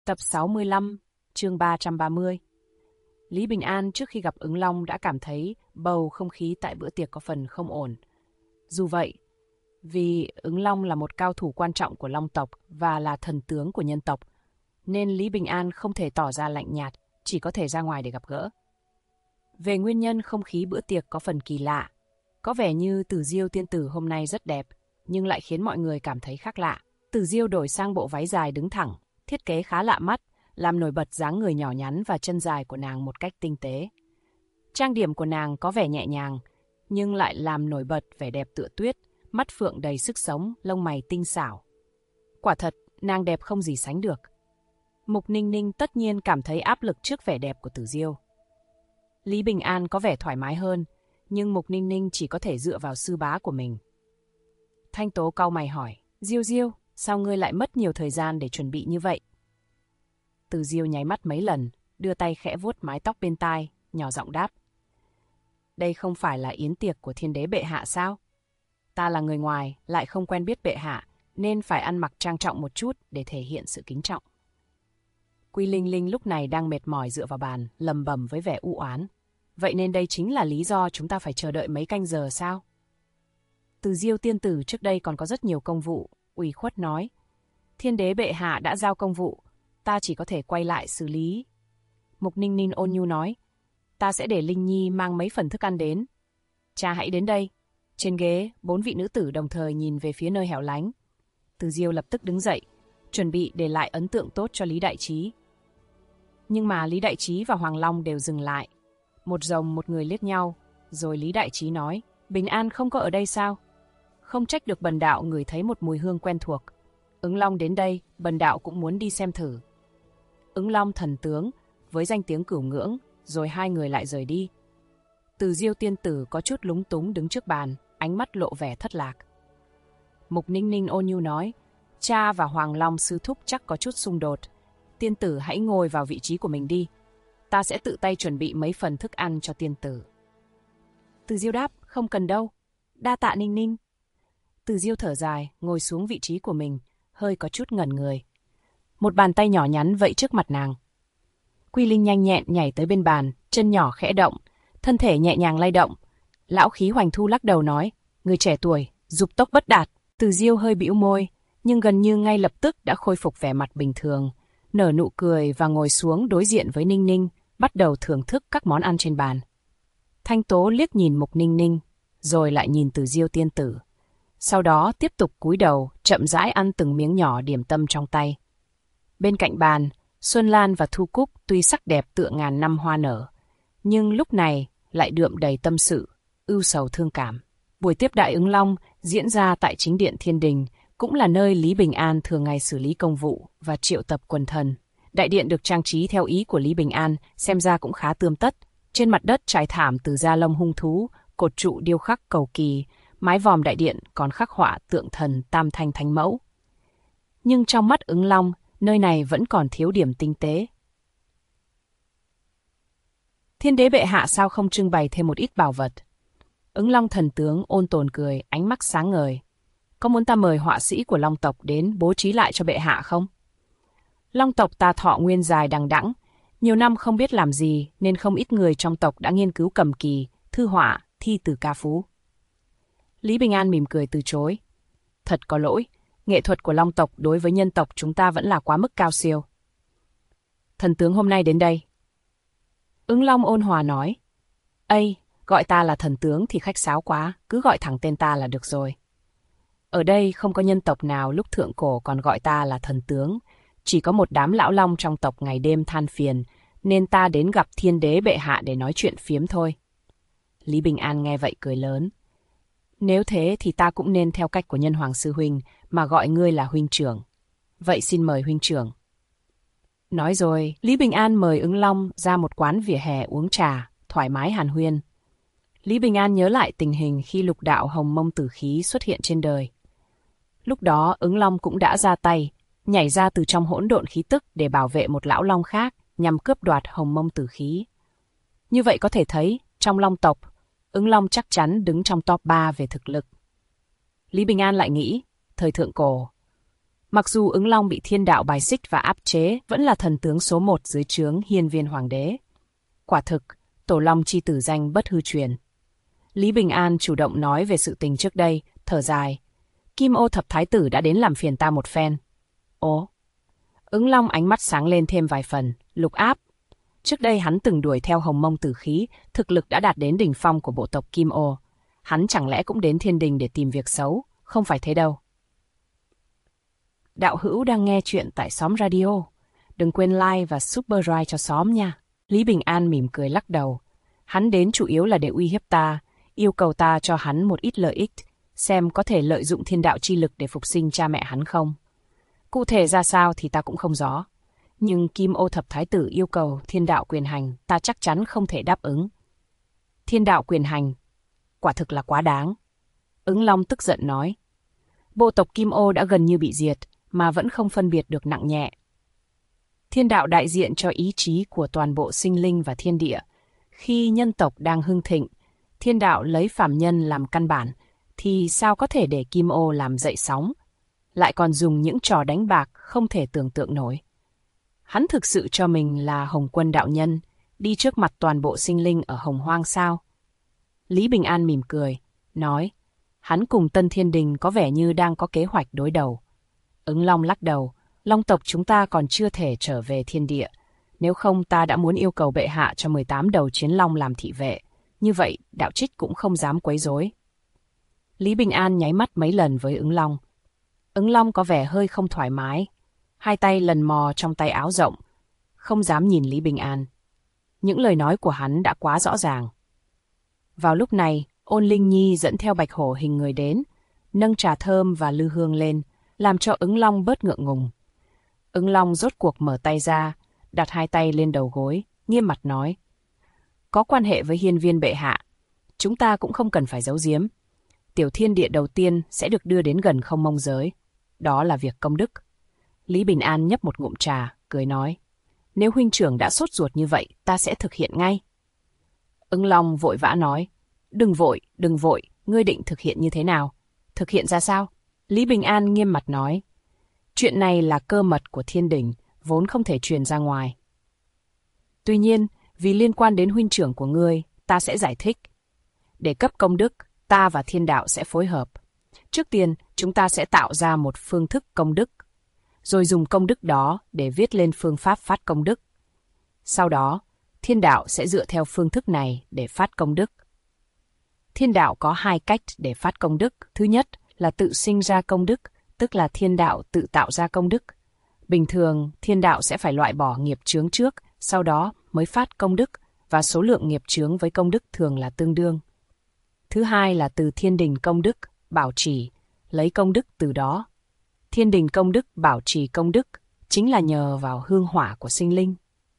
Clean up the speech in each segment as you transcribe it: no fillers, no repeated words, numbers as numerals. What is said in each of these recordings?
Tập 65, chương 330. Lý Bình An trước khi gặp Ứng Long đã cảm thấy bầu không khí tại bữa tiệc có phần không ổn. Dù vậy, vì Ứng Long là một cao thủ quan trọng của Long tộc và là thần tướng của nhân tộc, nên Lý Bình An không thể tỏ ra lạnh nhạt, chỉ có thể ra ngoài để gặp gỡ. Về nguyên nhân không khí bữa tiệc có phần kỳ lạ. Có vẻ như Tử Diêu tiên tử hôm nay rất đẹp, nhưng lại khiến mọi người cảm thấy khác lạ. Tử Diêu đổi sang bộ váy dài đứng thẳng, thiết kế khá lạ mắt, làm nổi bật dáng người nhỏ nhắn và chân dài của nàng một cách tinh tế. Trang điểm của nàng có vẻ nhẹ nhàng, nhưng lại làm nổi bật vẻ đẹp tựa tuyết, mắt phượng đầy sức sống, lông mày tinh xảo. Quả thật, nàng đẹp không gì sánh được. Mục Ninh Ninh tất nhiên cảm thấy áp lực trước vẻ đẹp của Tử Diêu. Lý Bình An có vẻ thoải mái hơn, nhưng Mục Ninh Ninh chỉ có thể dựa vào sư bá của mình. Thanh Tố cau mày hỏi, Diêu Diêu, sao ngươi lại mất nhiều thời gian để chuẩn bị như vậy? Tử Diêu nháy mắt mấy lần, đưa tay khẽ vuốt mái tóc bên tai, nhỏ giọng đáp. Đây không phải là yến tiệc của thiên đế bệ hạ sao? Ta là người ngoài, lại không quen biết bệ hạ, nên phải ăn mặc trang trọng một chút để thể hiện sự kính trọng. Quy Linh Linh lúc này đang mệt mỏi dựa vào bàn, lầm bầm với vẻ u oán. Vậy nên đây chính là lý do chúng ta phải chờ đợi mấy canh giờ sao? Tử Diêu tiên tử trước đây còn có rất nhiều công vụ, ủy khuất nói. Thiên đế bệ hạ đã giao công vụ, ta chỉ có thể quay lại xử lý. Mục Ninh Ninh ôn nhu nói, ta sẽ để Linh Nhi mang mấy phần thức ăn đến. Cha hãy đến đây. Trên ghế, 4 vị nữ tử đồng thời nhìn về phía nơi hẻo lánh. Tử Diêu lập tức đứng dậy, chuẩn bị để lại ấn tượng tốt cho Lý Đại Trí. Nhưng mà Lý Đại Trí và Hoàng Long đều dừng lại. Một rồng một người liếc nhau, rồi Lý Đại Trí nói, Bình An không có ở đây sao? Không trách được bần đạo ngửi thấy một mùi hương quen thuộc. Ứng Long đến đây, bần đạo cũng muốn đi xem thử. Ứng Long thần tướng, với danh tiếng cửu ngưỡng, rồi hai người lại rời đi. Tử Diêu tiên tử có chút lúng túng đứng trước bàn, ánh mắt lộ vẻ thất lạc. Mục Ninh Ninh ôn nhu nói, cha và Hoàng Long sư thúc chắc có chút xung đột. Tiên tử hãy ngồi vào vị trí của mình đi. Ta sẽ tự tay chuẩn bị mấy phần thức ăn cho tiên tử. Tử Diêu đáp, không cần đâu. Đa tạ Ninh Ninh. Tử Diêu thở dài, ngồi xuống vị trí của mình, hơi có chút ngẩn người. Một bàn tay nhỏ nhắn vẫy trước mặt nàng. Quy Linh nhanh nhẹn nhảy tới bên bàn, chân nhỏ khẽ động, thân thể nhẹ nhàng lay động. Lão Khí Hoành Thu lắc đầu nói, người trẻ tuổi, dục tốc bất đạt. Tử Diêu hơi bĩu môi, nhưng gần như ngay lập tức đã khôi phục vẻ mặt bình thường, nở nụ cười và ngồi xuống đối diện với Ninh Ninh, bắt đầu thưởng thức các món ăn trên bàn. Thanh Tố liếc nhìn Mục Ninh Ninh, rồi lại nhìn Tử Diêu tiên tử. Sau đó tiếp tục cúi đầu, chậm rãi ăn từng miếng nhỏ điểm tâm trong tay. Bên cạnh bàn, Xuân Lan và Thu Cúc tuy sắc đẹp tựa ngàn năm hoa nở, nhưng lúc này lại đượm đầy tâm sự, ưu sầu thương cảm. Buổi tiếp đại Ứng Long diễn ra tại chính điện Thiên Đình, cũng là nơi Lý Bình An thường ngày xử lý công vụ và triệu tập quần thần. Đại điện được trang trí theo ý của Lý Bình An, xem ra cũng khá tươm tất. Trên mặt đất trải thảm từ da lông hung thú, cột trụ điêu khắc cầu kỳ, mái vòm đại điện còn khắc họa tượng thần Tam Thanh Thánh Mẫu. Nhưng trong mắt Ứng Long, nơi này vẫn còn thiếu điểm tinh tế. Thiên đế bệ hạ sao không trưng bày thêm một ít bảo vật? Ứng Long thần tướng ôn tồn cười, ánh mắt sáng ngời. Có muốn ta mời họa sĩ của Long tộc đến bố trí lại cho bệ hạ không? Long tộc ta thọ nguyên dài đằng đẵng, nhiều năm không biết làm gì nên không ít người trong tộc đã nghiên cứu cầm kỳ, thư họa, thi từ ca phú. Lý Bình An mỉm cười từ chối. Thật có lỗi, nghệ thuật của Long tộc đối với nhân tộc chúng ta vẫn là quá mức cao siêu. Thần tướng hôm nay đến đây. Ứng Long ôn hòa nói. Ây, gọi ta là thần tướng thì khách sáo quá, cứ gọi thẳng tên ta là được rồi. Ở đây không có nhân tộc nào lúc thượng cổ còn gọi ta là thần tướng, chỉ có một đám lão long trong tộc ngày đêm than phiền, nên ta đến gặp thiên đế bệ hạ để nói chuyện phiếm thôi. Lý Bình An nghe vậy cười lớn. Nếu thế thì ta cũng nên theo cách của Nhân Hoàng sư huynh mà gọi ngươi là huynh trưởng. Vậy xin mời huynh trưởng. Nói rồi, Lý Bình An mời Ứng Long ra một quán vỉa hè uống trà, thoải mái hàn huyên. Lý Bình An nhớ lại tình hình khi lục đạo hồng mông tử khí xuất hiện trên đời. Lúc đó Ứng Long cũng đã ra tay, nhảy ra từ trong hỗn độn khí tức để bảo vệ một lão long khác nhằm cướp đoạt hồng mông tử khí. Như vậy có thể thấy, trong Long tộc, Ứng Long chắc chắn đứng trong top 3 về thực lực. Lý Bình An lại nghĩ, thời thượng cổ, Mặc dù Ứng Long bị thiên đạo bài xích và áp chế, vẫn là thần tướng số 1 dưới trướng Hiên Viên Hoàng đế. Quả thực, Tổ Long chi tử danh bất hư truyền. Lý Bình An chủ động nói về sự tình trước đây, thở dài. Kim Ô thập thái tử đã đến làm phiền ta một phen. Ồ! Ứng Long ánh mắt sáng lên thêm vài phần, Lục Áp. Trước đây hắn từng đuổi theo Hồng Mông Tử Khí, thực lực đã đạt đến đỉnh phong của bộ tộc Kim Ô. Hắn chẳng lẽ cũng đến thiên đình để tìm việc xấu, không phải thế đâu. Đạo hữu đang nghe chuyện tại Xóm Radio. Đừng quên like và subscribe cho xóm nha. Lý Bình An mỉm cười lắc đầu. Hắn đến chủ yếu là để uy hiếp ta, yêu cầu ta cho hắn một ít lợi ích, xem có thể lợi dụng thiên đạo chi lực để phục sinh cha mẹ hắn không. Cụ thể ra sao thì ta cũng không rõ. Nhưng Kim Ô thập thái tử yêu cầu thiên đạo quyền hành, ta chắc chắn không thể đáp ứng. Thiên đạo quyền hành, quả thực là quá đáng. Ứng Long tức giận nói. Bộ tộc Kim Ô đã gần như bị diệt, mà vẫn không phân biệt được nặng nhẹ. Thiên đạo đại diện cho ý chí của toàn bộ sinh linh và thiên địa. Khi nhân tộc đang hưng thịnh, thiên đạo lấy phàm nhân làm căn bản, thì sao có thể để Kim Ô làm dậy sóng, lại còn dùng những trò đánh bạc không thể tưởng tượng nổi. Hắn thực sự cho mình là Hồng Quân đạo nhân, đi trước mặt toàn bộ sinh linh ở Hồng Hoang sao? Lý Bình An mỉm cười, nói, hắn cùng Tân Thiên Đình có vẻ như đang có kế hoạch đối đầu. Ứng Long lắc đầu, Long tộc chúng ta còn chưa thể trở về thiên địa, nếu không ta đã muốn yêu cầu bệ hạ cho 18 đầu chiến long làm thị vệ, như vậy đạo trích cũng không dám quấy rối. Lý Bình An nháy mắt mấy lần với Ứng Long. Ứng Long có vẻ hơi không thoải mái, hai tay lần mò trong tay áo rộng, không dám nhìn Lý Bình An. Những lời nói của hắn đã quá rõ ràng. Vào lúc này, Ôn Linh Nhi dẫn theo Bạch Hổ hình người đến, nâng trà thơm và lư hương lên, làm cho Ứng Long bớt ngượng ngùng. Ứng Long rốt cuộc mở tay ra, đặt hai tay lên đầu gối, nghiêm mặt nói. Có quan hệ với hiên viên bệ hạ, chúng ta cũng không cần phải giấu giếm. Tiểu thiên địa đầu tiên sẽ được đưa đến gần Không Mông giới. Đó là việc công đức. Lý Bình An nhấp một ngụm trà, cười nói. Nếu huynh trưởng đã sốt ruột như vậy, ta sẽ thực hiện ngay. Ứng Long vội vã nói. Đừng vội, ngươi định thực hiện như thế nào? Thực hiện ra sao? Lý Bình An nghiêm mặt nói. Chuyện này là cơ mật của thiên đình, vốn không thể truyền ra ngoài. Tuy nhiên, vì liên quan đến huynh trưởng của ngươi, ta sẽ giải thích. Để cấp công đức, ta và thiên đạo sẽ phối hợp. Trước tiên, chúng ta sẽ tạo ra một phương thức công đức, rồi dùng công đức đó để viết lên phương pháp phát công đức. Sau đó, thiên đạo sẽ dựa theo phương thức này để phát công đức. Thiên đạo có hai cách để phát công đức. Thứ nhất là tự sinh ra công đức, tức là thiên đạo tự tạo ra công đức. Bình thường, thiên đạo sẽ phải loại bỏ nghiệp chướng trước, sau đó mới phát công đức, và số lượng nghiệp chướng với công đức thường là tương đương. Thứ hai là từ thiên đình công đức, bảo trì, lấy công đức từ đó. Thiên đình công đức, bảo trì công đức, chính là nhờ vào hương hỏa của sinh linh.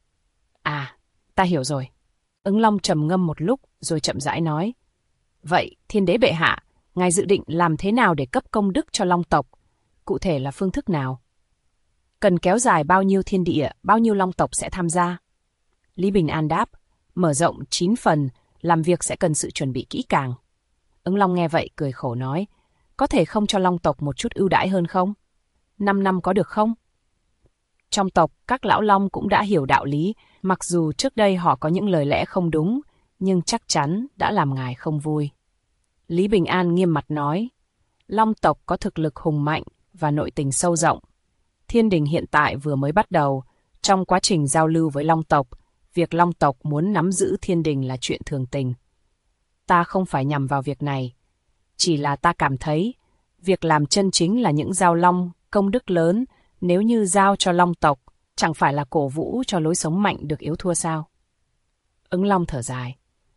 À, ta hiểu rồi. Ứng Long trầm ngâm một lúc rồi chậm rãi nói. Vậy, thiên đế bệ hạ, ngài dự định làm thế nào để cấp công đức cho Long tộc? Cụ thể là phương thức nào? Cần kéo dài bao nhiêu thiên địa, bao nhiêu Long tộc sẽ tham gia? Lý Bình An đáp, mở rộng 9 phần, làm việc sẽ cần sự chuẩn bị kỹ càng. Ứng Long nghe vậy cười khổ nói, có thể không cho Long tộc một chút ưu đãi hơn không? 5 năm có được không? Trong tộc, các lão Long cũng đã hiểu đạo lý, mặc dù trước đây họ có những lời lẽ không đúng, nhưng chắc chắn đã làm ngài không vui. Lý Bình An nghiêm mặt nói, Long tộc có thực lực hùng mạnh và nội tình sâu rộng. Thiên đình hiện tại vừa mới bắt đầu, trong quá trình giao lưu với Long tộc, việc Long tộc muốn nắm giữ thiên đình là chuyện thường tình. Ta không phải nhằm vào việc này, chỉ là ta cảm thấy, việc làm chân chính là những giao long, công đức lớn, nếu như giao cho Long tộc, chẳng phải là cổ vũ cho lối sống mạnh được yếu thua sao? Ứng Long thở dài.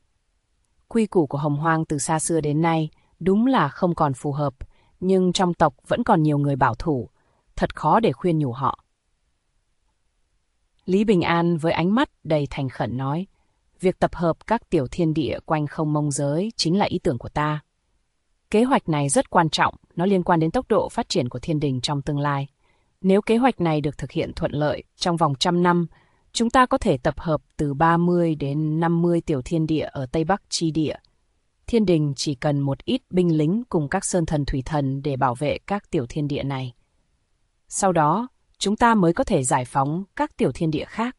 Quy củ của Hồng Hoang từ xa xưa đến nay đúng là không còn phù hợp, nhưng trong tộc vẫn còn nhiều người bảo thủ, thật khó để khuyên nhủ họ. Lý Bình An với ánh mắt đầy thành khẩn nói, việc tập hợp các tiểu thiên địa quanh Không Mông giới chính là ý tưởng của ta. Kế hoạch này rất quan trọng, nó liên quan đến tốc độ phát triển của thiên đình trong tương lai. Nếu kế hoạch này được thực hiện thuận lợi trong vòng 100 năm, chúng ta có thể tập hợp từ 30 đến 50 tiểu thiên địa ở Tây Bắc chi địa. Thiên đình chỉ cần một ít binh lính cùng các sơn thần thủy thần để bảo vệ các tiểu thiên địa này. Sau đó, chúng ta mới có thể giải phóng các tiểu thiên địa khác.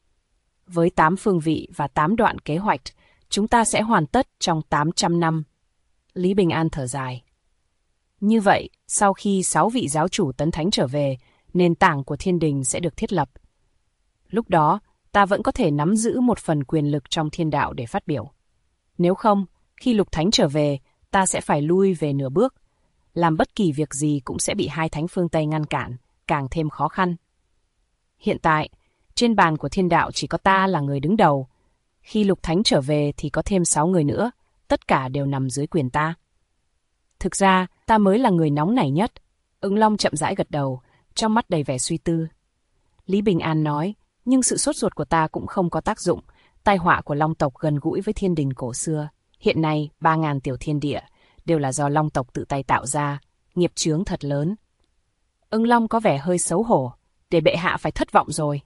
Với 8 phương vị và 8 đoạn kế hoạch, chúng ta sẽ hoàn tất trong 800 năm. Lý Bình An thở dài. Như vậy, sau khi 6 vị giáo chủ tấn thánh trở về, nền tảng của thiên đình sẽ được thiết lập. Lúc đó, ta vẫn có thể nắm giữ một phần quyền lực trong thiên đạo để phát biểu. Nếu không, khi lục thánh trở về, ta sẽ phải lui về nửa bước. Làm bất kỳ việc gì cũng sẽ bị hai thánh phương Tây ngăn cản, càng thêm khó khăn. Hiện tại, trên bàn của thiên đạo chỉ có ta là người đứng đầu. Khi lục thánh trở về thì có thêm 6 người nữa, tất cả đều nằm dưới quyền ta. Thực ra, ta mới là người nóng nảy nhất. Ứng Long chậm rãi gật đầu, trong mắt đầy vẻ suy tư. Lý Bình An nói, nhưng sự sốt ruột của ta cũng không có tác dụng. Tai họa của Long tộc gần gũi với thiên đình cổ xưa. Hiện nay, 3.000 tiểu thiên địa đều là do Long tộc tự tay tạo ra, nghiệp chướng thật lớn. Ứng Long có vẻ hơi xấu hổ, để bệ hạ phải thất vọng rồi.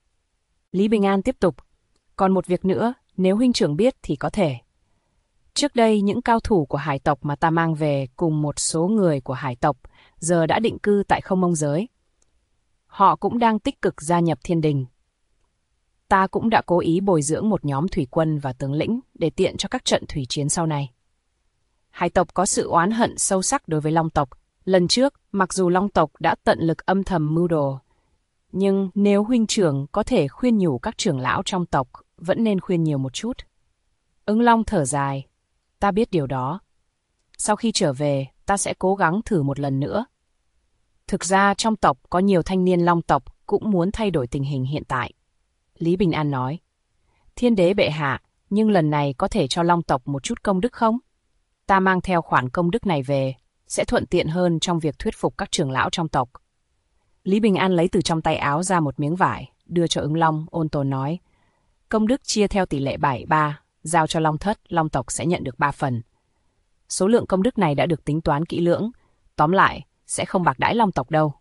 Lý Bình An tiếp tục, còn một việc nữa, nếu huynh trưởng biết thì có thể. Trước đây, những cao thủ của hải tộc mà ta mang về cùng một số người của hải tộc giờ đã định cư tại Không Mông Giới. Họ cũng đang tích cực gia nhập thiên đình. Ta cũng đã cố ý bồi dưỡng một nhóm thủy quân và tướng lĩnh để tiện cho các trận thủy chiến sau này. Hải tộc có sự oán hận sâu sắc đối với Long tộc. Lần trước, mặc dù Long tộc đã tận lực âm thầm mưu đồ, nhưng nếu huynh trưởng có thể khuyên nhủ các trưởng lão trong tộc, vẫn nên khuyên nhiều một chút. Ứng Long thở dài, ta biết điều đó. Sau khi trở về, ta sẽ cố gắng thử một lần nữa. Thực ra trong tộc có nhiều thanh niên Long tộc cũng muốn thay đổi tình hình hiện tại. Lý Bình An nói, thiên đế bệ hạ, nhưng lần này có thể cho Long tộc một chút công đức không? Ta mang theo khoản công đức này về, sẽ thuận tiện hơn trong việc thuyết phục các trưởng lão trong tộc. Lý Bình An lấy từ trong tay áo ra một miếng vải, đưa cho Ứng Long, ôn tồn nói, công đức chia theo tỷ lệ 7-3, giao cho Long thất, Long tộc sẽ nhận được 3 phần. Số lượng công đức này đã được tính toán kỹ lưỡng, tóm lại, sẽ không bạc đãi Long tộc đâu.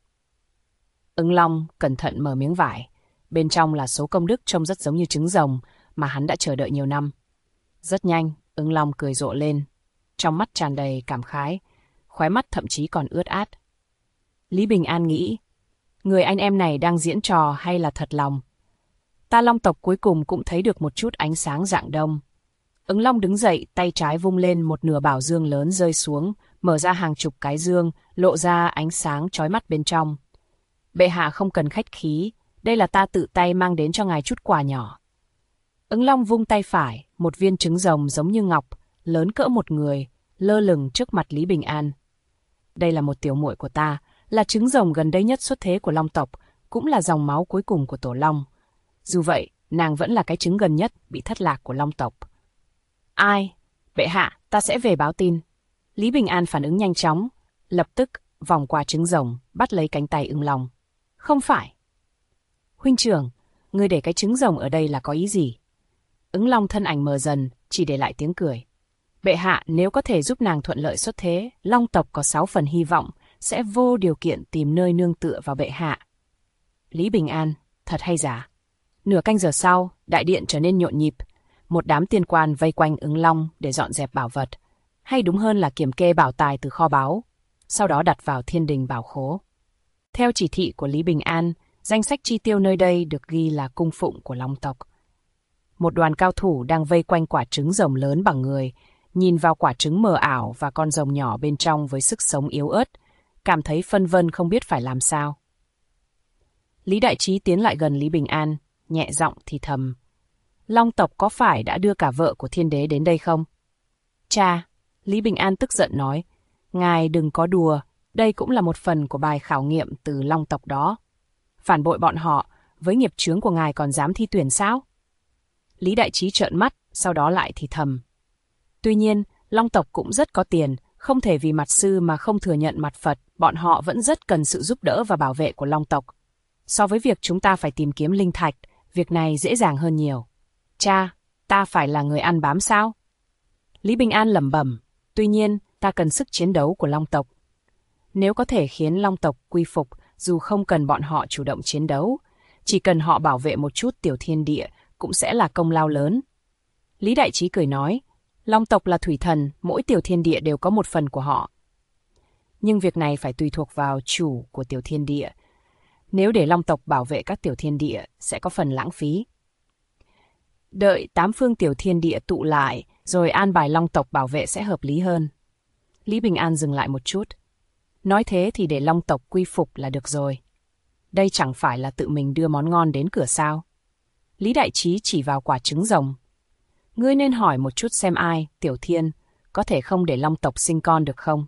Ứng Long cẩn thận mở miếng vải, bên trong là số công đức trông rất giống như trứng rồng mà hắn đã chờ đợi nhiều năm. Rất nhanh, Ứng Long cười rộ lên, trong mắt tràn đầy cảm khái, khóe mắt thậm chí còn ướt át. Lý Bình An nghĩ, người anh em này đang diễn trò hay là thật lòng? Ta Long tộc cuối cùng cũng thấy được một chút ánh sáng rạng đông. Ứng Long đứng dậy, tay trái vung lên, một nửa bảo dương lớn rơi xuống, mở ra hàng chục cái dương, lộ ra ánh sáng chói mắt bên trong. Bệ hạ không cần khách khí, đây là ta tự tay mang đến cho ngài chút quà nhỏ. Ứng Long vung tay phải, một viên trứng rồng giống như ngọc, lớn cỡ một người, lơ lửng trước mặt Lý Bình An. Đây là một tiểu muội của ta, là trứng rồng gần đây nhất xuất thế của Long tộc, cũng là dòng máu cuối cùng của Tổ Long. Dù vậy, nàng vẫn là cái trứng gần nhất bị thất lạc của Long tộc. Ai? Bệ hạ, ta sẽ về báo tin. Lý Bình An phản ứng nhanh chóng, lập tức vòng qua trứng rồng, bắt lấy cánh tay Ứng Long. Không phải. Huynh trưởng, ngươi để cái trứng rồng ở đây là có ý gì? Ứng Long thân ảnh mờ dần, chỉ để lại tiếng cười. Bệ hạ, nếu có thể giúp nàng thuận lợi xuất thế, Long tộc có 6 phần hy vọng, sẽ vô điều kiện tìm nơi nương tựa vào bệ hạ. Lý Bình An, thật hay giả? Nửa canh giờ sau, đại điện trở nên nhộn nhịp. Một đám tiên quan vây quanh Ứng Long để dọn dẹp bảo vật, hay đúng hơn là kiểm kê bảo tài từ kho báu, sau đó đặt vào thiên đình bảo khố. Theo chỉ thị của Lý Bình An, danh sách chi tiêu nơi đây được ghi là cung phụng của Long tộc. Một đoàn cao thủ đang vây quanh quả trứng rồng lớn bằng người, nhìn vào quả trứng mờ ảo và con rồng nhỏ bên trong với sức sống yếu ớt, cảm thấy phân vân không biết phải làm sao. Lý Đại Trí tiến lại gần Lý Bình An, nhẹ giọng thì thầm. Long tộc có phải đã đưa cả vợ của thiên đế đến đây không? Cha, Lý Bình An tức giận nói, ngài đừng có đùa, đây cũng là một phần của bài khảo nghiệm từ Long tộc đó. Phản bội bọn họ, với nghiệp chướng của ngài còn dám thi tuyển sao? Lý Đại Trí trợn mắt, sau đó lại thì thầm. Tuy nhiên, Long tộc cũng rất có tiền, không thể vì mặt sư mà không thừa nhận mặt Phật, bọn họ vẫn rất cần sự giúp đỡ và bảo vệ của Long tộc. So với việc chúng ta phải tìm kiếm linh thạch, việc này dễ dàng hơn nhiều. Cha, ta phải là người ăn bám sao? Lý Bình An lẩm bẩm, tuy nhiên, ta cần sức chiến đấu của Long tộc. Nếu có thể khiến Long tộc quy phục, dù không cần bọn họ chủ động chiến đấu, chỉ cần họ bảo vệ một chút tiểu thiên địa, cũng sẽ là công lao lớn. Lý Đại Trí cười nói, Long tộc là thủy thần, mỗi tiểu thiên địa đều có một phần của họ. Nhưng việc này phải tùy thuộc vào chủ của tiểu thiên địa. Nếu để Long tộc bảo vệ các tiểu thiên địa, sẽ có phần lãng phí. Đợi 8 phương tiểu thiên địa tụ lại, rồi an bài Long tộc bảo vệ sẽ hợp lý hơn. Lý Bình An dừng lại một chút. Nói thế thì để Long tộc quy phục là được rồi. Đây chẳng phải là tự mình đưa món ngon đến cửa sao. Lý Đại Trí chỉ vào quả trứng rồng. Ngươi nên hỏi một chút xem ai, Tiểu Thiên, có thể không để Long tộc sinh con được không?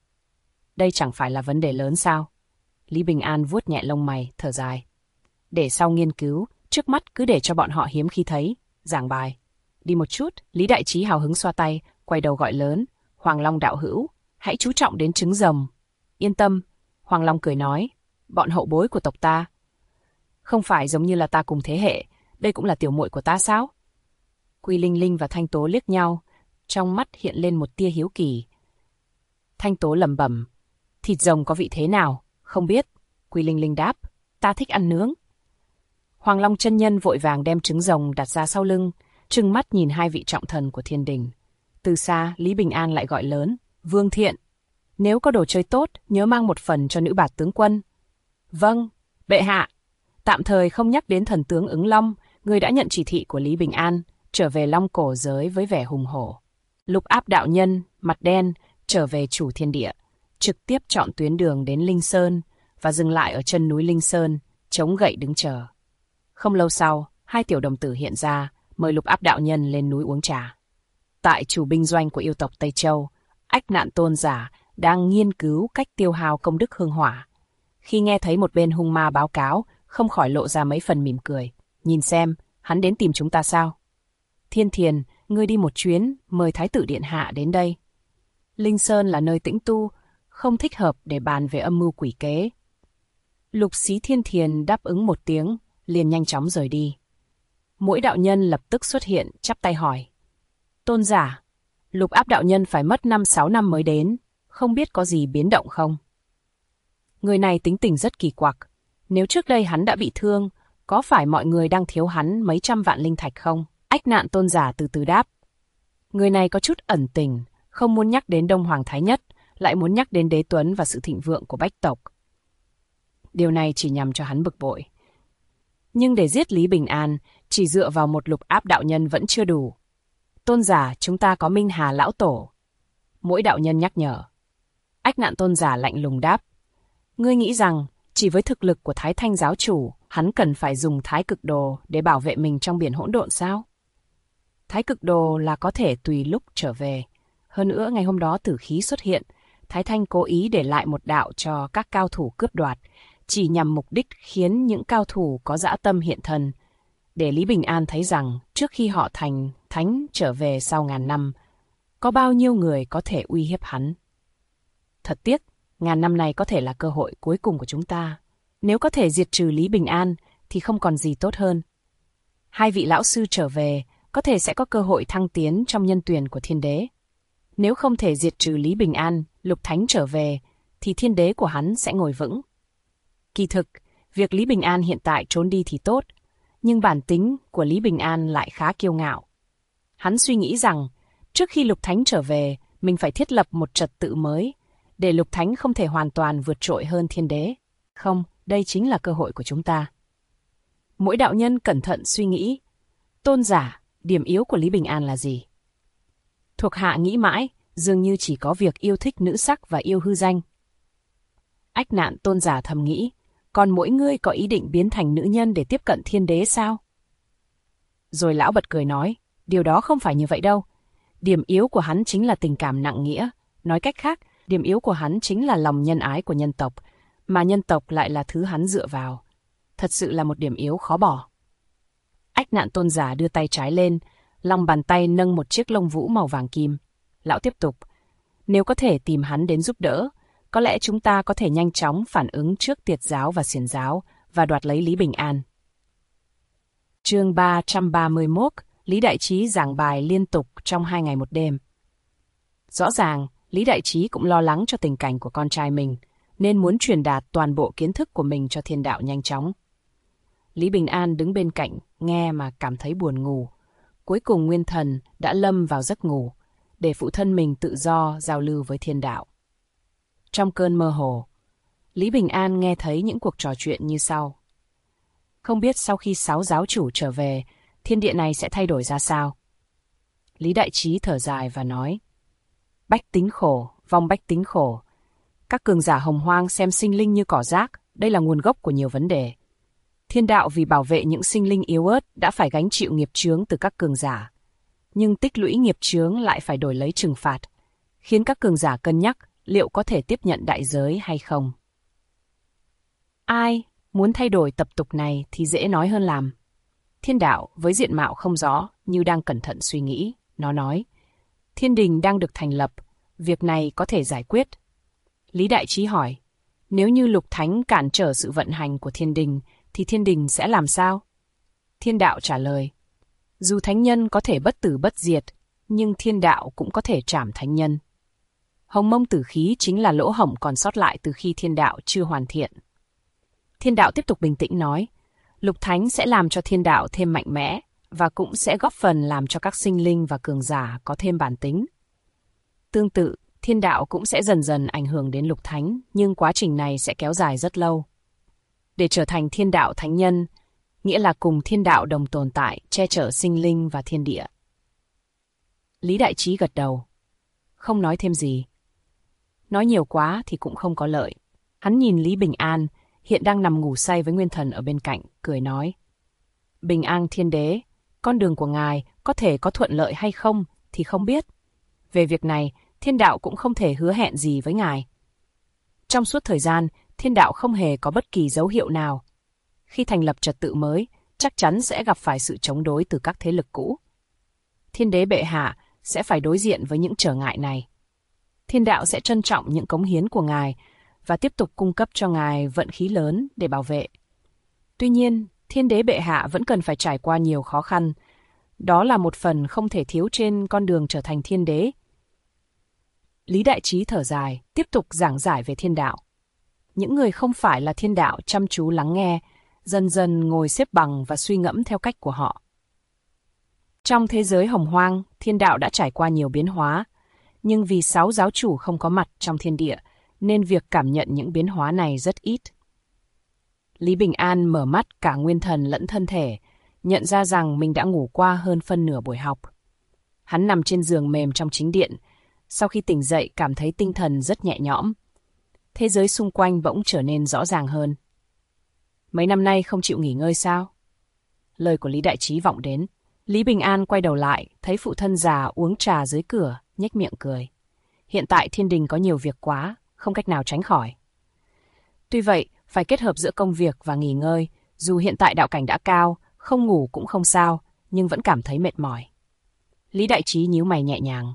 Đây chẳng phải là vấn đề lớn sao? Lý Bình An vuốt nhẹ lông mày, thở dài. Để sau nghiên cứu, trước mắt cứ để cho bọn họ hiếm khi thấy, giảng bài. Đi một chút, Lý Đại Trí hào hứng xoa tay, quay đầu gọi lớn. Hoàng Long đạo hữu, hãy chú trọng đến trứng rồng. Yên tâm, Hoàng Long cười nói, bọn hậu bối của tộc ta. Không phải giống như là ta cùng thế hệ, đây cũng là tiểu muội của ta sao? Quy Linh Linh và Thanh Tố liếc nhau, trong mắt hiện lên một tia hiếu kỳ. Thanh Tố lẩm bẩm, thịt rồng có vị thế nào? Không biết. Quy Linh Linh đáp, ta thích ăn nướng. Hoàng Long chân nhân vội vàng đem trứng rồng đặt ra sau lưng, trừng mắt nhìn hai vị trọng thần của thiên đình. Từ xa, Lý Bình An lại gọi lớn, Vương Thiện, nếu có đồ chơi tốt, nhớ mang một phần cho nữ bạt tướng quân. Vâng, bệ hạ. Tạm thời không nhắc đến thần tướng Ứng Long, người đã nhận chỉ thị của Lý Bình An, trở về Long cổ giới với vẻ hùng hổ. Lục Áp đạo nhân, mặt đen, trở về chủ thiên địa, trực tiếp chọn tuyến đường đến Linh Sơn và dừng lại ở chân núi Linh Sơn, chống gậy đứng chờ. Không lâu sau, hai tiểu đồng tử hiện ra, mời Lục Áp đạo nhân lên núi uống trà. Tại chủ binh doanh của yêu tộc Tây Châu, Ách Nạn tôn giả đang nghiên cứu cách tiêu hao công đức hương hỏa. Khi nghe thấy một bên hung ma báo cáo, không khỏi lộ ra mấy phần mỉm cười. Nhìn xem, hắn đến tìm chúng ta sao? Thiên Thiền, ngươi đi một chuyến, mời Thái tử Điện Hạ đến đây. Linh Sơn là nơi tĩnh tu, không thích hợp để bàn về âm mưu quỷ kế. Lục Xí Thiên Thiền đáp ứng một tiếng, liền nhanh chóng rời đi. Mỗi đạo nhân lập tức xuất hiện, chắp tay hỏi. Tôn giả, Lục Áp đạo nhân phải mất 5-6 năm mới đến, không biết có gì biến động không? Người này tính tình rất kỳ quặc. Nếu trước đây hắn đã bị thương, có phải mọi người đang thiếu hắn mấy trăm vạn linh thạch không? Ách Nạn tôn giả từ từ đáp. Người này có chút ẩn tình, không muốn nhắc đến Đông Hoàng Thái Nhất, lại muốn nhắc đến Đế Tuấn và sự thịnh vượng của Bách tộc. Điều này chỉ nhằm cho hắn bực bội. Nhưng để giết Lý Bình An, chỉ dựa vào một Lục Áp đạo nhân vẫn chưa đủ. Tôn giả, chúng ta có Minh Hà lão tổ. Mỗi đạo nhân nhắc nhở. Ách Nạn tôn giả lạnh lùng đáp. Ngươi nghĩ rằng, chỉ với thực lực của Thái Thanh giáo chủ, hắn cần phải dùng Thái Cực Đồ để bảo vệ mình trong biển hỗn độn sao? Thái Cực Đồ là có thể tùy lúc trở về. Hơn nữa, ngày hôm đó tử khí xuất hiện, Thái Thanh cố ý để lại một đạo cho các cao thủ cướp đoạt, chỉ nhằm mục đích khiến những cao thủ có dã tâm hiện thân, để Lý Bình An thấy rằng trước khi họ thành thánh trở về sau ngàn năm, có bao nhiêu người có thể uy hiếp hắn. Thật tiếc, ngàn năm này có thể là cơ hội cuối cùng của chúng ta. Nếu có thể diệt trừ Lý Bình An thì không còn gì tốt hơn. Hai vị lão sư trở về, có thể sẽ có cơ hội thăng tiến trong nhân tuyển của thiên đế. Nếu không thể diệt trừ Lý Bình An, Lục Thánh trở về, thì thiên đế của hắn sẽ ngồi vững. Kỳ thực, việc Lý Bình An hiện tại trốn đi thì tốt, nhưng bản tính của Lý Bình An lại khá kiêu ngạo. Hắn suy nghĩ rằng, trước khi Lục Thánh trở về, mình phải thiết lập một trật tự mới, để Lục Thánh không thể hoàn toàn vượt trội hơn thiên đế. Không, đây chính là cơ hội của chúng ta. Mỗi đạo nhân cẩn thận suy nghĩ. Tôn giả, điểm yếu của Lý Bình An là gì? Thuộc hạ nghĩ mãi, dường như chỉ có việc yêu thích nữ sắc và yêu hư danh. Ách Nạn tôn giả thầm nghĩ, còn mỗi ngươi có ý định biến thành nữ nhân để tiếp cận thiên đế sao? Rồi lão bật cười nói, điều đó không phải như vậy đâu. Điểm yếu của hắn chính là tình cảm nặng nghĩa. Nói cách khác, điểm yếu của hắn chính là lòng nhân ái của nhân tộc, mà nhân tộc lại là thứ hắn dựa vào. Thật sự là một điểm yếu khó bỏ. Ách Nạn tôn giả đưa tay trái lên, lòng bàn tay nâng một chiếc lông vũ màu vàng kim. Lão tiếp tục, nếu có thể tìm hắn đến giúp đỡ, có lẽ chúng ta có thể nhanh chóng phản ứng trước Tiệt giáo và Xiển giáo và đoạt lấy Lý Bình An. Chương 331, Lý Đại Trí giảng bài liên tục trong 2 ngày 1 đêm. Rõ ràng, Lý Đại Trí cũng lo lắng cho tình cảnh của con trai mình, nên muốn truyền đạt toàn bộ kiến thức của mình cho thiên đạo nhanh chóng. Lý Bình An đứng bên cạnh, nghe mà cảm thấy buồn ngủ. Cuối cùng Nguyên Thần đã lâm vào giấc ngủ, để phụ thân mình tự do giao lưu với thiên đạo. Trong cơn mơ hồ, Lý Bình An nghe thấy những cuộc trò chuyện như sau. Không biết sau khi 6 giáo chủ trở về, thiên địa này sẽ thay đổi ra sao? Lý Đại Trí thở dài và nói, bách tính khổ, vong bách tính khổ. Các cường giả hồng hoang xem sinh linh như cỏ rác, đây là nguồn gốc của nhiều vấn đề. Thiên đạo vì bảo vệ những sinh linh yếu ớt đã phải gánh chịu nghiệp chướng từ các cường giả. Nhưng tích lũy nghiệp chướng lại phải đổi lấy trừng phạt, khiến các cường giả cân nhắc liệu có thể tiếp nhận đại giới hay không. Ai muốn thay đổi tập tục này thì dễ nói hơn làm. Thiên đạo với diện mạo không rõ như đang cẩn thận suy nghĩ, nó nói, thiên đình đang được thành lập, việc này có thể giải quyết. Lý Đại Trí hỏi, nếu như Lục Thánh cản trở sự vận hành của thiên đình, thì thiên đình sẽ làm sao? Thiên đạo trả lời, dù thánh nhân có thể bất tử bất diệt, nhưng thiên đạo cũng có thể trảm thánh nhân. Hồng mông tử khí chính là lỗ hổng còn sót lại từ khi thiên đạo chưa hoàn thiện. Thiên đạo tiếp tục bình tĩnh nói, Lục Thánh sẽ làm cho thiên đạo thêm mạnh mẽ, và cũng sẽ góp phần làm cho các sinh linh và cường giả có thêm bản tính. Tương tự, thiên đạo cũng sẽ dần dần ảnh hưởng đến Lục Thánh, nhưng quá trình này sẽ kéo dài rất lâu. Để trở thành thiên đạo thánh nhân, nghĩa là cùng thiên đạo đồng tồn tại, che chở sinh linh và thiên địa. Lý Đại Trí gật đầu, không nói thêm gì. Nói nhiều quá thì cũng không có lợi. Hắn nhìn Lý Bình An, hiện đang nằm ngủ say với Nguyên Thần ở bên cạnh, cười nói. Bình An Thiên Đế, con đường của ngài có thể có thuận lợi hay không thì không biết. Về việc này, thiên đạo cũng không thể hứa hẹn gì với ngài. Trong suốt thời gian, thiên đạo không hề có bất kỳ dấu hiệu nào. Khi thành lập trật tự mới, chắc chắn sẽ gặp phải sự chống đối từ các thế lực cũ. Thiên đế bệ hạ sẽ phải đối diện với những trở ngại này. Thiên đạo sẽ trân trọng những cống hiến của ngài và tiếp tục cung cấp cho ngài vận khí lớn để bảo vệ. Tuy nhiên, thiên đế bệ hạ vẫn cần phải trải qua nhiều khó khăn. Đó là một phần không thể thiếu trên con đường trở thành thiên đế. Lý Đại Trí thở dài, tiếp tục giảng giải về thiên đạo. Những người không phải là thiên đạo chăm chú lắng nghe, dần dần ngồi xếp bằng và suy ngẫm theo cách của họ. Trong thế giới hồng hoang, thiên đạo đã trải qua nhiều biến hóa, nhưng vì 6 giáo chủ không có mặt trong thiên địa, nên việc cảm nhận những biến hóa này rất ít. Lý Bình An mở mắt cả nguyên thần lẫn thân thể, nhận ra rằng mình đã ngủ qua hơn phân nửa buổi học. Hắn nằm trên giường mềm trong chính điện, sau khi tỉnh dậy cảm thấy tinh thần rất nhẹ nhõm. Thế giới xung quanh bỗng trở nên rõ ràng hơn. Mấy năm nay không chịu nghỉ ngơi sao? Lời của Lý Đại Trí vọng đến. Lý Bình An quay đầu lại, thấy phụ thân già uống trà dưới cửa, nhếch miệng cười. Hiện tại thiên đình có nhiều việc quá, không cách nào tránh khỏi. Tuy vậy, phải kết hợp giữa công việc và nghỉ ngơi, dù hiện tại đạo cảnh đã cao, không ngủ cũng không sao, nhưng vẫn cảm thấy mệt mỏi. Lý Đại Trí nhíu mày nhẹ nhàng.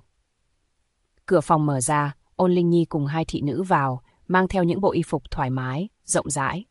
Cửa phòng mở ra, Ôn Linh Nhi cùng 2 thị nữ vào, mang theo những bộ y phục thoải mái, rộng rãi.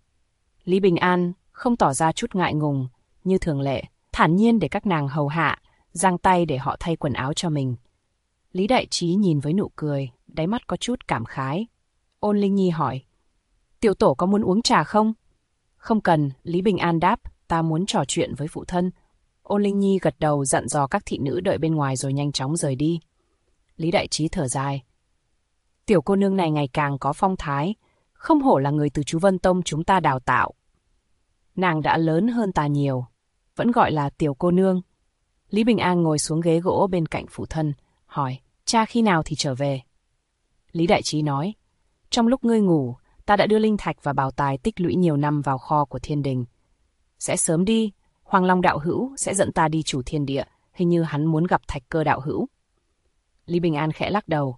Lý Bình An không tỏ ra chút ngại ngùng, như thường lệ, thản nhiên để các nàng hầu hạ, giang tay để họ thay quần áo cho mình. Lý Đại Trí nhìn với nụ cười, đáy mắt có chút cảm khái. Ôn Linh Nhi hỏi, tiểu tổ có muốn uống trà không? Không cần, Lý Bình An đáp, ta muốn trò chuyện với phụ thân. Ôn Linh Nhi gật đầu dặn dò các thị nữ đợi bên ngoài rồi nhanh chóng rời đi. Lý Đại Trí thở dài. Tiểu cô nương này ngày càng có phong thái, không hổ là người từ chú Vân Tông chúng ta đào tạo. Nàng đã lớn hơn ta nhiều, vẫn gọi là tiểu cô nương. Lý Bình An ngồi xuống ghế gỗ bên cạnh phụ thân, hỏi, cha khi nào thì trở về? Lý Đại Trí nói, trong lúc ngươi ngủ, ta đã đưa linh thạch và bảo tài tích lũy nhiều năm vào kho của thiên đình. Sẽ sớm đi, Hoàng Long đạo hữu sẽ dẫn ta đi chủ thiên địa, hình như hắn muốn gặp Thạch Cơ đạo hữu. Lý Bình An khẽ lắc đầu.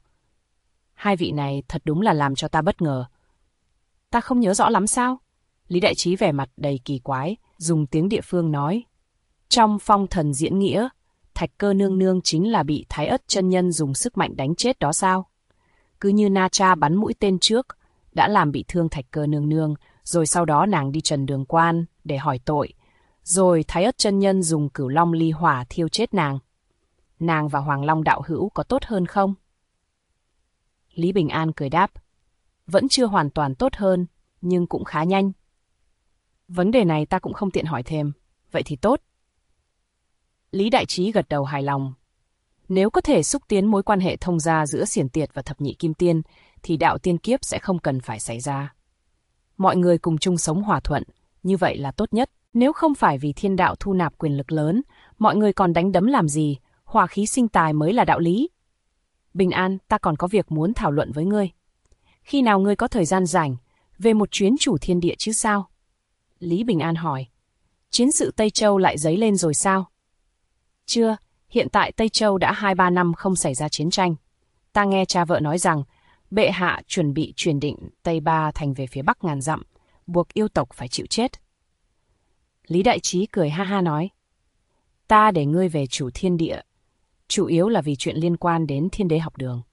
2 vị này thật đúng là làm cho ta bất ngờ. Ta không nhớ rõ lắm sao? Lý Đại Trí vẻ mặt đầy kỳ quái, dùng tiếng địa phương nói. Trong phong thần diễn nghĩa, Thạch Cơ nương nương chính là bị Thái Ất chân nhân dùng sức mạnh đánh chết đó sao? Cứ như Na Cha bắn mũi tên trước, đã làm bị thương Thạch Cơ nương nương, rồi sau đó nàng đi trần đường quan để hỏi tội. Rồi Thái Ất chân nhân dùng Cửu Long ly hỏa thiêu chết nàng. Nàng và Hoàng Long đạo hữu có tốt hơn không? Lý Bình An cười đáp. Vẫn chưa hoàn toàn tốt hơn, nhưng cũng khá nhanh. Vấn đề này ta cũng không tiện hỏi thêm. Vậy thì tốt. Lý Đại Trí gật đầu hài lòng. Nếu có thể xúc tiến mối quan hệ thông gia giữa Xiển Tiệt và Thập Nhị Kim Tiên, thì đạo tiên kiếp sẽ không cần phải xảy ra. Mọi người cùng chung sống hòa thuận, như vậy là tốt nhất. Nếu không phải vì thiên đạo thu nạp quyền lực lớn, mọi người còn đánh đấm làm gì, hòa khí sinh tài mới là đạo lý. Bình An, ta còn có việc muốn thảo luận với ngươi. Khi nào ngươi có thời gian rảnh, về một chuyến chủ thiên địa chứ sao? Lý Bình An hỏi. Chiến sự Tây Châu lại dấy lên rồi sao? Chưa, hiện tại Tây Châu đã 2-3 năm không xảy ra chiến tranh. Ta nghe cha vợ nói rằng, bệ hạ chuẩn bị chuyển định Tây Ba thành về phía Bắc ngàn dặm, buộc yêu tộc phải chịu chết. Lý Đại Trí cười ha ha nói. Ta để ngươi về chủ thiên địa, chủ yếu là vì chuyện liên quan đến Thiên Đế Học Đường.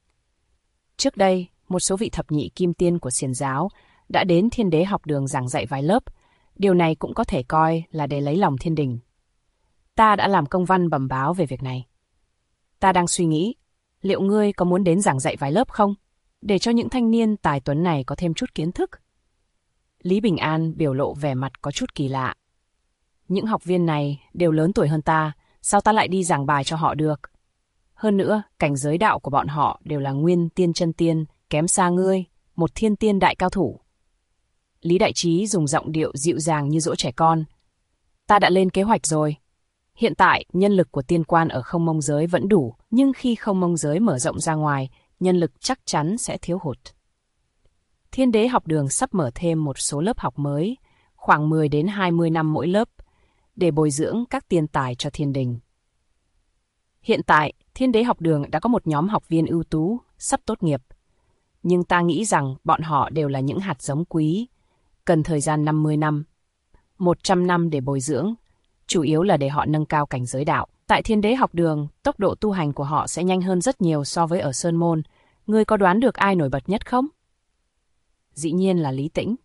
Trước đây, một số vị thập nhị kim tiên của Xiển giáo đã đến Thiên Đế Học Đường giảng dạy vài lớp. Điều này cũng có thể coi là để lấy lòng thiên đình. Ta đã làm công văn bẩm báo về việc này. Ta đang suy nghĩ, liệu ngươi có muốn đến giảng dạy vài lớp không? Để cho những thanh niên tài tuấn này có thêm chút kiến thức. Lý Bình An biểu lộ vẻ mặt có chút kỳ lạ. Những học viên này đều lớn tuổi hơn ta, sao ta lại đi giảng bài cho họ được? Hơn nữa, cảnh giới đạo của bọn họ đều là nguyên tiên chân tiên, kém xa ngươi, một thiên tiên đại cao thủ. Lý Đại Trí dùng giọng điệu dịu dàng như dỗ trẻ con. Ta đã lên kế hoạch rồi. Hiện tại, nhân lực của tiên quan ở Không Mông Giới vẫn đủ, nhưng khi Không Mông Giới mở rộng ra ngoài, nhân lực chắc chắn sẽ thiếu hụt. Thiên Đế Học Đường sắp mở thêm một số lớp học mới, khoảng 10 đến 20 năm mỗi lớp, để bồi dưỡng các tiên tài cho thiên đình. Hiện tại, Thiên Đế Học Đường đã có một nhóm học viên ưu tú, sắp tốt nghiệp. Nhưng ta nghĩ rằng bọn họ đều là những hạt giống quý, cần thời gian 50 năm, 100 năm để bồi dưỡng, chủ yếu là để họ nâng cao cảnh giới đạo. Tại Thiên Đế Học Đường, tốc độ tu hành của họ sẽ nhanh hơn rất nhiều so với ở Sơn Môn. Ngươi có đoán được ai nổi bật nhất không? Dĩ nhiên là Lý Tĩnh.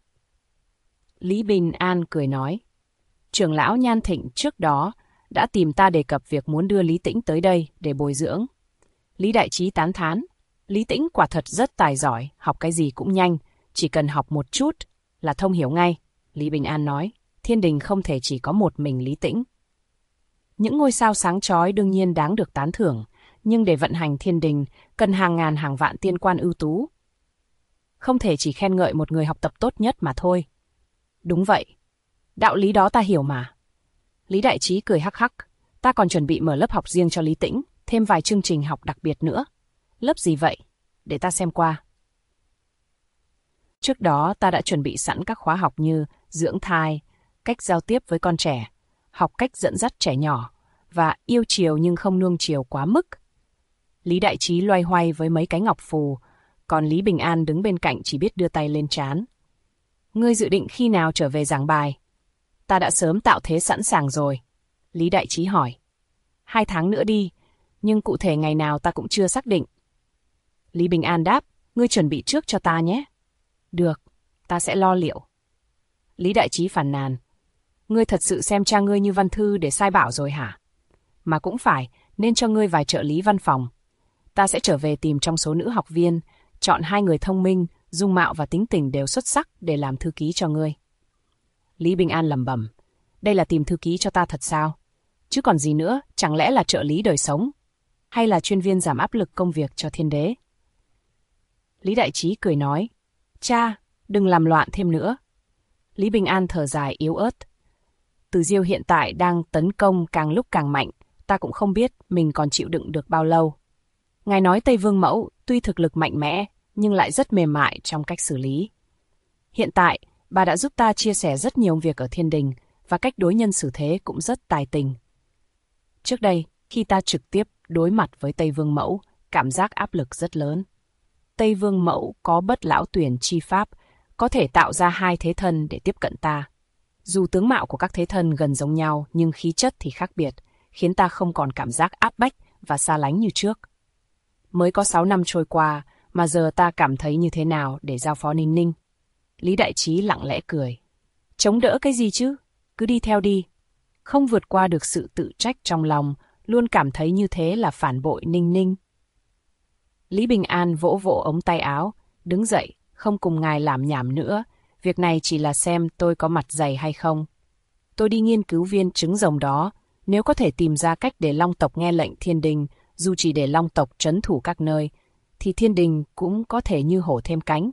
Lý Bình An cười nói. Trưởng lão Nhan Thịnh trước đó đã tìm ta đề cập việc muốn đưa Lý Tĩnh tới đây để bồi dưỡng. Lý Đại Trí tán thán. Lý Tĩnh quả thật rất tài giỏi, học cái gì cũng nhanh, chỉ cần học một chút là thông hiểu ngay. Lý Bình An nói, thiên đình không thể chỉ có một mình Lý Tĩnh. Những ngôi sao sáng chói đương nhiên đáng được tán thưởng, nhưng để vận hành thiên đình cần hàng ngàn hàng vạn tiên quan ưu tú. Không thể chỉ khen ngợi một người học tập tốt nhất mà thôi. Đúng vậy, đạo lý đó ta hiểu mà. Lý Đại Trí cười hắc hắc, ta còn chuẩn bị mở lớp học riêng cho Lý Tĩnh, thêm vài chương trình học đặc biệt nữa. Lớp gì vậy? Để ta xem qua. Trước đó ta đã chuẩn bị sẵn các khóa học như dưỡng thai, cách giao tiếp với con trẻ, học cách dẫn dắt trẻ nhỏ và yêu chiều nhưng không nuông chiều quá mức. Lý Đại Trí loay hoay với mấy cái ngọc phù, còn Lý Bình An đứng bên cạnh chỉ biết đưa tay lên trán. Ngươi dự định khi nào trở về giảng bài? Ta đã sớm tạo thế sẵn sàng rồi. Lý Đại Trí hỏi. 2 tháng nữa đi, nhưng cụ thể ngày nào ta cũng chưa xác định. Lý Bình An đáp, ngươi chuẩn bị trước cho ta nhé. Được, ta sẽ lo liệu. Lý Đại Trí phàn nàn. Ngươi thật sự xem cha ngươi như văn thư để sai bảo rồi hả? Mà cũng phải, nên cho ngươi vài trợ lý văn phòng. Ta sẽ trở về tìm trong số nữ học viên, chọn 2 người thông minh, dung mạo và tính tình đều xuất sắc để làm thư ký cho ngươi. Lý Bình An lẩm bẩm. Đây là tìm thư ký cho ta thật sao? Chứ còn gì nữa, chẳng lẽ là trợ lý đời sống? Hay là chuyên viên giảm áp lực công việc cho thiên đế? Lý Đại Trí cười nói. Cha, đừng làm loạn thêm nữa. Lý Bình An thở dài yếu ớt. Từ Diêu hiện tại đang tấn công càng lúc càng mạnh, ta cũng không biết mình còn chịu đựng được bao lâu. Ngài nói Tây Vương Mẫu tuy thực lực mạnh mẽ, nhưng lại rất mềm mại trong cách xử lý. Hiện tại, bà đã giúp ta chia sẻ rất nhiều việc ở thiên đình, và cách đối nhân xử thế cũng rất tài tình. Trước đây, khi ta trực tiếp đối mặt với Tây Vương Mẫu, cảm giác áp lực rất lớn. Tây Vương Mẫu có bất lão tuyển chi pháp, có thể tạo ra 2 thế thân để tiếp cận ta. Dù tướng mạo của các thế thân gần giống nhau, nhưng khí chất thì khác biệt, khiến ta không còn cảm giác áp bách và xa lánh như trước. Mới có 6 năm trôi qua, mà giờ ta cảm thấy như thế nào để giao phó Ninh Ninh? Lý Đại Trí lặng lẽ cười. Chống đỡ cái gì chứ? Cứ đi theo đi. Không vượt qua được sự tự trách trong lòng, luôn cảm thấy như thế là phản bội Ninh Ninh. Lý Bình An vỗ vỗ ống tay áo, đứng dậy, không cùng ngài làm nhảm nữa. Việc này chỉ là xem tôi có mặt dày hay không. Tôi đi nghiên cứu viên trứng rồng đó, nếu có thể tìm ra cách để Long tộc nghe lệnh thiên đình, dù chỉ để Long tộc trấn thủ các nơi, thì thiên đình cũng có thể như hổ thêm cánh.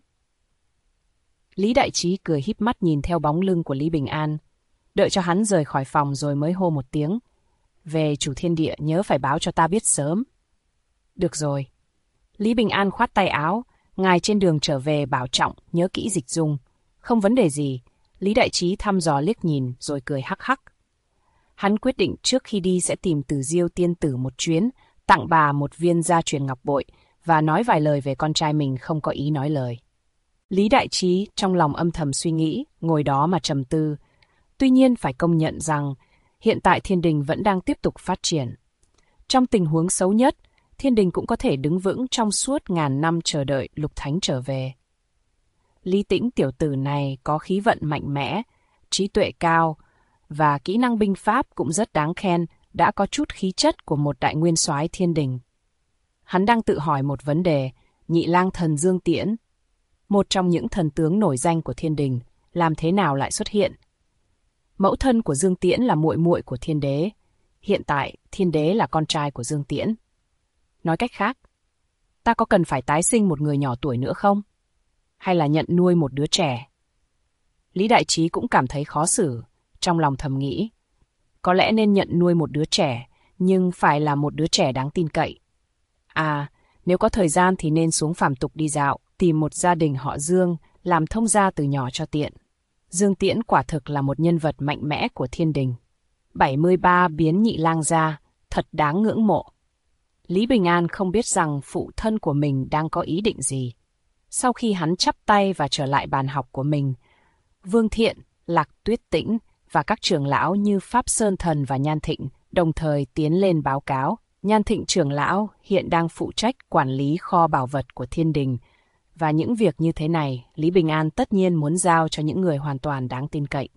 Lý Đại Trí cười híp mắt nhìn theo bóng lưng của Lý Bình An, đợi cho hắn rời khỏi phòng rồi mới hô một tiếng. Về chủ thiên địa nhớ phải báo cho ta biết sớm. Được rồi. Lý Bình An khoát tay áo, ngài trên đường trở về bảo trọng, nhớ kỹ dịch dung. Không vấn đề gì. Lý Đại Trí thăm dò liếc nhìn rồi cười hắc hắc. Hắn quyết định trước khi đi sẽ tìm Từ Diêu tiên tử một chuyến, tặng bà một viên gia truyền ngọc bội và nói vài lời về con trai mình không có ý nói lời. Lý Đại Trí trong lòng âm thầm suy nghĩ, ngồi đó mà trầm tư. Tuy nhiên phải công nhận rằng hiện tại thiên đình vẫn đang tiếp tục phát triển. Trong tình huống xấu nhất, thiên đình cũng có thể đứng vững trong suốt ngàn năm chờ đợi Lục Thánh trở về. Lý Tĩnh tiểu tử này có khí vận mạnh mẽ, trí tuệ cao và kỹ năng binh pháp cũng rất đáng khen, đã có chút khí chất của một đại nguyên soái thiên đình. Hắn đang tự hỏi một vấn đề, Nhị Lang Thần Dương Tiễn, một trong những thần tướng nổi danh của thiên đình, làm thế nào lại xuất hiện? Mẫu thân của Dương Tiễn là muội muội của thiên đế. Hiện tại, thiên đế là con trai của Dương Tiễn. Nói cách khác, ta có cần phải tái sinh một người nhỏ tuổi nữa không? Hay là nhận nuôi một đứa trẻ? Lý Đại Trí cũng cảm thấy khó xử, trong lòng thầm nghĩ. Có lẽ nên nhận nuôi một đứa trẻ, nhưng phải là một đứa trẻ đáng tin cậy. À, nếu có thời gian thì nên xuống phàm tục đi dạo, tìm một gia đình họ Dương, làm thông gia từ nhỏ cho tiện. Dương Tiễn quả thực là một nhân vật mạnh mẽ của thiên đình. 73 biến nhị lang gia, thật đáng ngưỡng mộ. Lý Bình An không biết rằng phụ thân của mình đang có ý định gì. Sau khi hắn chắp tay và trở lại bàn học của mình, Vương Thiện, Lạc Tuyết Tĩnh và các trưởng lão như Pháp Sơn Thần và Nhan Thịnh đồng thời tiến lên báo cáo. Nhan Thịnh trưởng lão hiện đang phụ trách quản lý kho bảo vật của thiên đình, và những việc như thế này, Lý Bình An tất nhiên muốn giao cho những người hoàn toàn đáng tin cậy.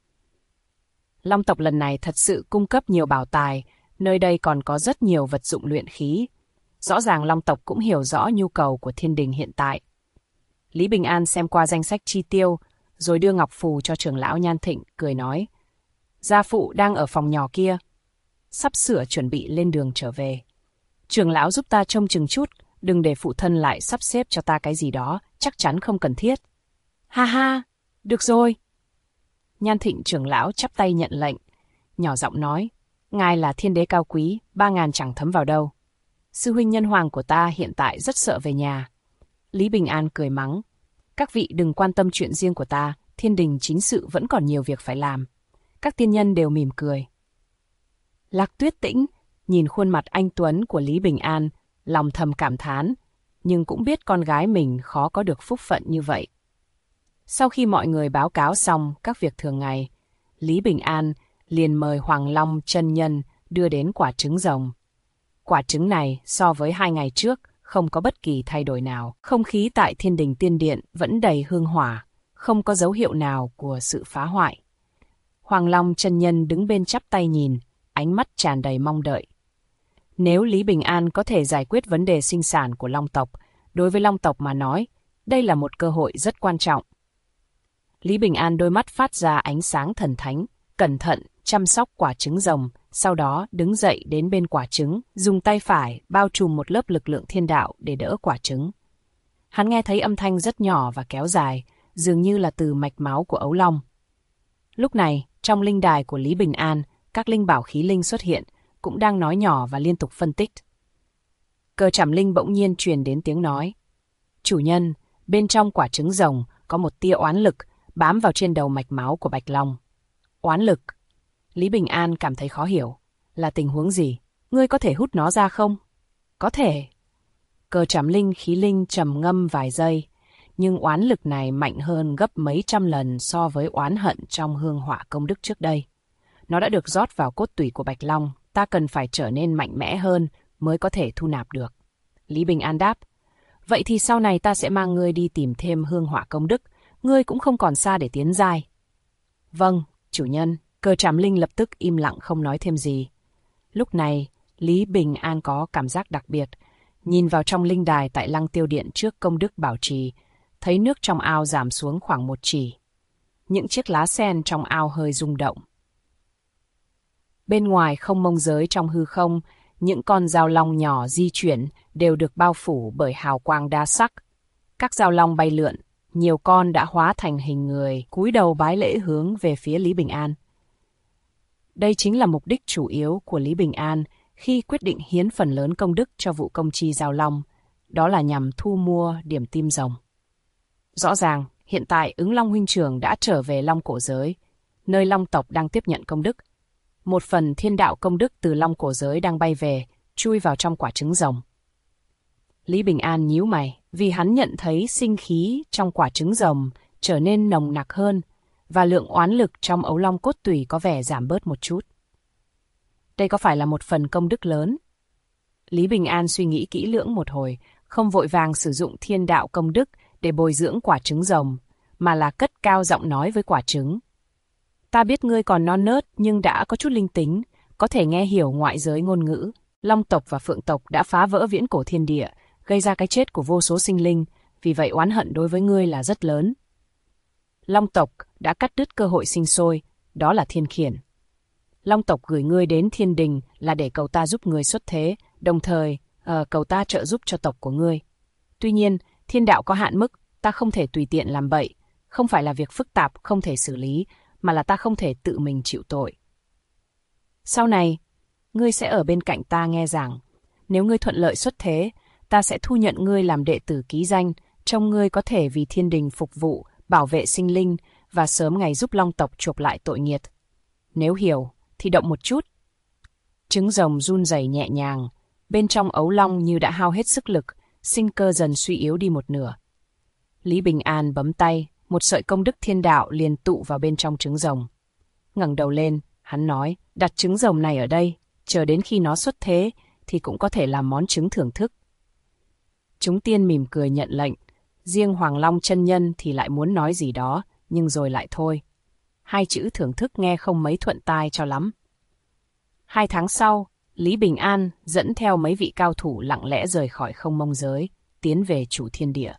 Long tộc lần này thật sự cung cấp nhiều bảo tài, nơi đây còn có rất nhiều vật dụng luyện khí. Rõ ràng Long tộc cũng hiểu rõ nhu cầu của thiên đình hiện tại. Lý Bình An xem qua danh sách chi tiêu, rồi đưa ngọc phù cho trưởng lão Nhan Thịnh, cười nói. Gia phụ đang ở phòng nhỏ kia, sắp sửa chuẩn bị lên đường trở về. Trưởng lão giúp ta trông chừng chút, đừng để phụ thân lại sắp xếp cho ta cái gì đó, chắc chắn không cần thiết. Ha ha, được rồi. Nhan Thịnh trưởng lão chắp tay nhận lệnh, nhỏ giọng nói, ngài là thiên đế cao quý, 3.000 chẳng thấm vào đâu. Sư huynh nhân hoàng của ta hiện tại rất sợ về nhà. Lý Bình An cười mắng, các vị đừng quan tâm chuyện riêng của ta, thiên đình chính sự vẫn còn nhiều việc phải làm. Các tiên nhân đều mỉm cười. Lạc Tuyết Tĩnh nhìn khuôn mặt anh tuấn của Lý Bình An, lòng thầm cảm thán, nhưng cũng biết con gái mình khó có được phúc phận như vậy. Sau khi mọi người báo cáo xong các việc thường ngày, Lý Bình An liền mời Hoàng Long chân nhân đưa đến quả trứng rồng. Quả trứng này so với 2 ngày trước không có bất kỳ thay đổi nào. Không khí tại Thiên Đình Tiên Điện vẫn đầy hương hỏa, không có dấu hiệu nào của sự phá hoại. Hoàng Long chân nhân đứng bên chắp tay nhìn, ánh mắt tràn đầy mong đợi. Nếu Lý Bình An có thể giải quyết vấn đề sinh sản của Long tộc, đối với Long tộc mà nói, đây là một cơ hội rất quan trọng. Lý Bình An đôi mắt phát ra ánh sáng thần thánh, cẩn thận chăm sóc quả trứng rồng, sau đó đứng dậy đến bên quả trứng, dùng tay phải bao trùm một lớp lực lượng thiên đạo để đỡ quả trứng. Hắn nghe thấy âm thanh rất nhỏ và kéo dài, dường như là từ mạch máu của ấu long. Lúc này, trong linh đài của Lý Bình An, các linh bảo khí linh xuất hiện, cũng đang nói nhỏ và liên tục phân tích. Cờ Trảm Linh bỗng nhiên truyền đến tiếng nói. Chủ nhân, bên trong quả trứng rồng có một tia oán lực bám vào trên đầu mạch máu của Bạch Long. Oán lực? Lý Bình An cảm thấy khó hiểu. Là tình huống gì? Ngươi có thể hút nó ra không? Có thể. Cờ Trảm Linh khí linh trầm ngâm vài giây, nhưng oán lực này mạnh hơn gấp mấy trăm lần so với oán hận trong hương hỏa công đức trước đây. Nó đã được rót vào cốt tủy của Bạch Long, ta cần phải trở nên mạnh mẽ hơn mới có thể thu nạp được. Lý Bình An đáp, vậy thì sau này ta sẽ mang ngươi đi tìm thêm hương hỏa công đức, ngươi cũng không còn xa để tiến giai. Vâng, chủ nhân. Cờ Trảm Linh lập tức im lặng không nói thêm gì. Lúc này, Lý Bình An có cảm giác đặc biệt, nhìn vào trong linh đài tại Lăng Tiêu Điện trước công đức bảo trì, thấy nước trong ao giảm xuống khoảng 1 chỉ. Những chiếc lá sen trong ao hơi rung động. Bên ngoài không mông giới trong hư không, Những con dao long nhỏ di chuyển đều được bao phủ bởi hào quang đa sắc. Các dao long bay lượn, nhiều con đã hóa thành hình người, cúi đầu bái lễ hướng về phía Lý Bình An. Đây chính là mục đích chủ yếu của Lý Bình An khi quyết định hiến phần lớn công đức cho vụ công chi dao long, đó là nhằm thu mua điểm tim rồng. Rõ ràng, hiện tại Ứng Long huynh trưởng đã trở về Long Cổ Giới, nơi Long tộc đang tiếp nhận công đức. Một phần thiên đạo công đức từ Long Cổ Giới đang bay về, chui vào trong quả trứng rồng. Lý Bình An nhíu mày, vì hắn nhận thấy sinh khí trong quả trứng rồng trở nên nồng nặc hơn, và lượng oán lực trong ấu long cốt tủy có vẻ giảm bớt một chút. Đây có phải là một phần công đức lớn? Lý Bình An suy nghĩ kỹ lưỡng một hồi, không vội vàng sử dụng thiên đạo công đức để bồi dưỡng quả trứng rồng, mà là cất cao giọng nói với quả trứng. Ta biết ngươi còn non nớt nhưng đã có chút linh tính, có thể nghe hiểu ngoại giới ngôn ngữ. Long tộc và Phượng tộc đã phá vỡ viễn cổ thiên địa, gây ra cái chết của vô số sinh linh, vì vậy oán hận đối với ngươi là rất lớn. Long tộc đã cắt đứt cơ hội sinh sôi, đó là thiên khiển. Long tộc gửi ngươi đến thiên đình là để cầu ta giúp ngươi xuất thế, đồng thời cầu ta trợ giúp cho tộc của ngươi. Tuy nhiên, thiên đạo có hạn mức, ta không thể tùy tiện làm bậy, không phải là việc phức tạp không thể xử lý, mà là ta không thể tự mình chịu tội. Sau này, ngươi sẽ ở bên cạnh ta nghe giảng. Nếu ngươi thuận lợi xuất thế, ta sẽ thu nhận ngươi làm đệ tử ký danh, trông ngươi có thể vì thiên đình phục vụ, bảo vệ sinh linh và sớm ngày giúp Long tộc chuộc lại tội nghiệt. Nếu hiểu, thì động một chút. Trứng rồng run rẩy nhẹ nhàng, bên trong ấu long như đã hao hết sức lực, sinh cơ dần suy yếu đi một nửa. Lý Bình An bấm tay, một sợi công đức thiên đạo liền tụ vào bên trong trứng rồng. Ngẩng đầu lên, hắn nói, đặt trứng rồng này ở đây, chờ đến khi nó xuất thế, thì cũng có thể làm món trứng thưởng thức. Chúng tiên mỉm cười nhận lệnh, riêng Hoàng Long chân nhân thì lại muốn nói gì đó, nhưng rồi lại thôi. Hai chữ thưởng thức nghe không mấy thuận tai cho lắm. 2 tháng sau, Lý Bình An dẫn theo mấy vị cao thủ lặng lẽ rời khỏi Không Mông Giới, tiến về Chủ Thiên Địa.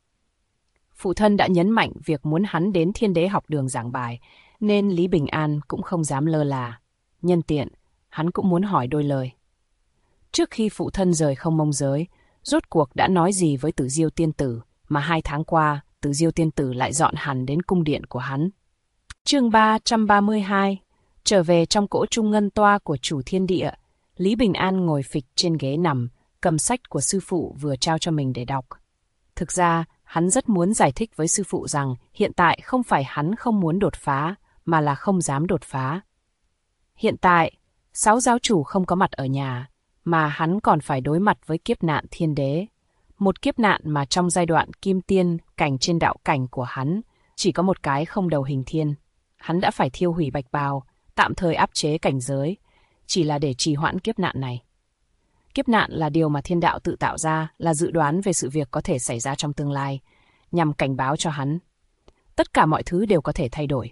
Phụ thân đã nhấn mạnh việc muốn hắn đến Thiên Đế học đường giảng bài, nên Lý Bình An cũng không dám lơ là. Nhân tiện, hắn cũng muốn hỏi đôi lời. Trước khi phụ thân rời Không Mông Giới, rốt cuộc đã nói gì với Tử Diêu Tiên Tử, mà 2 tháng qua, Tử Diêu Tiên Tử lại dọn hẳn đến cung điện của hắn. Chương 332. Trở về trong cỗ trung ngân toa của Chủ Thiên Địa, Lý Bình An ngồi phịch trên ghế nằm, cầm sách của sư phụ vừa trao cho mình để đọc. Thực ra, hắn rất muốn giải thích với sư phụ rằng hiện tại không phải hắn không muốn đột phá, mà là không dám đột phá. Hiện tại, 6 giáo chủ không có mặt ở nhà, mà hắn còn phải đối mặt với kiếp nạn thiên đế. Một kiếp nạn mà trong giai đoạn kim tiên cảnh trên đạo cảnh của hắn, chỉ có một cái không đầu hình thiên. Hắn đã phải thiêu hủy bạch bào, tạm thời áp chế cảnh giới, chỉ là để trì hoãn kiếp nạn này. Kiếp nạn là điều mà thiên đạo tự tạo ra, là dự đoán về sự việc có thể xảy ra trong tương lai, nhằm cảnh báo cho hắn. Tất cả mọi thứ đều có thể thay đổi.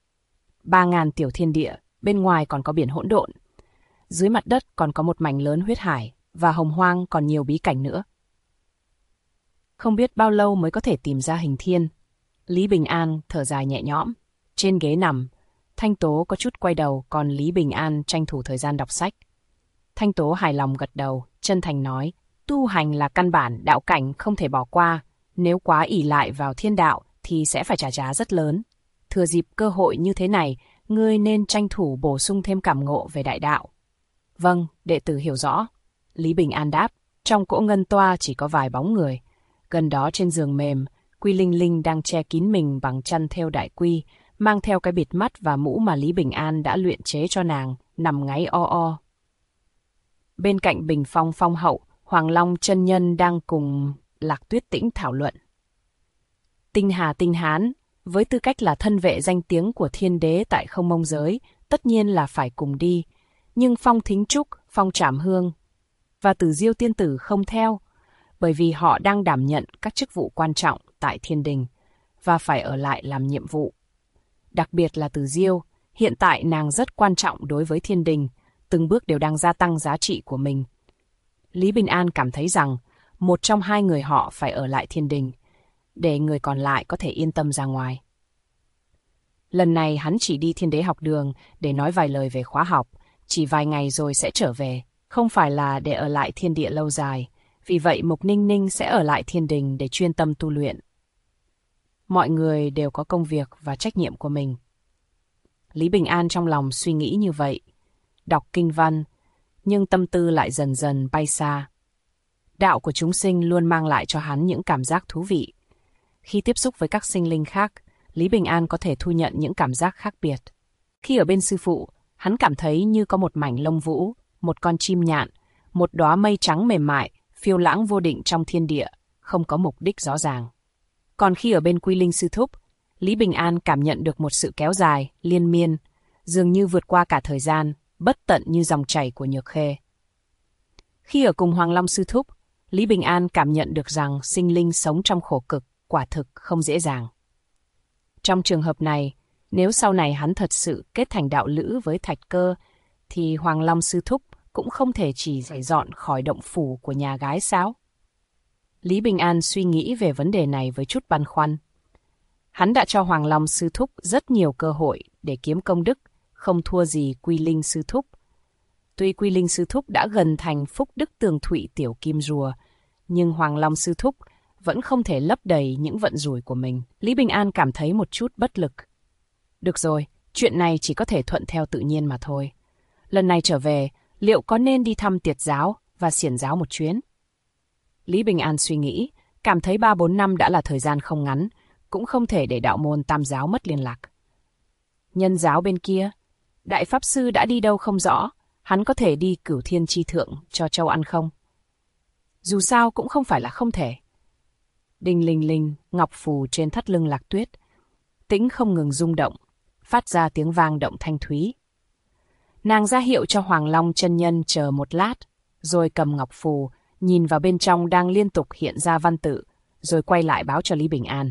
3.000 tiểu thiên địa, bên ngoài còn có biển hỗn độn. Dưới mặt đất còn có một mảnh lớn huyết hải, và hồng hoang còn nhiều bí cảnh nữa. Không biết bao lâu mới có thể tìm ra hình thiên. Lý Bình An thở dài nhẹ nhõm. Trên ghế nằm, Thanh Tố có chút quay đầu, còn Lý Bình An tranh thủ thời gian đọc sách. Thanh Tố hài lòng gật đầu, chân thành nói, tu hành là căn bản, đạo cảnh không thể bỏ qua. Nếu quá ỷ lại vào thiên đạo thì sẽ phải trả giá rất lớn. Thừa dịp cơ hội như thế này, ngươi nên tranh thủ bổ sung thêm cảm ngộ về đại đạo. Vâng, đệ tử hiểu rõ. Lý Bình An đáp, trong cỗ ngân toa chỉ có vài bóng người. Gần đó trên giường mềm, Quy Linh Linh đang che kín mình bằng chăn thêu đại quy, mang theo cái bịt mắt và mũ mà Lý Bình An đã luyện chế cho nàng, nằm ngáy o o. Bên cạnh bình phong phong hậu, Hoàng Long chân nhân đang cùng Lạc Tuyết Tĩnh thảo luận. Tinh Hà Tinh Hán, với tư cách là thân vệ danh tiếng của thiên đế tại Không Mông Giới, tất nhiên là phải cùng đi, nhưng Phong Thính Trúc, Phong Trảm Hương và Tử Diêu Tiên Tử không theo, bởi vì họ đang đảm nhận các chức vụ quan trọng tại thiên đình và phải ở lại làm nhiệm vụ. Đặc biệt là Tử Diêu, hiện tại nàng rất quan trọng đối với thiên đình, từng bước đều đang gia tăng giá trị của mình. Lý Bình An cảm thấy rằng một trong 2 người họ phải ở lại thiên đình, để người còn lại có thể yên tâm ra ngoài. Lần này hắn chỉ đi Thiên Đế học đường để nói vài lời về khóa học, chỉ vài ngày rồi sẽ trở về. không phải là để ở lại thiên địa lâu dài, vì vậy Mục Ninh Ninh sẽ ở lại thiên đình để chuyên tâm tu luyện. Mọi người đều có công việc và trách nhiệm của mình. Lý Bình An trong lòng suy nghĩ như vậy, đọc kinh văn, nhưng tâm tư lại dần dần bay xa. Đạo của chúng sinh luôn mang lại cho hắn những cảm giác thú vị. Khi tiếp xúc với các sinh linh khác, Lý Bình An có thể thu nhận những cảm giác khác biệt. Khi ở bên sư phụ, hắn cảm thấy như có một mảnh lông vũ, một con chim nhạn, một đóa mây trắng mềm mại, phiêu lãng vô định trong thiên địa, không có mục đích rõ ràng. Còn khi ở bên Quy Linh sư thúc, Lý Bình An cảm nhận được một sự kéo dài, liên miên, dường như vượt qua cả thời gian, bất tận như dòng chảy của Nhược Khê. Khi ở cùng Hoàng Long sư thúc, Lý Bình An cảm nhận được rằng sinh linh sống trong khổ cực, quả thực không dễ dàng. Trong trường hợp này, nếu sau này hắn thật sự kết thành đạo lữ với Thạch Cơ, thì Hoàng Long sư thúc cũng không thể chỉ giải dọn khỏi động phủ của nhà gái sao? Lý Bình An suy nghĩ về vấn đề này với chút băn khoăn. Hắn đã cho Hoàng Long sư thúc rất nhiều cơ hội để kiếm công đức, không thua gì Quy Linh sư thúc. Tuy Quy Linh sư thúc đã gần thành phúc đức tường thụy tiểu kim rùa, nhưng Hoàng Long sư thúc vẫn không thể lấp đầy những vận rủi của mình. Lý Bình An cảm thấy một chút bất lực. Được rồi, chuyện này chỉ có thể thuận theo tự nhiên mà thôi. Lần này trở về, liệu có nên đi thăm Tiệt giáo và Xiển giáo một chuyến? Lý Bình An suy nghĩ, cảm thấy 3-4 năm đã là thời gian không ngắn, cũng không thể để đạo môn Tam giáo mất liên lạc. Nhân giáo bên kia, Đại Pháp Sư đã đi đâu không rõ, hắn có thể đi Cửu Thiên Chi Thượng cho Châu ăn không? Dù sao cũng không phải là không thể. Đinh linh linh, ngọc phù trên thắt lưng Lạc Tuyết, tĩnh không ngừng rung động, phát ra tiếng vang động thanh thúy. Nàng ra hiệu cho Hoàng Long chân nhân chờ một lát, rồi cầm ngọc phù, nhìn vào bên trong đang liên tục hiện ra văn tự, rồi quay lại báo cho Lý Bình An.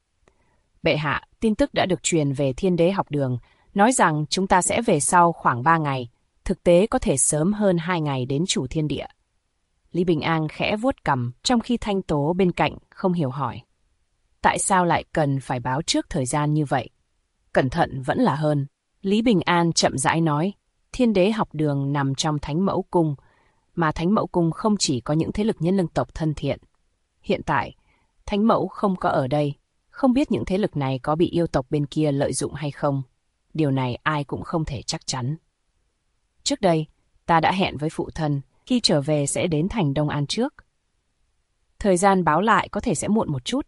Bệ hạ, tin tức đã được truyền về Thiên Đế học đường, nói rằng chúng ta sẽ về sau khoảng 3 ngày, thực tế có thể sớm hơn 2 ngày đến chủ thiên địa. Lý Bình An khẽ vuốt cằm, trong khi Thanh Tố bên cạnh không hiểu hỏi. Tại sao lại cần phải báo trước thời gian như vậy? Cẩn thận vẫn là hơn. Lý Bình An chậm rãi nói, Thiên Đế học đường nằm trong Thánh Mẫu Cung, mà Thánh Mẫu Cung không chỉ có những thế lực nhân lương tộc thân thiện. Hiện tại, Thánh Mẫu không có ở đây, không biết những thế lực này có bị yêu tộc bên kia lợi dụng hay không. Điều này ai cũng không thể chắc chắn. Trước đây, ta đã hẹn với phụ thân, khi trở về sẽ đến thành Đông An trước. Thời gian báo lại có thể sẽ muộn một chút.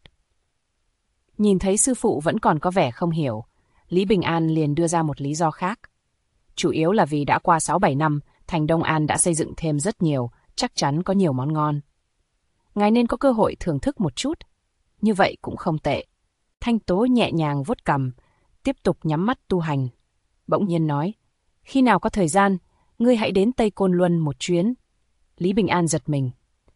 Nhìn thấy sư phụ vẫn còn có vẻ không hiểu, Lý Bình An liền đưa ra một lý do khác. Chủ yếu là vì đã qua 6-7 năm, thành Đông An đã xây dựng thêm rất nhiều, chắc chắn có nhiều món ngon. Ngài nên có cơ hội thưởng thức một chút. Như vậy cũng không tệ. Thanh Tố nhẹ nhàng vuốt cằm, tiếp tục nhắm mắt tu hành. Bỗng nhiên nói, khi nào có thời gian, ngươi hãy đến Tây Côn Luân một chuyến. Lý Bình An giật mình.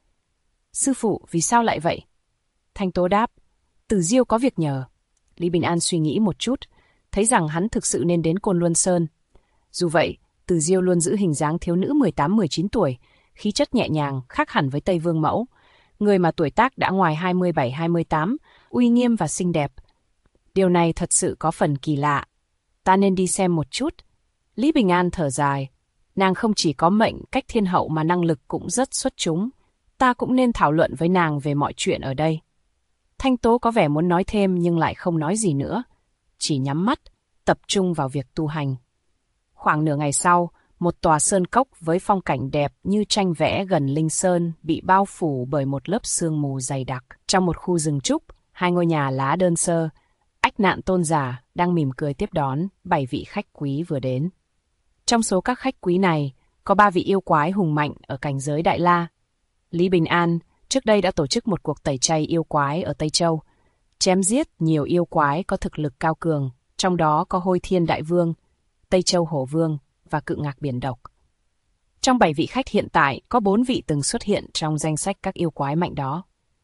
Sư phụ, vì sao lại vậy? Thanh Tố đáp, Tử Diêu có việc nhờ. Lý Bình An suy nghĩ một chút, thấy rằng hắn thực sự nên đến Côn Luân Sơn. Dù vậy, Tử Diêu luôn giữ hình dáng thiếu nữ 18-19 tuổi, khí chất nhẹ nhàng, khác hẳn với Tây Vương mẫu. Người mà tuổi tác đã ngoài 27-28, uy nghiêm và xinh đẹp. Điều này thật sự có phần kỳ lạ. Ta nên đi xem một chút. Lý Bình An thở dài. Nàng không chỉ có mệnh cách thiên hậu mà năng lực cũng rất xuất chúng. Ta cũng nên thảo luận với nàng về mọi chuyện ở đây. Thanh Tố có vẻ muốn nói thêm nhưng lại không nói gì nữa. Chỉ nhắm mắt, tập trung vào việc tu hành. Khoảng nửa ngày sau, một tòa sơn cốc với phong cảnh đẹp như tranh vẽ gần Linh Sơn bị bao phủ bởi một lớp sương mù dày đặc. Trong một khu rừng trúc, 2 ngôi nhà lá đơn sơ, Ách Nạn Tôn Giả đang mỉm cười tiếp đón 7 vị khách quý vừa đến. Trong số các khách quý này, có 3 vị yêu quái hùng mạnh ở cảnh giới Đại La. Lý Bình An trước đây đã tổ chức một cuộc tẩy chay yêu quái ở Tây Châu, chém giết nhiều yêu quái có thực lực cao cường, trong đó có Hôi Thiên Đại Vương, Tây Châu Hổ Vương và Cự Ngạc Biển Độc. Trong 7 vị khách hiện tại, có 4 vị từng xuất hiện trong danh sách các yêu quái mạnh đó.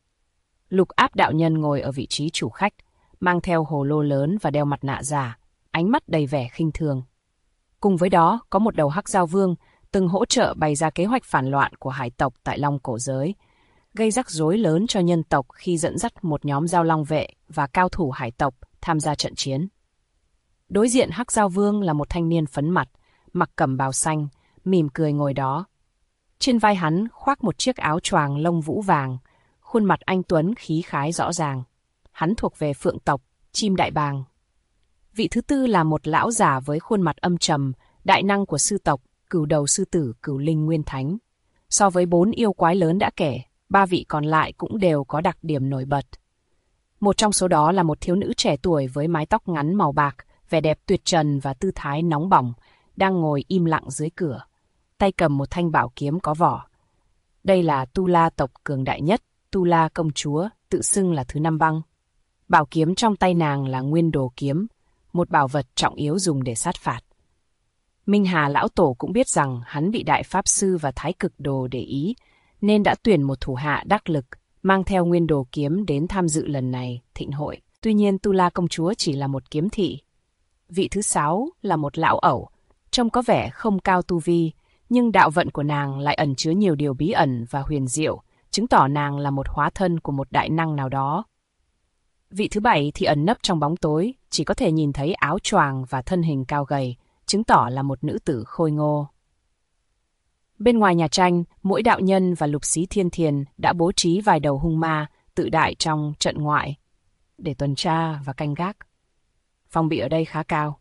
Lục Áp đạo nhân ngồi ở vị trí chủ khách, mang theo hồ lô lớn và đeo mặt nạ giả, ánh mắt đầy vẻ khinh thường. Cùng với đó, có một đầu Hắc Giao Vương từng hỗ trợ bày ra kế hoạch phản loạn của hải tộc tại Long Cổ Giới, gây rắc rối lớn cho nhân tộc khi dẫn dắt một nhóm Giao Long vệ và cao thủ hải tộc tham gia trận chiến. Đối diện Hắc Giao Vương là một thanh niên phấn mặt, mặc cẩm bào xanh, mỉm cười ngồi đó. Trên vai hắn khoác một chiếc áo choàng lông vũ vàng, khuôn mặt anh tuấn khí khái rõ ràng. Hắn thuộc về phượng tộc, chim đại bàng. Vị thứ tư là một lão giả với khuôn mặt âm trầm, đại năng của sư tộc, Cửu Đầu Sư Tử, Cửu Linh Nguyên Thánh. So với 4 yêu quái lớn đã kể, 3 vị còn lại cũng đều có đặc điểm nổi bật. Một trong số đó là một thiếu nữ trẻ tuổi với mái tóc ngắn màu bạc, vẻ đẹp tuyệt trần và tư thái nóng bỏng, đang ngồi im lặng dưới cửa, tay cầm một thanh bảo kiếm có vỏ. Đây là Tu La tộc cường đại nhất, Tu La công chúa, tự xưng là thứ 5 băng. Bảo kiếm trong tay nàng là Nguyên Đồ kiếm, một bảo vật trọng yếu dùng để sát phạt. Minh Hà lão tổ cũng biết rằng hắn bị Đại Pháp Sư và Thái Cực Đồ để ý, nên đã tuyển một thủ hạ đắc lực, mang theo Nguyên Đồ kiếm đến tham dự lần này thịnh hội. Tuy nhiên Tu La công chúa chỉ là một kiếm thị. Vị thứ 6 là một lão ẩu, trông có vẻ không cao tu vi, nhưng đạo vận của nàng lại ẩn chứa nhiều điều bí ẩn và huyền diệu, chứng tỏ nàng là một hóa thân của một đại năng nào đó. Vị thứ 7 thì ẩn nấp trong bóng tối, chỉ có thể nhìn thấy áo choàng và thân hình cao gầy, chứng tỏ là một nữ tử khôi ngô. Bên ngoài nhà tranh, Mỗi đạo nhân và Lục Xí Thiên Thiền đã bố trí vài đầu hung ma tự đại trong trận ngoại để tuần tra và canh gác. Phòng bị ở đây khá cao.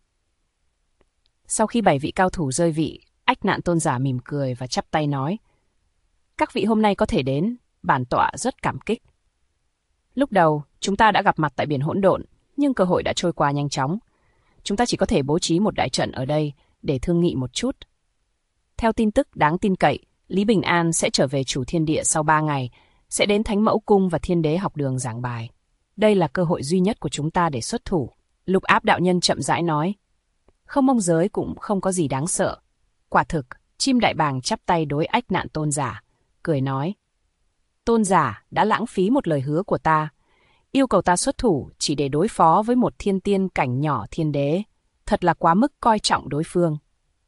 Sau khi 7 vị cao thủ rơi vị, Ách Nạn Tôn giả mỉm cười và chắp tay nói: "Các vị hôm nay có thể đến, bản tọa rất cảm kích. Lúc đầu, chúng ta đã gặp mặt tại biển hỗn độn, nhưng cơ hội đã trôi qua nhanh chóng. Chúng ta chỉ có thể bố trí một đại trận ở đây để thương nghị một chút. Theo tin tức đáng tin cậy, Lý Bình An sẽ trở về chủ thiên địa sau 3 ngày, sẽ đến Thánh Mẫu Cung và Thiên Đế học đường giảng bài. Đây là cơ hội duy nhất của chúng ta để xuất thủ." Lục Áp đạo nhân chậm rãi nói: "Không mông giới cũng không có gì đáng sợ." Quả thực, chim đại bàng chắp tay đối Ách Nạn Tôn giả, cười nói: "Tôn giả đã lãng phí một lời hứa của ta, yêu cầu ta xuất thủ chỉ để đối phó với một thiên tiên cảnh nhỏ thiên đế, thật là quá mức coi trọng đối phương."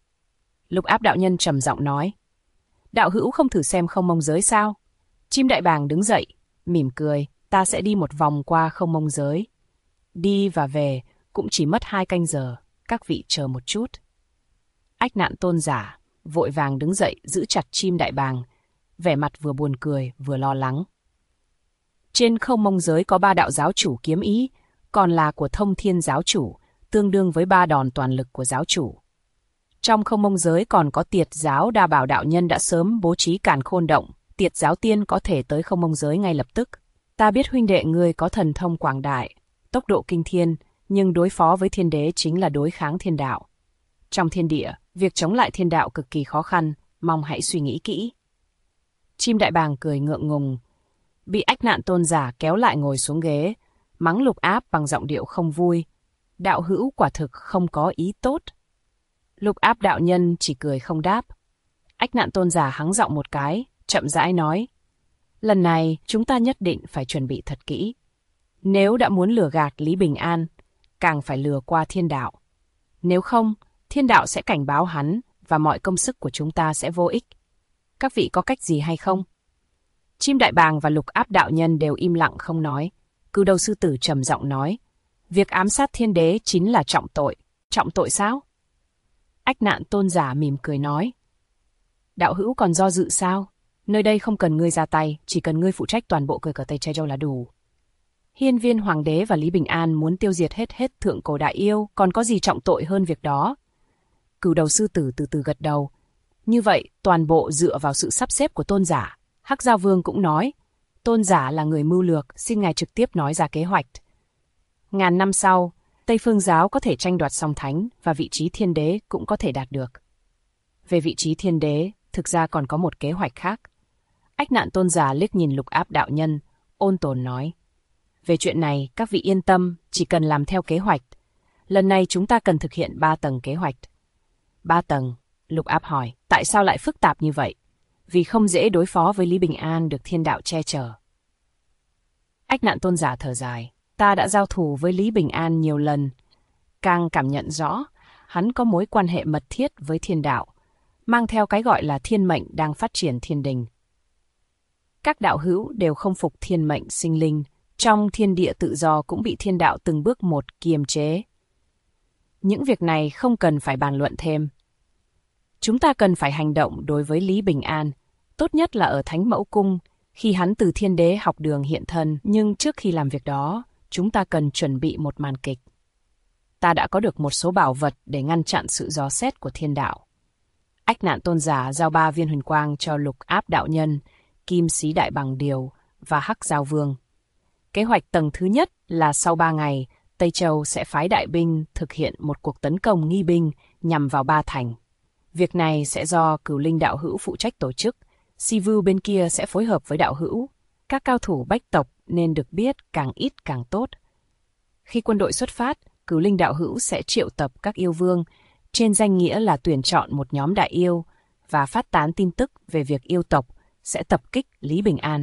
Lục Áp đạo nhân trầm giọng nói: "Đạo hữu không thử xem không mông giới sao?" Chim đại bàng đứng dậy, mỉm cười: "Ta sẽ đi một vòng qua không mông giới. Đi và về cũng chỉ mất 2 canh giờ, các vị chờ một chút." Ách Nạn Tôn giả vội vàng đứng dậy giữ chặt chim đại bàng, vẻ mặt vừa buồn cười vừa lo lắng. Trên không mông giới có 3 đạo giáo chủ kiếm ý, còn là của Thông Thiên giáo chủ, tương đương với 3 đòn toàn lực của giáo chủ. Trong không mông giới còn có Tiệt giáo Đa Bảo đạo nhân đã sớm bố trí Càn Khôn động, Tiệt giáo tiên có thể tới không mông giới ngay lập tức. Ta biết huynh đệ ngươi có thần thông quảng đại, tốc độ kinh thiên, nhưng đối phó với thiên đế chính là đối kháng thiên đạo. Trong thiên địa, việc chống lại thiên đạo cực kỳ khó khăn, mong hãy suy nghĩ kỹ. Chim đại bàng cười ngượng ngùng, bị Ách Nạn Tôn giả kéo lại ngồi xuống ghế, mắng Lục Áp bằng giọng điệu không vui. Đạo hữu quả thực không có ý tốt. Lục Áp đạo nhân chỉ cười không đáp. Ách Nạn Tôn giả hắng giọng một cái, chậm rãi nói: "Lần này chúng ta nhất định phải chuẩn bị thật kỹ. Nếu đã muốn lừa gạt Lý Bình An, càng phải lừa qua thiên đạo. Nếu không, thiên đạo sẽ cảnh báo hắn và mọi công sức của chúng ta sẽ vô ích. Các vị có cách gì hay không?" Chim đại bàng và Lục Áp đạo nhân đều im lặng không nói. Cửu Đầu Sư Tử trầm giọng nói: "Việc ám sát thiên đế chính là trọng tội." "Trọng tội sao?" Ách Nạn Tôn giả mỉm cười nói: "Đạo hữu còn do dự sao? Nơi đây không cần ngươi ra tay, chỉ cần ngươi phụ trách toàn bộ cờ cờ Tây Trai Châu là đủ. Hiên Viên Hoàng đế và Lý Bình An muốn tiêu diệt hết thượng cổ đại yêu, còn có gì trọng tội hơn việc đó?" Cửu Đầu Sư Tử từ từ gật đầu. "Như vậy, toàn bộ dựa vào sự sắp xếp của tôn giả." Hắc Giao Vương cũng nói: "Tôn giả là người mưu lược, xin ngài trực tiếp nói ra kế hoạch. 1000 năm sau, Tây Phương giáo có thể tranh đoạt song thánh và vị trí thiên đế cũng có thể đạt được. Về vị trí thiên đế, thực ra còn có một kế hoạch khác." Ách Nạn Tôn giả liếc nhìn Lục Áp đạo nhân, ôn tồn nói: "Về chuyện này, các vị yên tâm, chỉ cần làm theo kế hoạch. Lần này chúng ta cần thực hiện 3 tầng kế hoạch." 3 tầng? Lục Áp hỏi: "Tại sao lại phức tạp như vậy?" "Vì không dễ đối phó với Lý Bình An được thiên đạo che chở." Ách Nạn Tôn giả thở dài: "Ta đã giao thủ với Lý Bình An nhiều lần, càng cảm nhận rõ hắn có mối quan hệ mật thiết với thiên đạo, mang theo cái gọi là thiên mệnh đang phát triển thiên đình. Các đạo hữu đều không phục thiên mệnh sinh linh, trong thiên địa tự do cũng bị thiên đạo từng bước một kiềm chế. Những việc này không cần phải bàn luận thêm. Chúng ta cần phải hành động đối với Lý Bình An, tốt nhất là ở Thánh Mẫu Cung, khi hắn từ Thiên Đế học đường hiện thân. Nhưng trước khi làm việc đó, chúng ta cần chuẩn bị một màn kịch. Ta đã có được một số bảo vật để ngăn chặn sự dò xét của thiên đạo. Ách Nạn Tôn giả giao 3 viên huyền quang cho Lục Áp đạo nhân, Kim Sĩ Đại Bằng Điều và Hắc Giao Vương. Kế hoạch tầng thứ nhất là sau 3 ngày, Tây Châu sẽ phái đại binh thực hiện một cuộc tấn công nghi binh nhằm vào 3 thành. Việc này sẽ do Cửu Linh đạo hữu phụ trách tổ chức, Si Vưu bên kia sẽ phối hợp với đạo hữu. Các cao thủ bách tộc nên được biết càng ít càng tốt. Khi quân đội xuất phát, Cửu Linh đạo hữu sẽ triệu tập các yêu vương, trên danh nghĩa là tuyển chọn một nhóm đại yêu và phát tán tin tức về việc yêu tộc sẽ tập kích Lý Bình An.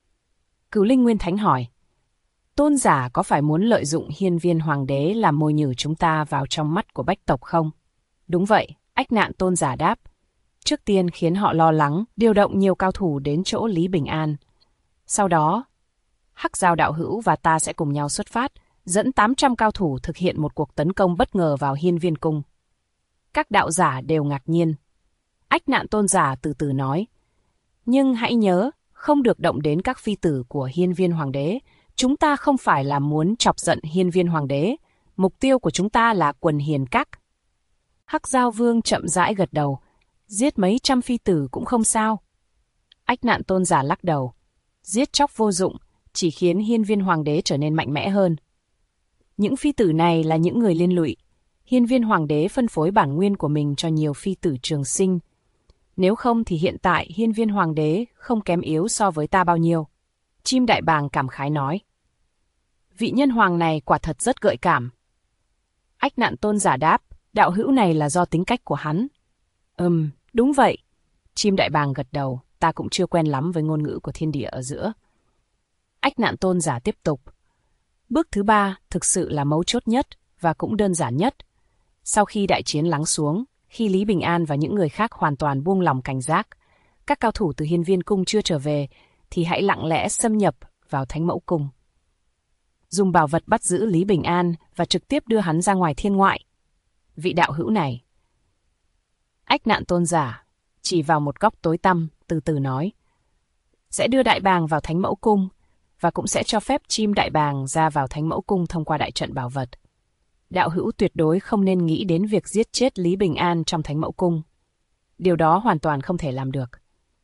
Cửu Linh Nguyên Thánh hỏi, tôn giả có phải muốn lợi dụng Hiên Viên Hoàng đế làm mồi nhử chúng ta vào trong mắt của bách tộc không? Đúng vậy, Ách Nạn Tôn giả đáp. Trước tiên khiến họ lo lắng, điều động nhiều cao thủ đến chỗ Lý Bình An. Sau đó, Hắc Giao đạo hữu và ta sẽ cùng nhau xuất phát, dẫn 800 cao thủ thực hiện một cuộc tấn công bất ngờ vào Hiên Viên Cung. Các đạo giả đều ngạc nhiên. Ách Nạn Tôn giả từ từ nói, nhưng hãy nhớ, không được động đến các phi tử của Hiên Viên Hoàng đế. Chúng ta không phải là muốn chọc giận Hiên Viên Hoàng đế, mục tiêu của chúng ta là quần hiền các. Hắc Giao Vương chậm rãi gật đầu, giết mấy trăm phi tử cũng không sao. Ách Nạn Tôn giả lắc đầu, giết chóc vô dụng, chỉ khiến Hiên Viên Hoàng đế trở nên mạnh mẽ hơn. Những phi tử này là những người liên lụy. Hiên Viên Hoàng đế phân phối bản nguyên của mình cho nhiều phi tử trường sinh. Nếu không thì hiện tại Hiên Viên Hoàng đế không kém yếu so với ta bao nhiêu. Chim Đại Bàng cảm khái nói. Vị nhân hoàng này quả thật rất gợi cảm. Ách Nạn Tôn giả đáp, đạo hữu này là do tính cách của hắn. Đúng vậy. Chim Đại Bàng gật đầu, ta cũng chưa quen lắm với ngôn ngữ của thiên địa ở giữa. Ách Nạn Tôn giả tiếp tục. Bước thứ 3 thực sự là mấu chốt nhất và cũng đơn giản nhất. Sau khi đại chiến lắng xuống, khi Lý Bình An và những người khác hoàn toàn buông lòng cảnh giác, các cao thủ từ Hiên Viên Cung chưa trở về, thì hãy lặng lẽ xâm nhập vào Thánh Mẫu Cung. Dùng bảo vật bắt giữ Lý Bình An và trực tiếp đưa hắn ra ngoài thiên ngoại. Vị đạo hữu này. Ách Nạn Tôn giả chỉ vào một góc tối tăm, từ từ nói. Sẽ đưa Đại Bàng vào Thánh Mẫu Cung và cũng sẽ cho phép chim Đại Bàng ra vào Thánh Mẫu Cung thông qua đại trận bảo vật. Đạo hữu tuyệt đối không nên nghĩ đến việc giết chết Lý Bình An trong Thánh Mẫu Cung. Điều đó hoàn toàn không thể làm được.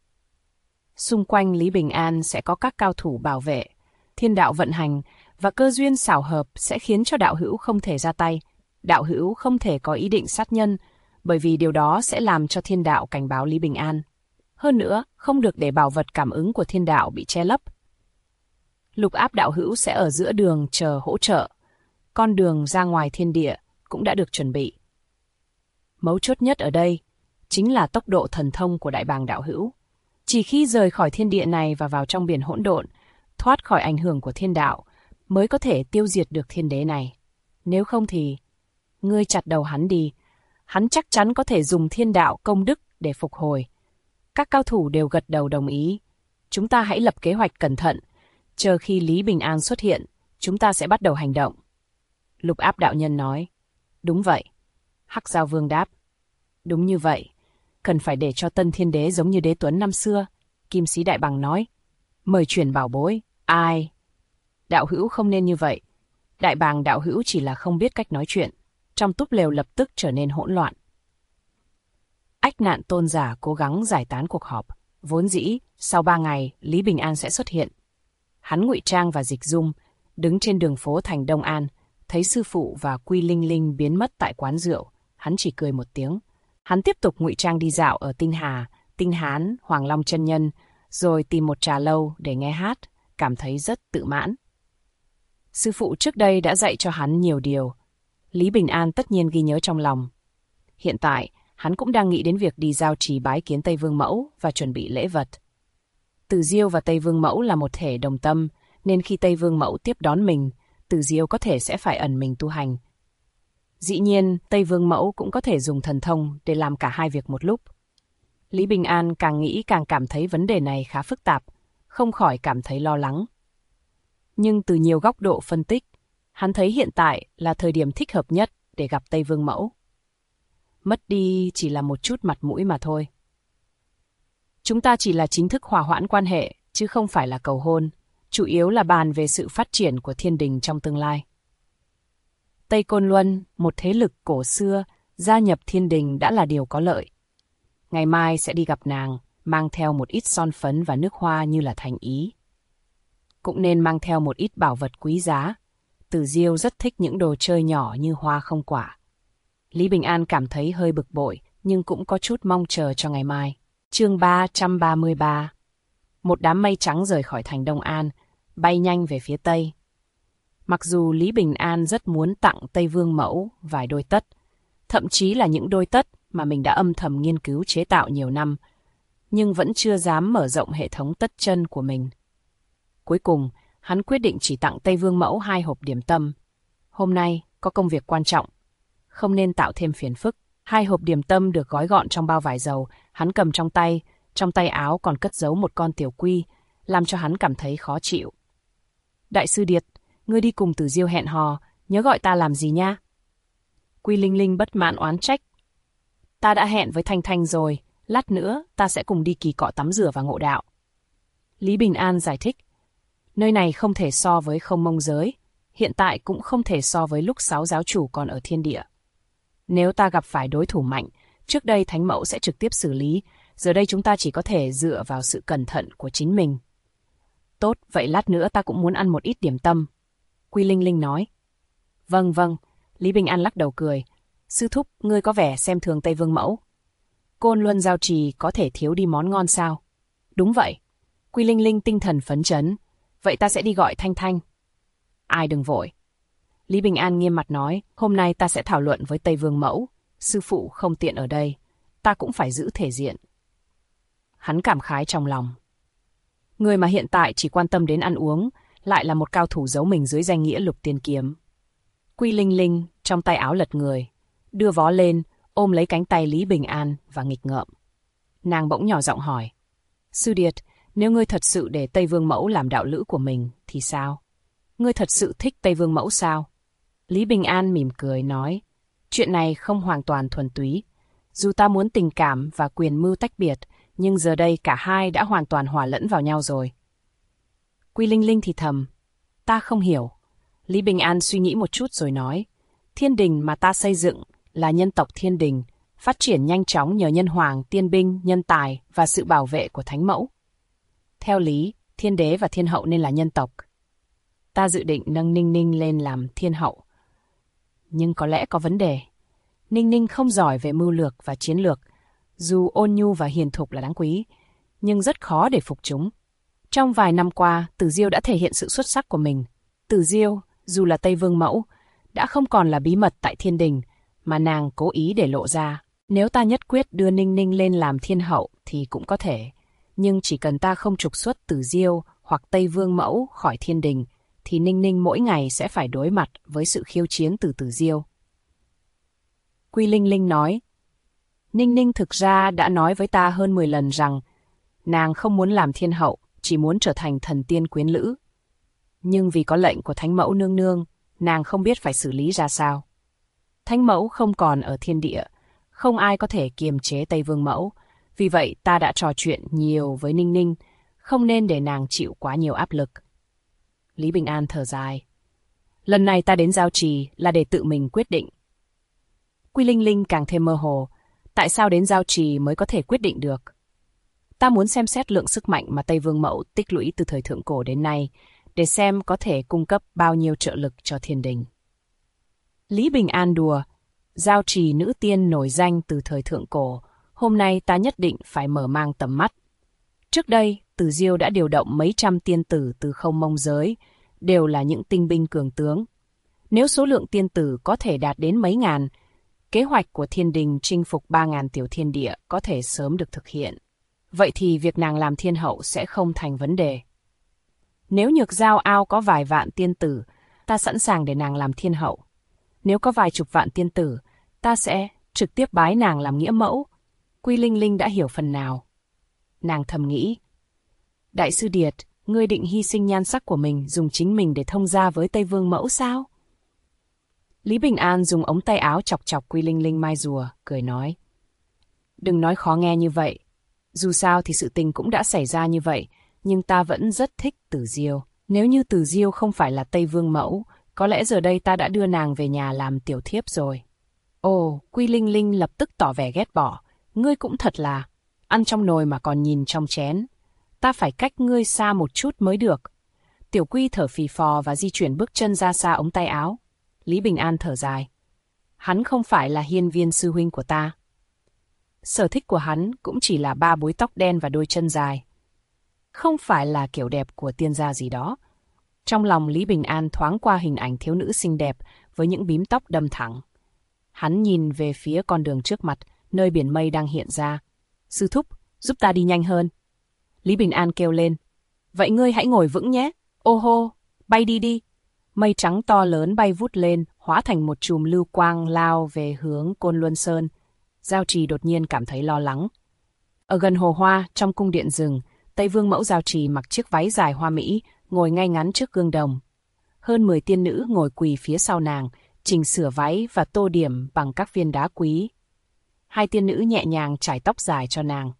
Xung quanh Lý Bình An sẽ có các cao thủ bảo vệ, thiên đạo vận hành và cơ duyên xảo hợp sẽ khiến cho đạo hữu không thể ra tay. Đạo hữu không thể có ý định sát nhân, bởi vì điều đó sẽ làm cho thiên đạo cảnh báo Lý Bình An. Hơn nữa, không được để bảo vật cảm ứng của thiên đạo bị che lấp. Lục Áp đạo hữu sẽ ở giữa đường chờ hỗ trợ. Con đường ra ngoài thiên địa cũng đã được chuẩn bị. Mấu chốt nhất ở đây chính là tốc độ thần thông của Đại Bàng đạo hữu. Chỉ khi rời khỏi thiên địa này và vào trong biển hỗn độn, thoát khỏi ảnh hưởng của thiên đạo, mới có thể tiêu diệt được thiên đế này. Nếu không thì, ngươi chặt đầu hắn đi. Hắn chắc chắn có thể dùng thiên đạo công đức để phục hồi. Các cao thủ đều gật đầu đồng ý. Chúng ta hãy lập kế hoạch cẩn thận. Chờ khi Lý Bình An xuất hiện, chúng ta sẽ bắt đầu hành động. Lục Áp đạo nhân nói. Đúng vậy. Hắc Giao Vương đáp. Đúng như vậy. Cần phải để cho Tân Thiên Đế giống như Đế Tuấn năm xưa. Kim Sĩ Đại Bằng nói. Mời truyền bảo bối. Ai? Đạo hữu không nên như vậy. Đại Bàng đạo hữu chỉ là không biết cách nói chuyện. Trong túp lều lập tức trở nên hỗn loạn. Ách Nạn Tôn giả cố gắng giải tán cuộc họp. Vốn dĩ, sau 3 ngày, Lý Bình An sẽ xuất hiện. Hắn ngụy trang và dịch dung, đứng trên đường phố thành Đông An, thấy sư phụ và Quy Linh Linh biến mất tại quán rượu. Hắn chỉ cười một tiếng. Hắn tiếp tục ngụy trang đi dạo ở Tinh Hà, Tinh Hán, Hoàng Long chân nhân, rồi tìm một trà lâu để nghe hát, cảm thấy rất tự mãn. Sư phụ trước đây đã dạy cho hắn nhiều điều. Lý Bình An tất nhiên ghi nhớ trong lòng. Hiện tại, hắn cũng đang nghĩ đến việc đi giao trì bái kiến Tây Vương Mẫu và chuẩn bị lễ vật. Từ Diêu và Tây Vương Mẫu là một thể đồng tâm, nên khi Tây Vương Mẫu tiếp đón mình, Từ Diêu có thể sẽ phải ẩn mình tu hành. Dĩ nhiên, Tây Vương Mẫu cũng có thể dùng thần thông để làm cả hai việc một lúc. Lý Bình An càng nghĩ càng cảm thấy vấn đề này khá phức tạp, không khỏi cảm thấy lo lắng. Nhưng từ nhiều góc độ phân tích, hắn thấy hiện tại là thời điểm thích hợp nhất để gặp Tây Vương Mẫu. mất đi chỉ là một chút mặt mũi mà thôi. Chúng ta chỉ là chính thức hòa hoãn quan hệ, chứ không phải là cầu hôn, chủ yếu là bàn về sự phát triển của thiên đình trong tương lai. Tây Côn Luân, một thế lực cổ xưa, gia nhập thiên đình đã là điều có lợi. Ngày mai sẽ đi gặp nàng, mang theo một ít son phấn và nước hoa như là thành ý. Cũng nên mang theo một ít bảo vật quý giá. Tử Diêu rất thích những đồ chơi nhỏ như hoa không quả. Lý Bình An cảm thấy hơi bực bội, nhưng cũng có chút mong chờ cho ngày mai. Chương 333. Một đám mây trắng rời khỏi thành Đông An, bay nhanh về phía Tây. Mặc dù Lý Bình An rất muốn tặng Tây Vương Mẫu vài đôi tất, thậm chí là những đôi tất mà mình đã âm thầm nghiên cứu chế tạo nhiều năm, nhưng vẫn chưa dám mở rộng hệ thống tất chân của mình. Cuối cùng, hắn quyết định chỉ tặng Tây Vương Mẫu 2 hộp điểm tâm. Hôm nay có công việc quan trọng, không nên tạo thêm phiền phức. 2 hộp điểm tâm được gói gọn trong bao vải dầu, hắn cầm trong tay áo còn cất giấu một con tiểu quy, làm cho hắn cảm thấy khó chịu. Đại sư Điệt, ngươi đi cùng Tử Diêu hẹn hò, nhớ gọi ta làm gì nha? Quy Linh Linh bất mãn oán trách. Ta đã hẹn với Thanh Thanh rồi, lát nữa ta sẽ cùng đi kỳ cọ tắm rửa và ngộ đạo. Lý Bình An giải thích. Nơi này không thể so với Không Mông giới, hiện tại cũng không thể so với lúc 6 giáo chủ còn ở thiên địa. Nếu ta gặp phải đối thủ mạnh, trước đây Thánh Mẫu sẽ trực tiếp xử lý, giờ đây chúng ta chỉ có thể dựa vào sự cẩn thận của chính mình. Tốt, vậy lát nữa ta cũng muốn ăn một ít điểm tâm. Quy Linh Linh nói. Vâng, Lý Bình An lắc đầu cười. Sư thúc, ngươi có vẻ xem thường Tây Vương Mẫu. Côn Luân Giao Trì có thể thiếu đi món ngon sao? Đúng vậy. Quy Linh Linh tinh thần phấn chấn. Vậy ta sẽ đi gọi Thanh Thanh. Ai đừng vội. Lý Bình An nghiêm mặt nói, hôm nay ta sẽ thảo luận với Tây Vương Mẫu. Sư phụ không tiện ở đây, ta cũng phải giữ thể diện. Hắn cảm khái trong lòng. Người mà hiện tại chỉ quan tâm đến ăn uống, lại là một cao thủ giấu mình dưới danh nghĩa Lục Tiên Kiếm. Quy Linh Linh trong tay áo lật người, đưa vó lên, ôm lấy cánh tay Lý Bình An và nghịch ngợm. Nàng bỗng nhỏ giọng hỏi, Sư Điệt, nếu ngươi thật sự để Tây Vương Mẫu làm đạo lữ của mình thì sao? Ngươi thật sự thích Tây Vương Mẫu sao? Lý Bình An mỉm cười nói, chuyện này không hoàn toàn thuần túy. Dù ta muốn tình cảm và quyền mưu tách biệt, nhưng giờ đây cả hai đã hoàn toàn hòa lẫn vào nhau rồi. Quy Linh Linh thì thầm, ta không hiểu. Lý Bình An suy nghĩ một chút rồi nói, thiên đình mà ta xây dựng là nhân tộc thiên đình, phát triển nhanh chóng nhờ nhân hoàng, tiên binh, nhân tài và sự bảo vệ của Thánh Mẫu. Theo lý, thiên đế và thiên hậu nên là nhân tộc. Ta dự định nâng Ninh Ninh lên làm thiên hậu. Nhưng có lẽ có vấn đề. Ninh Ninh không giỏi về mưu lược và chiến lược, dù ôn nhu và hiền thục là đáng quý, nhưng rất khó để phục chúng. Trong vài năm qua, Tử Diêu đã thể hiện sự xuất sắc của mình. Tử Diêu, dù là Tây Vương Mẫu, đã không còn là bí mật tại thiên đình, mà nàng cố ý để lộ ra. Nếu ta nhất quyết đưa Ninh Ninh lên làm thiên hậu thì cũng có thể, nhưng chỉ cần ta không trục xuất Tử Diêu hoặc Tây Vương Mẫu khỏi thiên đình, thì Ninh Ninh mỗi ngày sẽ phải đối mặt với sự khiêu chiến từ Tử Diêu. Quy Linh Linh nói, Ninh Ninh thực ra đã nói với ta hơn 10 lần rằng nàng không muốn làm thiên hậu, chỉ muốn trở thành thần tiên quyến lữ. Nhưng vì có lệnh của Thánh Mẫu nương nương, nàng không biết phải xử lý ra sao. Thánh Mẫu không còn ở thiên địa, không ai có thể kiềm chế Tây Vương Mẫu, vì vậy ta đã trò chuyện nhiều với Ninh Ninh, không nên để nàng chịu quá nhiều áp lực. Lý Bình An thở dài. Lần này ta đến Giao Trì là để tự mình quyết định. Quy Linh Linh càng thêm mơ hồ. Tại sao đến Giao Trì mới có thể quyết định được? Ta muốn xem xét lượng sức mạnh mà Tây Vương Mẫu tích lũy từ thời thượng cổ đến nay, để xem có thể cung cấp bao nhiêu trợ lực cho thiên đình. Lý Bình An đùa, Giao Trì nữ tiên nổi danh từ thời thượng cổ, hôm nay ta nhất định phải mở mang tầm mắt. Trước đây, Tử Diêu đã điều động mấy trăm tiên tử từ Không Mông giới, đều là những tinh binh cường tướng. Nếu số lượng tiên tử có thể đạt đến mấy ngàn, kế hoạch của thiên đình chinh phục 3.000 tiểu thiên địa có thể sớm được thực hiện. Vậy thì việc nàng làm thiên hậu sẽ không thành vấn đề. Nếu Nhược Giao Ao có vài vạn tiên tử, ta sẵn sàng để nàng làm thiên hậu. Nếu có vài chục vạn tiên tử, ta sẽ trực tiếp bái nàng làm nghĩa mẫu. Quy Linh Linh đã hiểu phần nào. Nàng thầm nghĩ, Đại sư Điệt, ngươi định hy sinh nhan sắc của mình, dùng chính mình để thông gia với Tây Vương Mẫu sao? Lý Bình An dùng ống tay áo chọc chọc Quy Linh Linh mai rùa, cười nói. Đừng nói khó nghe như vậy. Dù sao thì sự tình cũng đã xảy ra như vậy, nhưng ta vẫn rất thích Tử Diêu. Nếu như Tử Diêu không phải là Tây Vương mẫu, có lẽ giờ đây ta đã đưa nàng về nhà làm tiểu thiếp rồi. Ồ, Quy Linh Linh lập tức tỏ vẻ ghét bỏ. Ngươi cũng thật là, ăn trong nồi mà còn nhìn trong chén. Ta phải cách ngươi xa một chút mới được. Tiểu Quy thở phì phò và di chuyển bước chân ra xa ống tay áo. Lý Bình An thở dài. Hắn không phải là hiên viên sư huynh của ta. Sở thích của hắn cũng chỉ là 3 búi tóc đen và đôi chân dài. Không phải là kiểu đẹp của tiên gia gì đó. Trong lòng Lý Bình An thoáng qua hình ảnh thiếu nữ xinh đẹp với những bím tóc đâm thẳng. Hắn nhìn về phía con đường trước mặt, nơi biển mây đang hiện ra. Sư thúc, giúp ta đi nhanh hơn. Lý Bình An kêu lên. Vậy ngươi hãy ngồi vững nhé. Ô hô, bay đi đi. Mây trắng to lớn bay vút lên, hóa thành một chùm lưu quang lao về hướng Côn Luân Sơn. Giao Trì đột nhiên cảm thấy lo lắng. Ở gần hồ hoa, trong cung điện rừng, Tây Vương mẫu Giao Trì mặc chiếc váy dài hoa mỹ, ngồi ngay ngắn trước gương đồng. Hơn 10 tiên nữ ngồi quỳ phía sau nàng, chỉnh sửa váy và tô điểm bằng các viên đá quý. 2 tiên nữ nhẹ nhàng chải tóc dài cho nàng.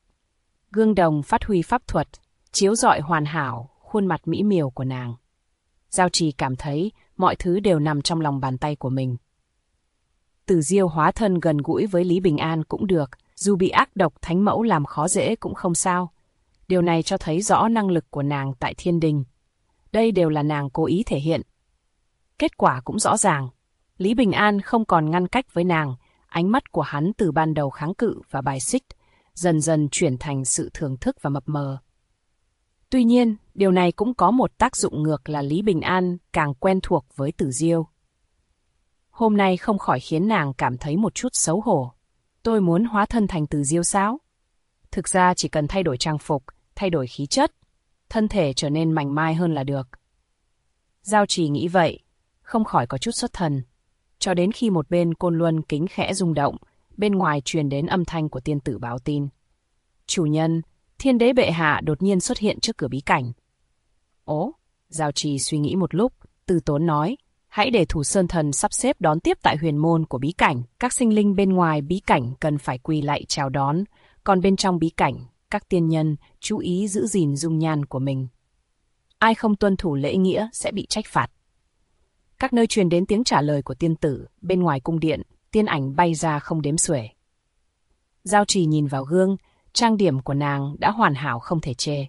Gương đồng phát huy pháp thuật, chiếu rọi hoàn hảo khuôn mặt mỹ miều của nàng. Giao Trì cảm thấy mọi thứ đều nằm trong lòng bàn tay của mình. Tử Diêu hóa thân gần gũi với Lý Bình An cũng được, dù bị ác độc thánh mẫu làm khó dễ cũng không sao. Điều này cho thấy rõ năng lực của nàng tại thiên đình. Đây đều là nàng cố ý thể hiện. Kết quả cũng rõ ràng. Lý Bình An không còn ngăn cách với nàng, ánh mắt của hắn từ ban đầu kháng cự và bài xích, dần dần chuyển thành sự thưởng thức và mập mờ. Tuy nhiên, điều này cũng có một tác dụng ngược là Lý Bình An càng quen thuộc với Tử Diêu. Hôm nay không khỏi khiến nàng cảm thấy một chút xấu hổ. Tôi muốn hóa thân thành Tử Diêu sao? Thực ra chỉ cần thay đổi trang phục, thay đổi khí chất, thân thể trở nên mảnh mai hơn là được. Giao Trì nghĩ vậy, không khỏi có chút xuất thần. Cho đến khi một bên Côn Luân kính khẽ rung động, bên ngoài truyền đến âm thanh của tiên tử báo tin. Chủ nhân, Thiên đế bệ hạ đột nhiên xuất hiện trước cửa bí cảnh. Ố, Giao Trì suy nghĩ một lúc, từ tốn nói, hãy để Thủ Sơn Thần sắp xếp đón tiếp tại huyền môn của bí cảnh. Các sinh linh bên ngoài bí cảnh cần phải quỳ lạy chào đón, còn bên trong bí cảnh, các tiên nhân chú ý giữ gìn dung nhan của mình. Ai không tuân thủ lễ nghĩa sẽ bị trách phạt. Các nơi truyền đến tiếng trả lời của tiên tử, bên ngoài cung điện, tiên ảnh bay ra không đếm xuể. Giao Trì nhìn vào gương, trang điểm của nàng đã hoàn hảo không thể chê.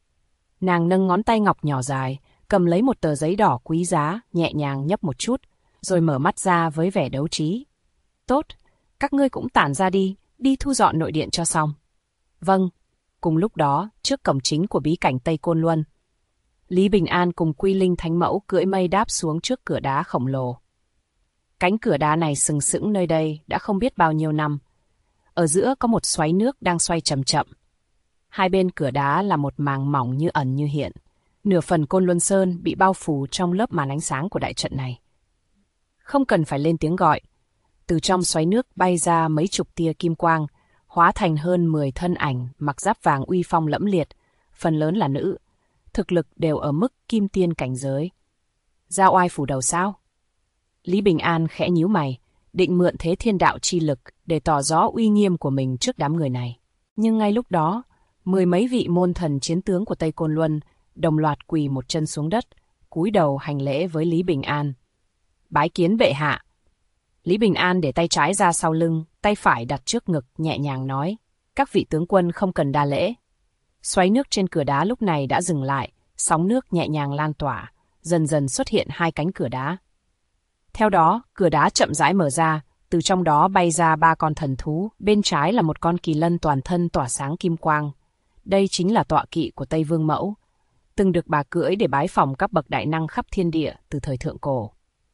Nàng nâng ngón tay ngọc nhỏ dài, cầm lấy một tờ giấy đỏ quý giá, nhẹ nhàng nhấp một chút, rồi mở mắt ra với vẻ đấu trí. Tốt, các ngươi cũng tản ra đi thu dọn nội điện cho xong. Vâng. Cùng lúc đó, trước cổng chính của bí cảnh Tây Côn Luân, Lý Bình An cùng Quy Linh Thánh Mẫu cưỡi mây đáp xuống trước cửa đá khổng lồ. Cánh cửa đá này sừng sững nơi đây đã không biết bao nhiêu năm. Ở giữa có một xoáy nước đang xoay chậm chậm. Hai bên cửa đá là một màng mỏng như ẩn như hiện. Nửa phần Côn Luân Sơn bị bao phủ trong lớp màn ánh sáng của đại trận này. Không cần phải lên tiếng gọi. Từ trong xoáy nước bay ra mấy chục tia kim quang, hóa thành hơn 10 thân ảnh mặc giáp vàng uy phong lẫm liệt, phần lớn là nữ. Thực lực đều ở mức kim tiên cảnh giới. Giao oai phủ đầu sao? Lý Bình An khẽ nhíu mày, định mượn thế thiên đạo chi lực để tỏ rõ uy nghiêm của mình trước đám người này. Nhưng ngay lúc đó, 10 mấy vị môn thần chiến tướng của Tây Côn Luân đồng loạt quỳ một chân xuống đất, cúi đầu hành lễ với Lý Bình An. Bái kiến bệ hạ. Lý Bình An để tay trái ra sau lưng, tay phải đặt trước ngực, nhẹ nhàng nói, các vị tướng quân không cần đa lễ. Xoáy nước trên cửa đá lúc này đã dừng lại, sóng nước nhẹ nhàng lan tỏa, dần dần xuất hiện hai cánh cửa đá. Theo đó, cửa đá chậm rãi mở ra, từ trong đó bay ra 3 con thần thú, bên trái là một con kỳ lân toàn thân tỏa sáng kim quang. Đây chính là tọa kỵ của Tây Vương Mẫu, từng được bà cưỡi để bái phỏng các bậc đại năng khắp thiên địa từ thời thượng cổ.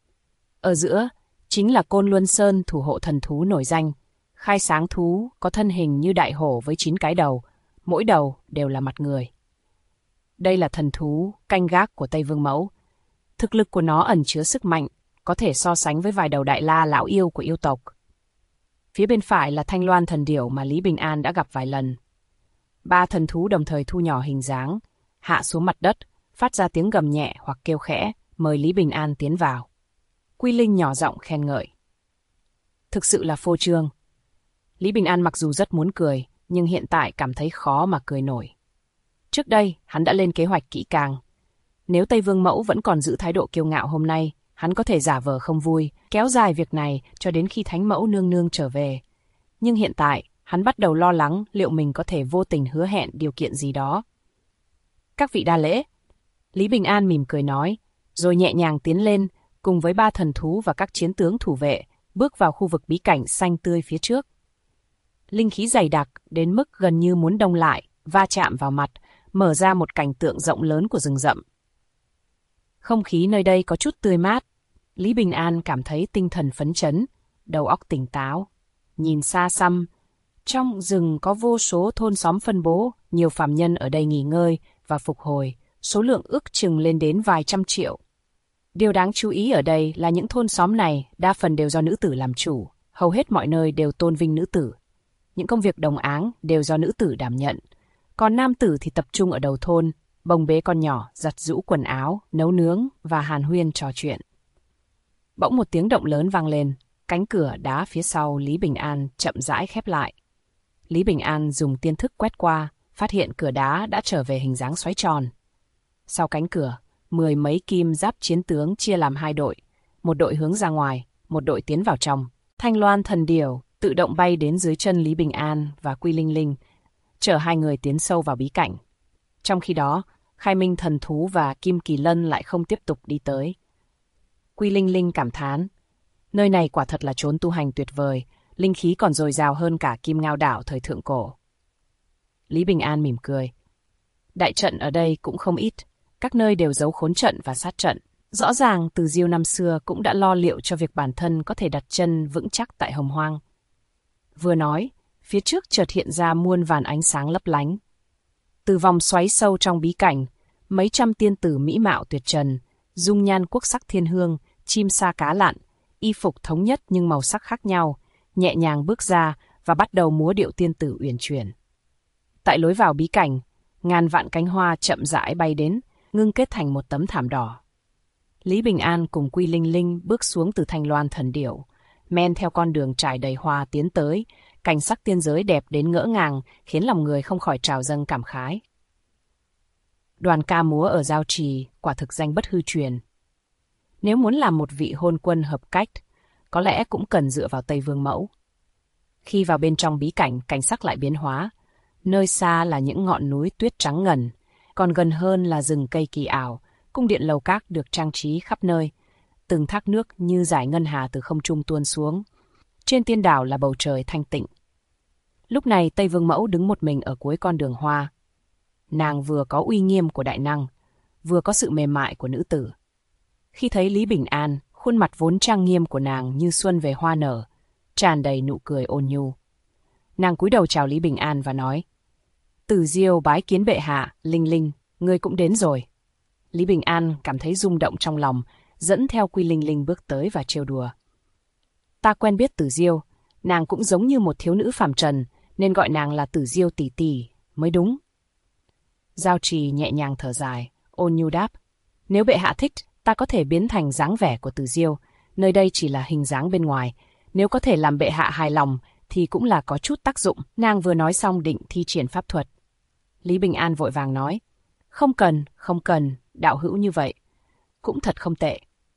Ở giữa, chính là Côn Luân Sơn thủ hộ thần thú nổi danh, khai sáng thú có thân hình như đại hổ với 9 cái đầu, mỗi đầu đều là mặt người. Đây là thần thú canh gác của Tây Vương Mẫu. Thực lực của nó ẩn chứa sức mạnh, có thể so sánh với vài đầu đại la lão yêu của yêu tộc. Phía bên phải là Thanh Loan thần điểu mà Lý Bình An đã gặp vài lần. 3 thần thú đồng thời thu nhỏ hình dáng, hạ xuống mặt đất, phát ra tiếng gầm nhẹ hoặc kêu khẽ, mời Lý Bình An tiến vào. Quy Linh nhỏ giọng khen ngợi. Thực sự là phô trương. Lý Bình An mặc dù rất muốn cười, nhưng hiện tại cảm thấy khó mà cười nổi. Trước đây, hắn đã lên kế hoạch kỹ càng. Nếu Tây Vương Mẫu vẫn còn giữ thái độ kiêu ngạo hôm nay, hắn có thể giả vờ không vui, kéo dài việc này cho đến khi Thánh Mẫu nương nương trở về. Nhưng hiện tại, hắn bắt đầu lo lắng liệu mình có thể vô tình hứa hẹn điều kiện gì đó. Các vị đa lễ. Lý Bình An mỉm cười nói, rồi nhẹ nhàng tiến lên, cùng với 3 thần thú và các chiến tướng thủ vệ, bước vào khu vực bí cảnh xanh tươi phía trước. Linh khí dày đặc đến mức gần như muốn đông lại, va chạm vào mặt, mở ra một cảnh tượng rộng lớn của rừng rậm. Không khí nơi đây có chút tươi mát. Lý Bình An cảm thấy tinh thần phấn chấn, đầu óc tỉnh táo. Nhìn xa xăm, trong rừng có vô số thôn xóm phân bố, nhiều phàm nhân ở đây nghỉ ngơi và phục hồi, số lượng ước chừng lên đến vài trăm triệu. Điều đáng chú ý ở đây là những thôn xóm này đa phần đều do nữ tử làm chủ, hầu hết mọi nơi đều tôn vinh nữ tử. Những công việc đồng áng đều do nữ tử đảm nhận, còn nam tử thì tập trung ở đầu thôn, bồng bế con nhỏ, giặt giũ quần áo, nấu nướng và hàn huyên trò chuyện. Bỗng một tiếng động lớn vang lên, cánh cửa đá phía sau Lý Bình An chậm rãi khép lại. Lý Bình An dùng tiên thức quét qua, phát hiện cửa đá đã trở về hình dáng xoáy tròn. Sau cánh cửa, 10 mấy kim giáp chiến tướng chia làm 2 đội, một đội hướng ra ngoài, một đội tiến vào trong. Thanh Loan thần điểu tự động bay đến dưới chân Lý Bình An và Quy Linh Linh, chở 2 người tiến sâu vào bí cảnh. Trong khi đó, Khai Minh thần thú và Kim Kỳ Lân lại không tiếp tục đi tới. Quy Linh Linh cảm thán, nơi này quả thật là chốn tu hành tuyệt vời, linh khí còn dồi dào hơn cả Kim Ngao đảo thời thượng cổ. Lý Bình An mỉm cười. Đại trận ở đây cũng không ít, các nơi đều giấu khốn trận và sát trận. Rõ ràng Từ Diêu năm xưa cũng đã lo liệu cho việc bản thân có thể đặt chân vững chắc tại Hồng Hoang. Vừa nói, phía trước chợt hiện ra muôn vàn ánh sáng lấp lánh. Từ vòng xoáy sâu trong bí cảnh, mấy trăm tiên tử mỹ mạo tuyệt trần, dung nhan quốc sắc thiên hương, chim sa cá lặn, y phục thống nhất nhưng màu sắc khác nhau, nhẹ nhàng bước ra và bắt đầu múa điệu tiên tử uyển chuyển. Tại lối vào bí cảnh, ngàn vạn cánh hoa chậm rãi bay đến, ngưng kết thành một tấm thảm đỏ. Lý Bình An cùng Quy Linh Linh bước xuống từ Thanh Loan thần điểu, men theo con đường trải đầy hoa tiến tới, cảnh sắc tiên giới đẹp đến ngỡ ngàng, khiến lòng người không khỏi trào dâng cảm khái. Đoàn ca múa ở Giao Trì quả thực danh bất hư truyền. Nếu muốn làm một vị hôn quân hợp cách, có lẽ cũng cần dựa vào Tây Vương Mẫu. Khi vào bên trong bí cảnh, cảnh sắc lại biến hóa. Nơi xa là những ngọn núi tuyết trắng ngần, còn gần hơn là rừng cây kỳ ảo, cung điện lầu các được trang trí khắp nơi. Từng thác nước như dải ngân hà từ không trung tuôn xuống. Trên tiên đảo là bầu trời thanh tịnh. Lúc này Tây Vương Mẫu đứng một mình ở cuối con đường hoa. Nàng vừa có uy nghiêm của đại năng, vừa có sự mềm mại của nữ tử. Khi thấy Lý Bình An, khuôn mặt vốn trang nghiêm của nàng như xuân về hoa nở, tràn đầy nụ cười ôn nhu. Nàng cúi đầu chào Lý Bình An và nói, Từ Diêu bái kiến bệ hạ, Linh Linh, ngươi cũng đến rồi. Lý Bình An cảm thấy rung động trong lòng, dẫn theo Quy Linh Linh bước tới và trêu đùa. Ta quen biết Từ Diêu, nàng cũng giống như một thiếu nữ phàm trần, nên gọi nàng là Từ Diêu tỷ tỷ mới đúng. Giao Trì nhẹ nhàng thở dài, ôn nhu đáp, nếu bệ hạ thích, ta có thể biến thành dáng vẻ của Từ Diêu, nơi đây chỉ là hình dáng bên ngoài, nếu có thể làm bệ hạ hài lòng thì cũng là có chút tác dụng. Nàng vừa nói xong định thi triển pháp thuật. Lý Bình An vội vàng nói, không cần, đạo hữu như vậy, cũng thật không tệ.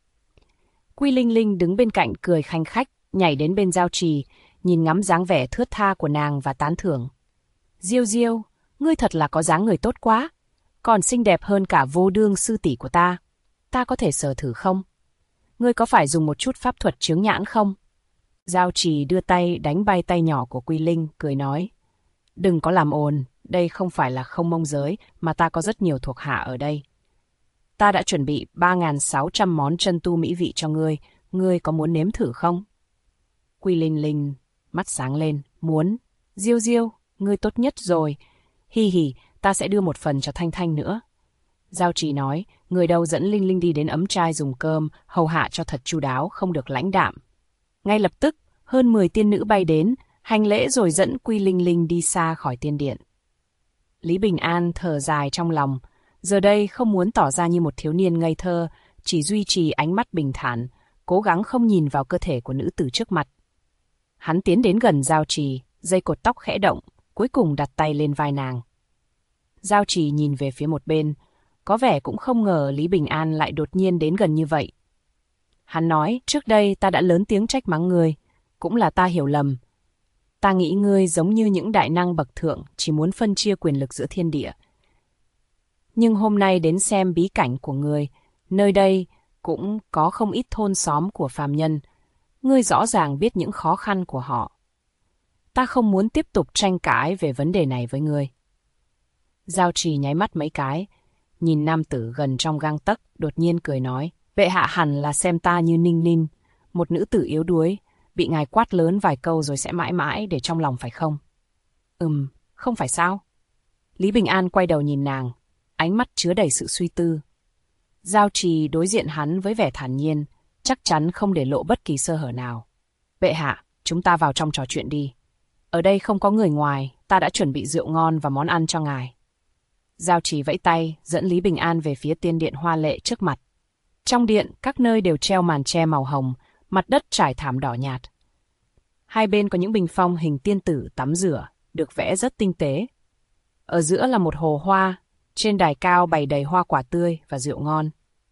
Quy Linh Linh đứng bên cạnh cười khanh khách, nhảy đến bên Giao Trì, nhìn ngắm dáng vẻ thướt tha của nàng và tán thưởng. Diêu Diêu, ngươi thật là có dáng người tốt quá, còn xinh đẹp hơn cả Vô Đương sư tỷ của ta. Ta có thể sờ thử không? Ngươi có phải dùng một chút pháp thuật chướng nhãn không? Giao Trì đưa tay đánh bay tay nhỏ của Quy Linh, cười nói, đừng có làm ồn, đây không phải là Không Mông giới mà ta có rất nhiều thuộc hạ ở đây. Ta đã chuẩn bị 3.600 món chân tu mỹ vị cho ngươi có muốn nếm thử không? Quy Linh Linh mắt sáng lên, muốn. Diêu Diêu, ngươi tốt nhất rồi. Hi hi, ta sẽ đưa một phần cho Thanh Thanh nữa. Giao Trì nói, người đâu dẫn Linh Linh đi đến ấm trai dùng cơm, hầu hạ cho thật chu đáo, không được lãnh đạm. Ngay lập tức, hơn 10 tiên nữ bay đến, hành lễ rồi dẫn Quy Linh Linh đi xa khỏi tiên điện. Lý Bình An thở dài trong lòng, giờ đây không muốn tỏ ra như một thiếu niên ngây thơ, chỉ duy trì ánh mắt bình thản, cố gắng không nhìn vào cơ thể của nữ tử trước mặt. Hắn tiến đến gần Giao Trì, dây cột tóc khẽ động, cuối cùng đặt tay lên vai nàng. Giao Trì nhìn về phía một bên, có vẻ cũng không ngờ Lý Bình An lại đột nhiên đến gần như vậy. Hắn nói, trước đây ta đã lớn tiếng trách mắng ngươi, cũng là ta hiểu lầm. Ta nghĩ ngươi giống như những đại năng bậc thượng, chỉ muốn phân chia quyền lực giữa thiên địa. Nhưng hôm nay đến xem bí cảnh của ngươi, nơi đây cũng có không ít thôn xóm của phàm nhân. Ngươi rõ ràng biết những khó khăn của họ. Ta không muốn tiếp tục tranh cãi về vấn đề này với ngươi. Giao Trì nháy mắt mấy cái, nhìn nam tử gần trong gang tấc, đột nhiên cười nói, bệ hạ hẳn là xem ta như Ninh Ninh, một nữ tử yếu đuối, bị ngài quát lớn vài câu rồi sẽ mãi mãi để trong lòng phải không? Không phải sao? Lý Bình An quay đầu nhìn nàng, ánh mắt chứa đầy sự suy tư. Giao Trì đối diện hắn với vẻ thản nhiên, chắc chắn không để lộ bất kỳ sơ hở nào. Bệ hạ, chúng ta vào trong trò chuyện đi. Ở đây không có người ngoài, ta đã chuẩn bị rượu ngon và món ăn cho ngài. Giao Trì vẫy tay, dẫn Lý Bình An về phía tiên điện hoa lệ trước mặt. Trong điện, các nơi đều treo màn tre màu hồng, mặt đất trải thảm đỏ nhạt. Hai bên có những bình phong hình tiên tử tắm rửa, được vẽ rất tinh tế. Ở giữa là một hồ hoa, trên đài cao bày đầy hoa quả tươi và rượu ngon.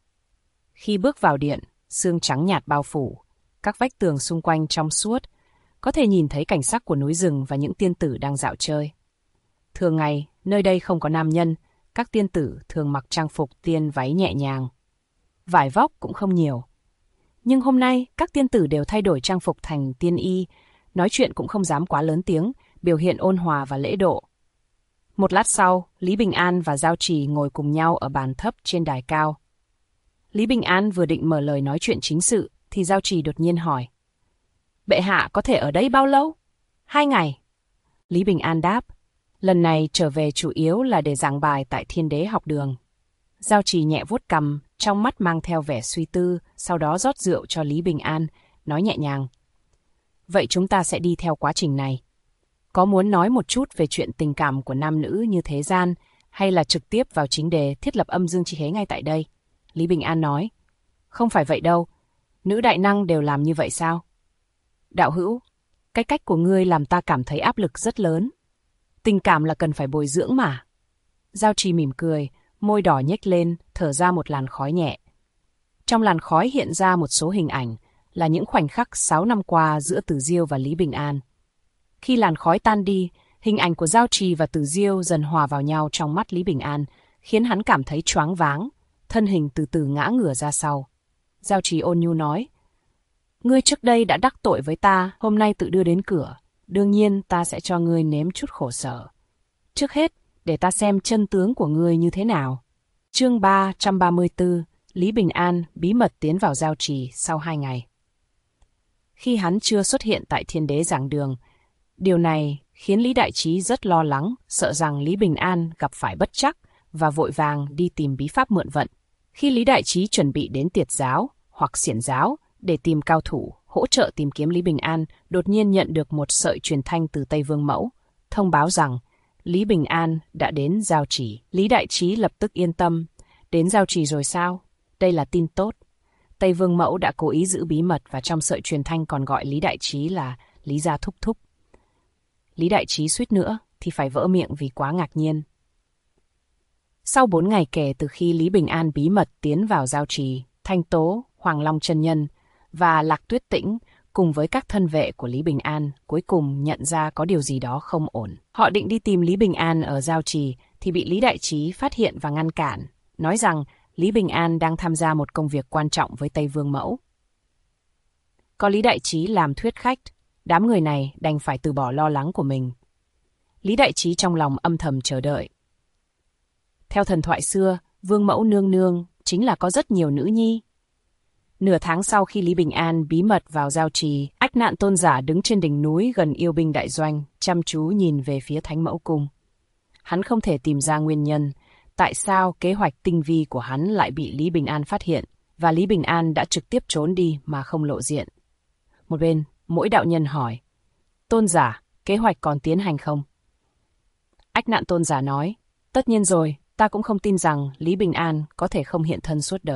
Khi bước vào điện, sương trắng nhạt bao phủ, các vách tường xung quanh trong suốt, có thể nhìn thấy cảnh sắc của núi rừng và những tiên tử đang dạo chơi. Thường ngày, nơi đây không có nam nhân, các tiên tử thường mặc trang phục tiên váy nhẹ nhàng. Vải vóc cũng không nhiều. Nhưng hôm nay, các tiên tử đều thay đổi trang phục thành tiên y, nói chuyện cũng không dám quá lớn tiếng, biểu hiện ôn hòa và lễ độ. Một lát sau, Lý Bình An và Giao Trì ngồi cùng nhau ở bàn thấp trên đài cao. Lý Bình An vừa định mở lời nói chuyện chính sự, thì Giao Trì đột nhiên hỏi. Bệ hạ có thể ở đây bao lâu? 2 ngày. Lý Bình An đáp. Lần này trở về chủ yếu là để giảng bài tại Thiên Đế học đường. Giao Trì nhẹ vuốt cằm, trong mắt mang theo vẻ suy tư, sau đó rót rượu cho Lý Bình An, nói nhẹ nhàng. Vậy chúng ta sẽ đi theo quá trình này. Có muốn nói một chút về chuyện tình cảm của nam nữ như thế gian, hay là trực tiếp vào chính đề thiết lập âm dương chi hế ngay tại đây? Lý Bình An nói. Không phải vậy đâu, nữ đại năng đều làm như vậy sao? Đạo hữu, cái cách của ngươi làm ta cảm thấy áp lực rất lớn. Tình cảm là cần phải bồi dưỡng mà. Giao Trì mỉm cười, môi đỏ nhếch lên, thở ra một làn khói nhẹ. Trong làn khói hiện ra một số hình ảnh, là những khoảnh khắc 6 năm qua giữa Tử Diêu và Lý Bình An. Khi làn khói tan đi, hình ảnh của Giao Trì và Tử Diêu dần hòa vào nhau trong mắt Lý Bình An, khiến hắn cảm thấy choáng váng, thân hình từ từ ngã ngửa ra sau. Giao Trì ôn nhu nói, ngươi trước đây đã đắc tội với ta, hôm nay tự đưa đến cửa, đương nhiên ta sẽ cho ngươi nếm chút khổ sở. Trước hết, để ta xem chân tướng của ngươi như thế nào. Chương 334, Lý Bình An bí mật tiến vào Giao Trì sau 2 ngày. Khi hắn chưa xuất hiện tại Thiên Đế giảng đường, điều này khiến Lý Đại Trí rất lo lắng, sợ rằng Lý Bình An gặp phải bất trắc và vội vàng đi tìm bí pháp mượn vận. Khi Lý Đại Trí chuẩn bị đến Tiệt giáo hoặc Xiển giáo để tìm cao thủ hỗ trợ tìm kiếm Lý Bình An, đột nhiên nhận được một sợi truyền thanh từ Tây Vương Mẫu, thông báo rằng Lý Bình An đã đến Giao Trì. Lý Đại Trí lập tức yên tâm. Đến Giao Trì rồi sao? Đây là tin tốt. Tây Vương Mẫu đã cố ý giữ bí mật và trong sợi truyền thanh còn gọi Lý Đại Trí là Lý gia thúc thúc. Lý Đại Trí suýt nữa thì phải vỡ miệng vì quá ngạc nhiên. Sau 4 ngày kể từ khi Lý Bình An bí mật tiến vào Giao Trì, Thanh Tố, Hoàng Long chân nhân và Lạc Tuyết Tĩnh cùng với các thân vệ của Lý Bình An cuối cùng nhận ra có điều gì đó không ổn. Họ định đi tìm Lý Bình An ở Giao Trì thì bị Lý Đại Trí phát hiện và ngăn cản, nói rằng Lý Bình An đang tham gia một công việc quan trọng với Tây Vương Mẫu. Có Lý Đại Trí làm thuyết khách, đám người này đành phải từ bỏ lo lắng của mình. Lý Đại Trí trong lòng âm thầm chờ đợi. Theo thần thoại xưa, Vương Mẫu nương nương chính là có rất nhiều nữ nhi. Nửa tháng sau khi Lý Bình An bí mật vào Giao Trì, Ách Nạn Tôn giả đứng trên đỉnh núi gần Yêu binh đại doanh, chăm chú nhìn về phía Thánh Mẫu Cung. Hắn không thể tìm ra nguyên nhân, tại sao kế hoạch tinh vi của hắn lại bị Lý Bình An phát hiện, và Lý Bình An đã trực tiếp trốn đi mà không lộ diện. Một bên, mỗi đạo nhân hỏi, Tôn giả, kế hoạch còn tiến hành không? Ách Nạn Tôn giả nói, tất nhiên rồi, ta cũng không tin rằng Lý Bình An có thể không hiện thân suốt đời.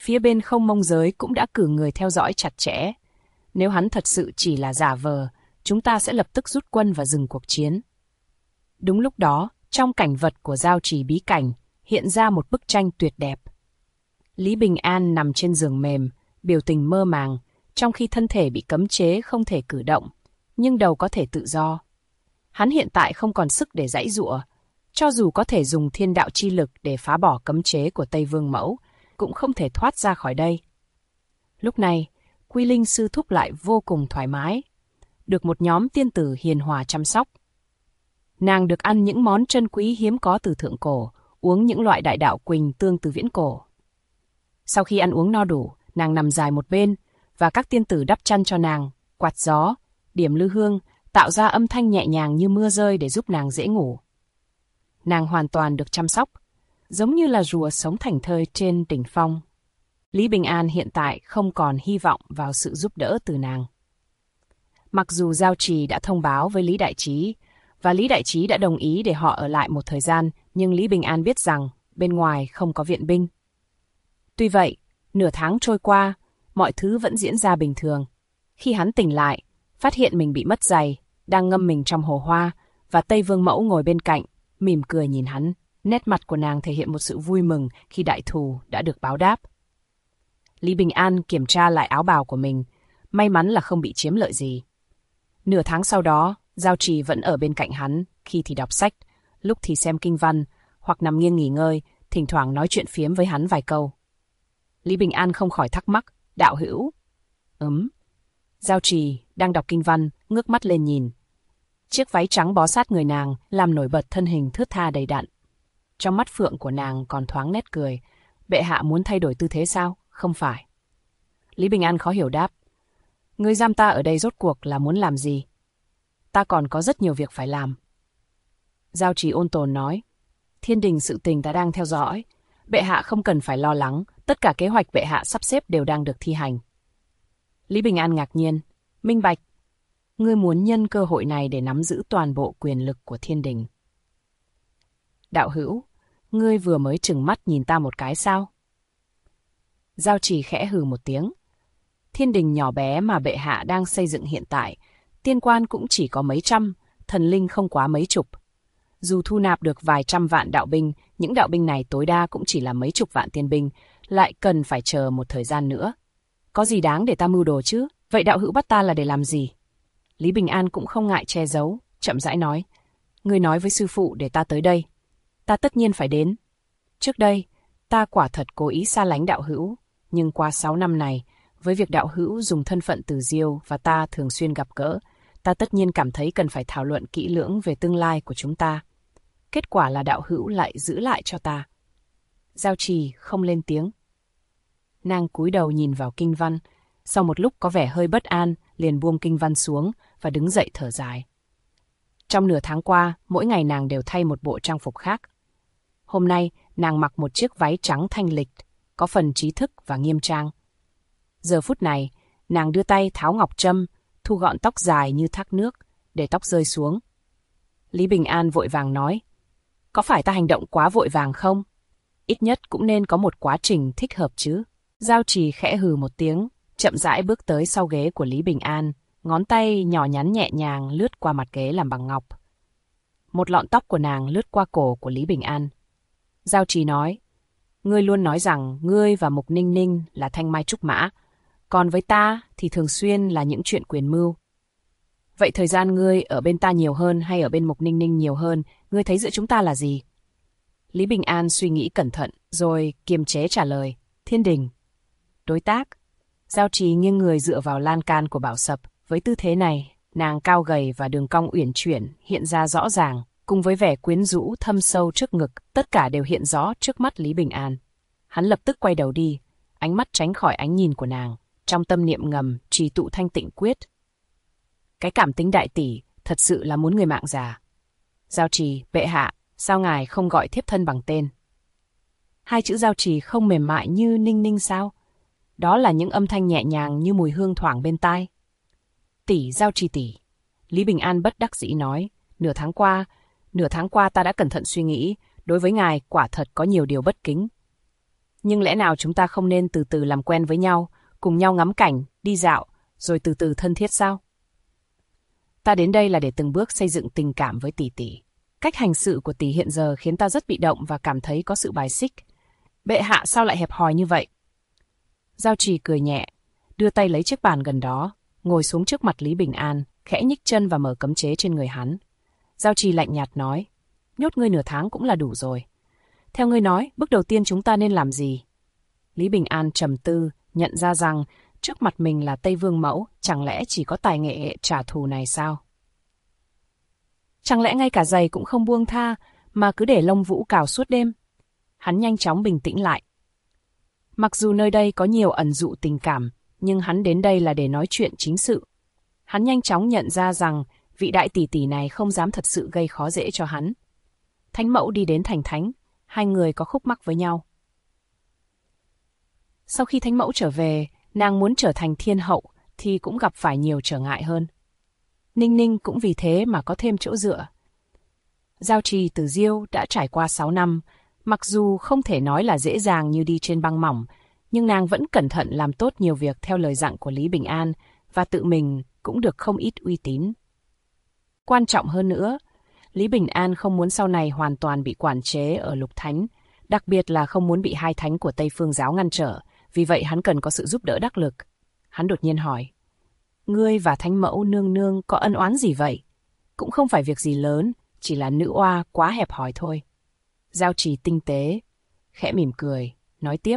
Phía bên Không Mông giới cũng đã cử người theo dõi chặt chẽ. Nếu hắn thật sự chỉ là giả vờ, chúng ta sẽ lập tức rút quân và dừng cuộc chiến. Đúng lúc đó, trong cảnh vật của giao trì bí cảnh, hiện ra một bức tranh tuyệt đẹp. Lý Bình An nằm trên giường mềm, biểu tình mơ màng, trong khi thân thể bị cấm chế không thể cử động, nhưng đầu có thể tự do. Hắn hiện tại không còn sức để giãy giụa, cho dù có thể dùng thiên đạo chi lực để phá bỏ cấm chế của Tây Vương Mẫu, cũng không thể thoát ra khỏi đây. Lúc này, Quy Linh sư thúc lại vô cùng thoải mái, được một nhóm tiên tử hiền hòa chăm sóc. Nàng được ăn những món trân quý hiếm có từ thượng cổ, uống những loại đại đạo quỳnh tương từ viễn cổ. Sau khi ăn uống no đủ, nàng nằm dài một bên, và các tiên tử đắp chăn cho nàng, quạt gió, điểm lư hương, tạo ra âm thanh nhẹ nhàng như mưa rơi để giúp nàng dễ ngủ. Nàng hoàn toàn được chăm sóc, giống như là rùa sống thảnh thơi trên đỉnh phong. Lý Bình An hiện tại không còn hy vọng vào sự giúp đỡ từ nàng. Mặc dù Giao Trì đã thông báo với Lý Đại Trí, và Lý Đại Trí đã đồng ý để họ ở lại một thời gian, nhưng Lý Bình An biết rằng bên ngoài không có viện binh. Tuy vậy, nửa tháng trôi qua, mọi thứ vẫn diễn ra bình thường. Khi hắn tỉnh lại, phát hiện mình bị mất giày, đang ngâm mình trong hồ hoa, và Tây Vương Mẫu ngồi bên cạnh, mỉm cười nhìn hắn. Nét mặt của nàng thể hiện một sự vui mừng khi đại thù đã được báo đáp. Lý Bình An kiểm tra lại áo bào của mình, may mắn là không bị chiếm lợi gì. Nửa tháng sau đó, Giao Trì vẫn ở bên cạnh hắn, khi thì đọc sách, lúc thì xem kinh văn, hoặc nằm nghiêng nghỉ ngơi, thỉnh thoảng nói chuyện phiếm với hắn vài câu. Lý Bình An không khỏi thắc mắc, đạo hữu. Giao Trì đang đọc kinh văn, ngước mắt lên nhìn. Chiếc váy trắng bó sát người nàng làm nổi bật thân hình thướt tha đầy đặn. Trong mắt phượng của nàng còn thoáng nét cười. Bệ hạ muốn thay đổi tư thế sao? Không phải. Lý Bình An khó hiểu đáp. Ngươi giam ta ở đây rốt cuộc là muốn làm gì? Ta còn có rất nhiều việc phải làm. Giao Trì ôn tồn nói. Thiên đình sự tình ta đang theo dõi. Bệ hạ không cần phải lo lắng, tất cả kế hoạch bệ hạ sắp xếp đều đang được thi hành. Lý Bình An ngạc nhiên. Minh bạch. Ngươi muốn nhân cơ hội này để nắm giữ toàn bộ quyền lực của thiên đình. Đạo hữu, ngươi vừa mới trừng mắt nhìn ta một cái sao? Giao Trì khẽ hừ một tiếng. Thiên đình nhỏ bé mà bệ hạ đang xây dựng hiện tại, tiên quan cũng chỉ có mấy trăm, thần linh không quá mấy chục. Dù thu nạp được vài trăm vạn đạo binh, những đạo binh này tối đa cũng chỉ là mấy chục vạn tiên binh, lại cần phải chờ một thời gian nữa. Có gì đáng để ta mưu đồ chứ? Vậy đạo hữu bắt ta là để làm gì? Lý Bình An cũng không ngại che giấu, chậm rãi nói. Ngươi nói với sư phụ để ta tới đây. Ta tất nhiên phải đến. Trước đây, ta quả thật cố ý xa lánh đạo hữu, nhưng qua 6 năm này, với việc đạo hữu dùng thân phận Từ Diêu và ta thường xuyên gặp gỡ, ta tất nhiên cảm thấy cần phải thảo luận kỹ lưỡng về tương lai của chúng ta. Kết quả là đạo hữu lại giữ lại cho ta. Giao Trì không lên tiếng. Nàng cúi đầu nhìn vào kinh văn, sau một lúc có vẻ hơi bất an, liền buông kinh văn xuống và đứng dậy thở dài. Trong nửa tháng qua, mỗi ngày nàng đều thay một bộ trang phục khác. Hôm nay, nàng mặc một chiếc váy trắng thanh lịch, có phần trí thức và nghiêm trang. Giờ phút này, nàng đưa tay tháo ngọc trâm, thu gọn tóc dài như thác nước, để tóc rơi xuống. Lý Bình An vội vàng nói, có phải ta hành động quá vội vàng không? Ít nhất cũng nên có một quá trình thích hợp chứ. Giao Trì khẽ hừ một tiếng, chậm rãi bước tới sau ghế của Lý Bình An, ngón tay nhỏ nhắn nhẹ nhàng lướt qua mặt ghế làm bằng ngọc. Một lọn tóc của nàng lướt qua cổ của Lý Bình An. Giao Trì nói, ngươi luôn nói rằng ngươi và Mục Ninh Ninh là thanh mai trúc mã, còn với ta thì thường xuyên là những chuyện quyền mưu. Vậy thời gian ngươi ở bên ta nhiều hơn hay ở bên Mục Ninh Ninh nhiều hơn, ngươi thấy giữa chúng ta là gì? Lý Bình An suy nghĩ cẩn thận, rồi kiềm chế trả lời, thiên đình. Đối tác. Giao Trì nghiêng người dựa vào lan can của bảo sập. Với tư thế này, nàng cao gầy và đường cong uyển chuyển hiện ra rõ ràng, cùng với vẻ quyến rũ thâm sâu trước ngực, tất cả đều hiện rõ trước mắt Lý Bình An. Hắn lập tức quay đầu đi, ánh mắt tránh khỏi ánh nhìn của nàng, trong tâm niệm ngầm trì tụ thanh tịnh quyết. Cái cảm tính đại tỷ thật sự là muốn người mạng già. Giao Trì, bệ hạ, sao ngài không gọi thiếp thân bằng tên? Hai chữ Giao Trì không mềm mại như Ninh Ninh sao? Đó là những âm thanh nhẹ nhàng như mùi hương thoảng bên tai. Tỷ, Giao Trì tỷ. Lý Bình An bất đắc dĩ nói, nửa tháng qua ta đã cẩn thận suy nghĩ, đối với ngài quả thật có nhiều điều bất kính. Nhưng lẽ nào chúng ta không nên từ từ làm quen với nhau, cùng nhau ngắm cảnh, đi dạo, rồi từ từ thân thiết sao? Ta đến đây là để từng bước xây dựng tình cảm với tỷ tỷ. Cách hành sự của tỷ hiện giờ khiến ta rất bị động và cảm thấy có sự bài xích. Bệ hạ sao lại hẹp hòi như vậy? Giao Trì cười nhẹ, đưa tay lấy chiếc bàn gần đó, ngồi xuống trước mặt Lý Bình An, khẽ nhích chân và mở cấm chế trên người hắn. Giao Trì lạnh nhạt nói, nhốt ngươi nửa tháng cũng là đủ rồi. Theo ngươi nói, bước đầu tiên chúng ta nên làm gì? Lý Bình An trầm tư, nhận ra rằng trước mặt mình là Tây Vương Mẫu, chẳng lẽ chỉ có tài nghệ trả thù này sao? Chẳng lẽ ngay cả giày cũng không buông tha, mà cứ để lông vũ cào suốt đêm? Hắn nhanh chóng bình tĩnh lại. Mặc dù nơi đây có nhiều ẩn dụ tình cảm, nhưng hắn đến đây là để nói chuyện chính sự. Hắn nhanh chóng nhận ra rằng vị đại tỷ tỷ này không dám thật sự gây khó dễ cho hắn. Thánh mẫu đi đến thành thánh, hai người có khúc mắc với nhau. Sau khi thánh mẫu trở về, nàng muốn trở thành thiên hậu thì cũng gặp phải nhiều trở ngại hơn. Ninh Ninh cũng vì thế mà có thêm chỗ dựa. Giao Trì từ Diêu đã trải qua 6 năm, mặc dù không thể nói là dễ dàng như đi trên băng mỏng, nhưng nàng vẫn cẩn thận làm tốt nhiều việc theo lời dặn của Lý Bình An và tự mình cũng được không ít uy tín. Quan trọng hơn nữa, Lý Bình An không muốn sau này hoàn toàn bị quản chế ở Lục Thánh, đặc biệt là không muốn bị hai thánh của Tây Phương giáo ngăn trở, vì vậy hắn cần có sự giúp đỡ đắc lực. Hắn đột nhiên hỏi, ngươi và thánh mẫu nương nương có ân oán gì vậy? Cũng không phải việc gì lớn, chỉ là nữ oa quá hẹp hòi thôi. Giao Trì tinh tế, khẽ mỉm cười, nói tiếp.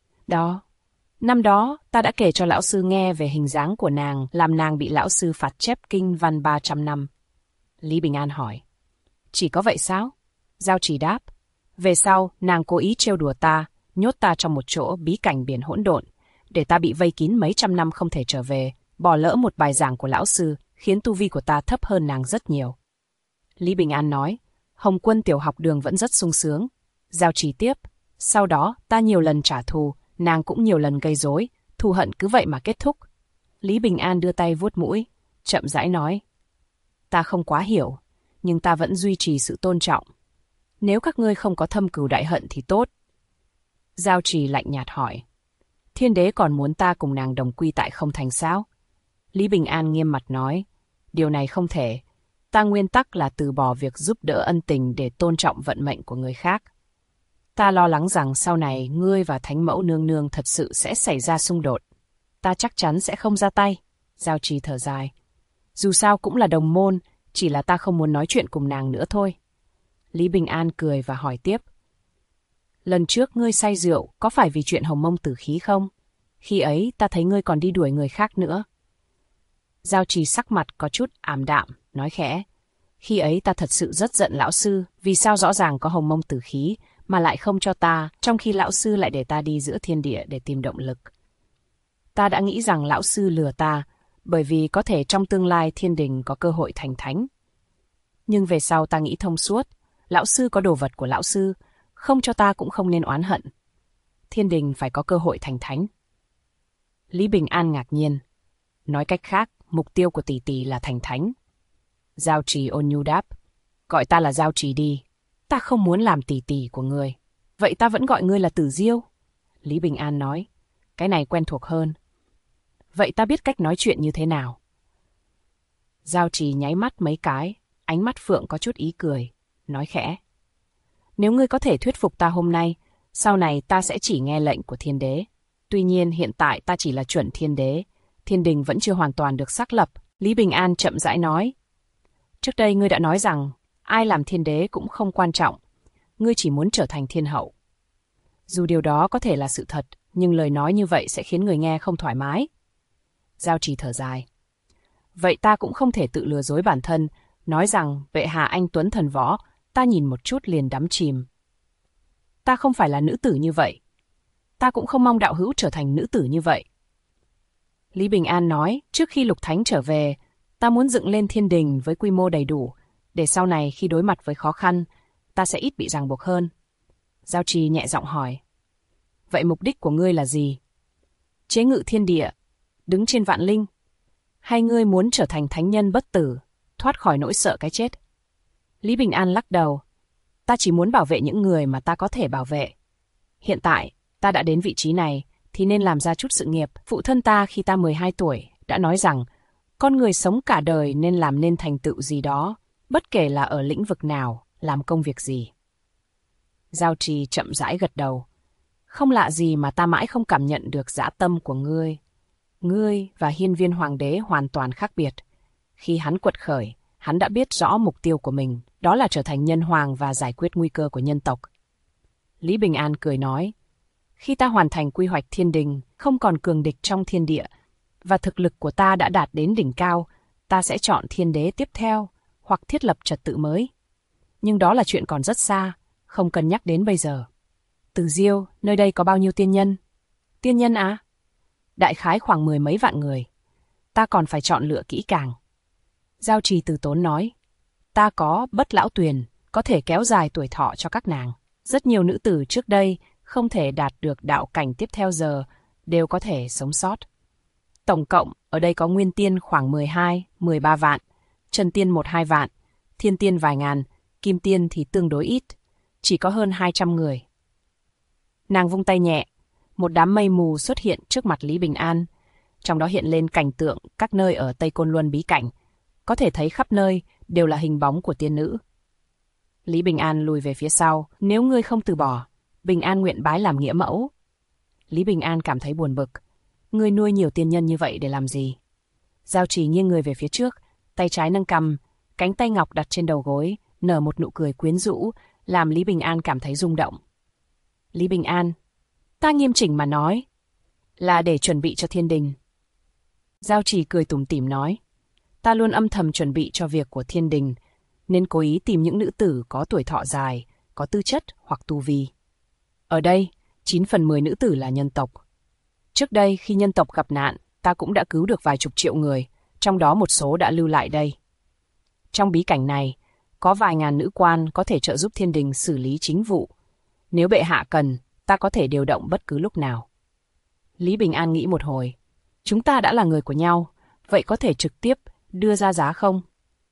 Năm đó ta đã kể cho lão sư nghe về hình dáng của nàng, làm nàng bị lão sư phạt chép kinh văn 300 năm. Lý Bình An hỏi, chỉ có vậy sao? Giao Trì đáp, về sau nàng cố ý trêu đùa ta, nhốt ta trong một chỗ bí cảnh biển hỗn độn, để ta bị vây kín mấy trăm năm không thể trở về, bỏ lỡ một bài giảng của lão sư, khiến tu vi của ta thấp hơn nàng rất nhiều. Lý Bình An nói, Hồng Quân tiểu học đường vẫn rất sung sướng. Giao Trì tiếp, sau đó ta nhiều lần trả thù, nàng cũng nhiều lần gây rối, thù hận cứ vậy mà kết thúc. Lý Bình An đưa tay vuốt mũi, chậm rãi nói, ta không quá hiểu, nhưng ta vẫn duy trì sự tôn trọng. Nếu các ngươi không có thâm cừu đại hận thì tốt. Giao Trì lạnh nhạt hỏi, thiên đế còn muốn ta cùng nàng đồng quy tại không thành sao? Lý Bình An nghiêm mặt nói, điều này không thể. Ta nguyên tắc là từ bỏ việc giúp đỡ ân tình để tôn trọng vận mệnh của người khác. Ta lo lắng rằng sau này ngươi và thánh mẫu nương nương thật sự sẽ xảy ra xung đột. Ta chắc chắn sẽ không ra tay. Giao Trì thở dài. Dù sao cũng là đồng môn, chỉ là ta không muốn nói chuyện cùng nàng nữa thôi. Lý Bình An cười và hỏi tiếp. Lần trước ngươi say rượu có phải vì chuyện Hồng Mông tử khí không? Khi ấy ta thấy ngươi còn đi đuổi người khác nữa. Giao Trì sắc mặt có chút ảm đạm, nói khẽ. Khi ấy ta thật sự rất giận lão sư, vì sao rõ ràng có Hồng Mông tử khí mà lại không cho ta, trong khi lão sư lại để ta đi giữa thiên địa để tìm động lực. Ta đã nghĩ rằng lão sư lừa ta, bởi vì có thể trong tương lai thiên đình có cơ hội thành thánh. Nhưng về sau ta nghĩ thông suốt, lão sư có đồ vật của lão sư, không cho ta cũng không nên oán hận. Thiên đình phải có cơ hội thành thánh. Lý Bình An ngạc nhiên. Nói cách khác, mục tiêu của tỷ tỷ là thành thánh. Giao Trì ôn nhu đáp, gọi ta là Giao Trì đi. Ta không muốn làm tỷ tỷ của ngươi. Vậy ta vẫn gọi ngươi là Tử Diêu. Lý Bình An nói, cái này quen thuộc hơn. Vậy ta biết cách nói chuyện như thế nào? Giao Trì nháy mắt mấy cái, ánh mắt phượng có chút ý cười, nói khẽ. Nếu ngươi có thể thuyết phục ta hôm nay, sau này ta sẽ chỉ nghe lệnh của thiên đế. Tuy nhiên hiện tại ta chỉ là chuẩn thiên đế, thiên đình vẫn chưa hoàn toàn được xác lập. Lý Bình An chậm rãi nói. Trước đây ngươi đã nói rằng, ai làm thiên đế cũng không quan trọng, ngươi chỉ muốn trở thành thiên hậu. Dù điều đó có thể là sự thật, nhưng lời nói như vậy sẽ khiến người nghe không thoải mái. Giao Trì thở dài. Vậy ta cũng không thể tự lừa dối bản thân, nói rằng bệ hạ anh tuấn thần võ, ta nhìn một chút liền đắm chìm. Ta không phải là nữ tử như vậy. Ta cũng không mong đạo hữu trở thành nữ tử như vậy. Lý Bình An nói, trước khi Lục Thánh trở về, ta muốn dựng lên thiên đình với quy mô đầy đủ, để sau này khi đối mặt với khó khăn, ta sẽ ít bị ràng buộc hơn. Giao Trì nhẹ giọng hỏi. Vậy mục đích của ngươi là gì? Chế ngự thiên địa, đứng trên vạn linh? Hay ngươi muốn trở thành thánh nhân bất tử, thoát khỏi nỗi sợ cái chết? Lý Bình An lắc đầu. Ta chỉ muốn bảo vệ những người mà ta có thể bảo vệ. Hiện tại, Ta đã đến vị trí này, thì nên làm ra chút sự nghiệp. Phụ thân ta khi ta 12 tuổi đã nói rằng, con người sống cả đời nên làm nên thành tựu gì đó, bất kể là ở lĩnh vực nào, làm công việc gì. Giao Trì chậm rãi gật đầu. Không lạ gì mà ta mãi không cảm nhận được dã tâm của ngươi. Ngươi và hiên viên hoàng đế hoàn toàn khác biệt. Khi hắn quật khởi, hắn đã biết rõ mục tiêu của mình, đó là trở thành nhân hoàng và giải quyết nguy cơ của nhân tộc. Lý Bình An cười nói, khi ta hoàn thành quy hoạch thiên đình, không còn cường địch trong thiên địa, và thực lực của ta đã đạt đến đỉnh cao, ta sẽ chọn thiên đế tiếp theo, hoặc thiết lập trật tự mới. Nhưng đó là chuyện còn rất xa, không cần nhắc đến bây giờ. Từ Diêu, nơi đây có bao nhiêu tiên nhân? Tiên nhân á? Đại khái khoảng 10 mấy vạn người. Ta còn phải chọn lựa kỹ càng. Giao Trì từ tốn nói, ta có Bất Lão Tuyền, có thể kéo dài tuổi thọ cho các nàng. Rất nhiều nữ tử trước đây không thể đạt được đạo cảnh tiếp theo giờ, đều có thể sống sót. Tổng cộng, ở đây có nguyên tiên khoảng 12, 13 vạn, chân tiên 1-2 vạn, thiên tiên vài ngàn, kim tiên thì tương đối ít, chỉ có hơn 200 người. Nàng vung tay nhẹ, một đám mây mù xuất hiện trước mặt Lý Bình An, trong đó hiện lên cảnh tượng các nơi ở Tây Côn Luân bí cảnh, có thể thấy khắp nơi đều là hình bóng của tiên nữ. Lý Bình An lùi về phía sau, nếu ngươi không từ bỏ, Bình An nguyện bái làm nghĩa mẫu. Lý Bình An cảm thấy buồn bực, ngươi nuôi nhiều tiên nhân như vậy để làm gì? Giao Trì nghiêng người về phía trước, tay trái nâng cằm, cánh tay ngọc đặt trên đầu gối, nở một nụ cười quyến rũ, làm Lý Bình An cảm thấy rung động. Lý Bình An, ta nghiêm chỉnh mà nói, là để chuẩn bị cho thiên đình. Giao Trì cười tủm tỉm nói, ta luôn âm thầm chuẩn bị cho việc của thiên đình, nên cố ý tìm những nữ tử có tuổi thọ dài, có tư chất hoặc tu vi. Ở đây, 9/10 nữ tử là nhân tộc. Trước đây khi nhân tộc gặp nạn, ta cũng đã cứu được vài chục triệu người, trong đó một số đã lưu lại đây. Trong bí cảnh này, có vài ngàn nữ quan có thể trợ giúp thiên đình xử lý chính vụ. Nếu bệ hạ cần, ta có thể điều động bất cứ lúc nào. Lý Bình An nghĩ một hồi. Chúng ta đã là người của nhau, vậy có thể trực tiếp đưa ra giá không?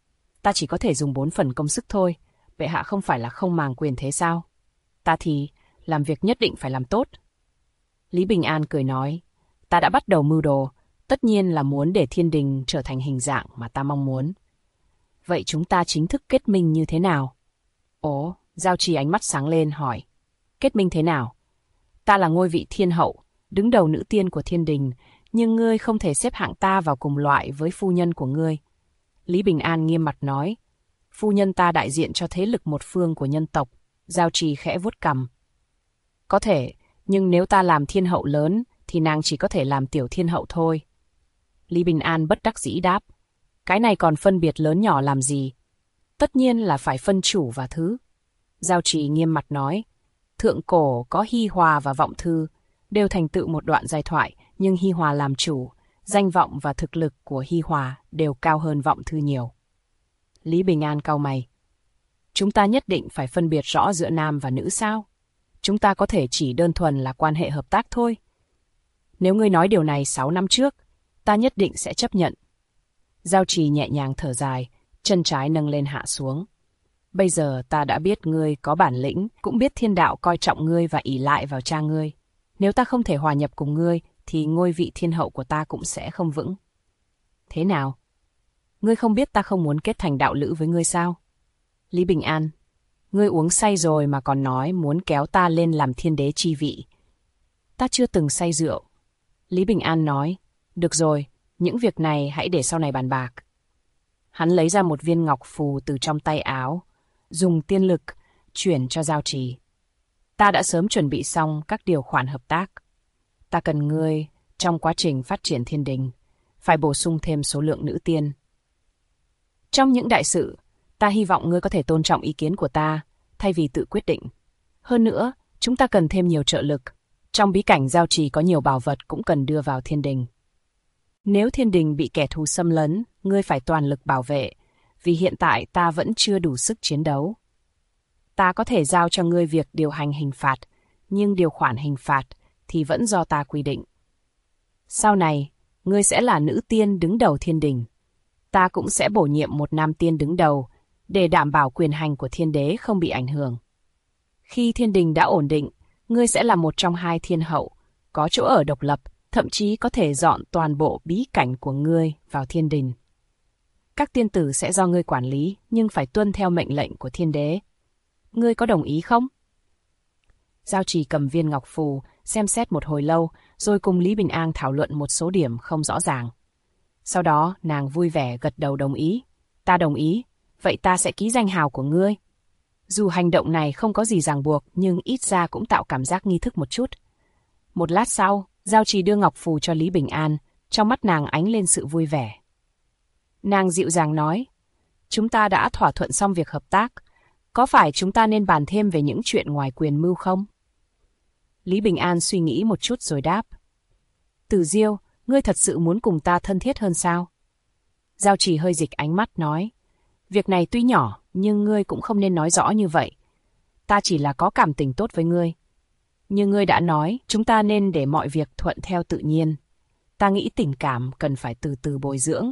Ta chỉ có thể dùng 4 phần công sức thôi, bệ hạ không phải là không màng quyền thế sao? Ta thì, làm việc nhất định phải làm tốt. Lý Bình An cười nói, ta đã bắt đầu mưu đồ, tất nhiên là muốn để thiên đình trở thành hình dạng mà ta mong muốn. Vậy chúng ta chính thức kết minh như thế nào? Ồ, Giao Trì ánh mắt sáng lên hỏi, kết minh thế nào? Ta là ngôi vị thiên hậu, đứng đầu nữ tiên của thiên đình, nhưng ngươi không thể xếp hạng ta vào cùng loại với phu nhân của ngươi. Lý Bình An nghiêm mặt nói, phu nhân ta đại diện cho thế lực một phương của nhân tộc. Giao Trì khẽ vuốt cằm. Có thể, nhưng nếu ta làm thiên hậu lớn, thì nàng chỉ có thể làm tiểu thiên hậu thôi. Lý Bình An bất đắc dĩ đáp, cái này còn phân biệt lớn nhỏ làm gì? Tất nhiên là phải phân chủ và thứ. Giao Trì nghiêm mặt nói, thượng cổ có Hi Hòa và Vọng Thư, đều thành tựu một đoạn giai thoại, nhưng Hi Hòa làm chủ, danh vọng và thực lực của Hi Hòa đều cao hơn Vọng Thư nhiều. Lý Bình An cau mày. Chúng ta nhất định phải phân biệt rõ giữa nam và nữ sao? Chúng ta có thể chỉ đơn thuần là quan hệ hợp tác thôi. Nếu ngươi nói điều này 6 năm trước, ta nhất định sẽ chấp nhận. Giao Trì nhẹ nhàng thở dài, chân trái nâng lên hạ xuống. Bây giờ ta đã biết ngươi có bản lĩnh, cũng biết thiên đạo coi trọng ngươi và ỷ lại vào cha ngươi. Nếu ta không thể hòa nhập cùng ngươi, thì ngôi vị thiên hậu của ta cũng sẽ không vững. Thế nào? Ngươi không biết ta không muốn kết thành đạo lữ với ngươi sao? Lý Bình An, ngươi uống say rồi mà còn nói muốn kéo ta lên làm thiên đế chi vị. Ta chưa từng say rượu. Lý Bình An nói, được rồi, những việc này hãy để sau này bàn bạc. Hắn lấy ra một viên ngọc phù từ trong tay áo, dùng tiên lực chuyển cho Giao Trì. Ta đã sớm chuẩn bị xong các điều khoản hợp tác. Ta cần ngươi trong quá trình phát triển thiên đình, phải bổ sung thêm số lượng nữ tiên. Trong những đại sự, ta hy vọng ngươi có thể tôn trọng ý kiến của ta, thay vì tự quyết định. Hơn nữa, chúng ta cần thêm nhiều trợ lực. Trong bí cảnh Giao Trì có nhiều bảo vật cũng cần đưa vào thiên đình. Nếu thiên đình bị kẻ thù xâm lấn, ngươi phải toàn lực bảo vệ, vì hiện tại ta vẫn chưa đủ sức chiến đấu. Ta có thể giao cho ngươi việc điều hành hình phạt, nhưng điều khoản hình phạt thì vẫn do ta quy định. Sau này, ngươi sẽ là nữ tiên đứng đầu thiên đình. Ta cũng sẽ bổ nhiệm một nam tiên đứng đầu, để đảm bảo quyền hành của thiên đế không bị ảnh hưởng. Khi thiên đình đã ổn định, Ngươi sẽ là một trong hai thiên hậu, có chỗ ở độc lập, thậm chí có thể dọn toàn bộ bí cảnh của ngươi vào thiên đình. Các tiên tử sẽ do ngươi quản lý, nhưng phải tuân theo mệnh lệnh của thiên đế. Ngươi có đồng ý không? Giao Trì cầm viên ngọc phù, xem xét một hồi lâu, rồi cùng Lý Bình An thảo luận một số điểm không rõ ràng. Sau đó, nàng vui vẻ gật đầu đồng ý. Ta đồng ý, vậy ta sẽ ký danh hào của ngươi. Dù hành động này không có gì ràng buộc, nhưng ít ra cũng tạo cảm giác nghi thức một chút. Một lát sau, Giao Trì đưa ngọc phù cho Lý Bình An, trong mắt nàng ánh lên sự vui vẻ. Nàng dịu dàng nói, chúng ta đã thỏa thuận xong việc hợp tác, có phải chúng ta nên bàn thêm về những chuyện ngoài quyền mưu không? Lý Bình An suy nghĩ một chút rồi đáp. Tử Diêu, ngươi thật sự muốn cùng ta thân thiết hơn sao? Giao Trì hơi dịch ánh mắt nói, việc này tuy nhỏ, nhưng ngươi cũng không nên nói rõ như vậy. Ta chỉ là có cảm tình tốt với ngươi. Như ngươi đã nói, chúng ta nên để mọi việc thuận theo tự nhiên. Ta nghĩ tình cảm cần phải từ từ bồi dưỡng.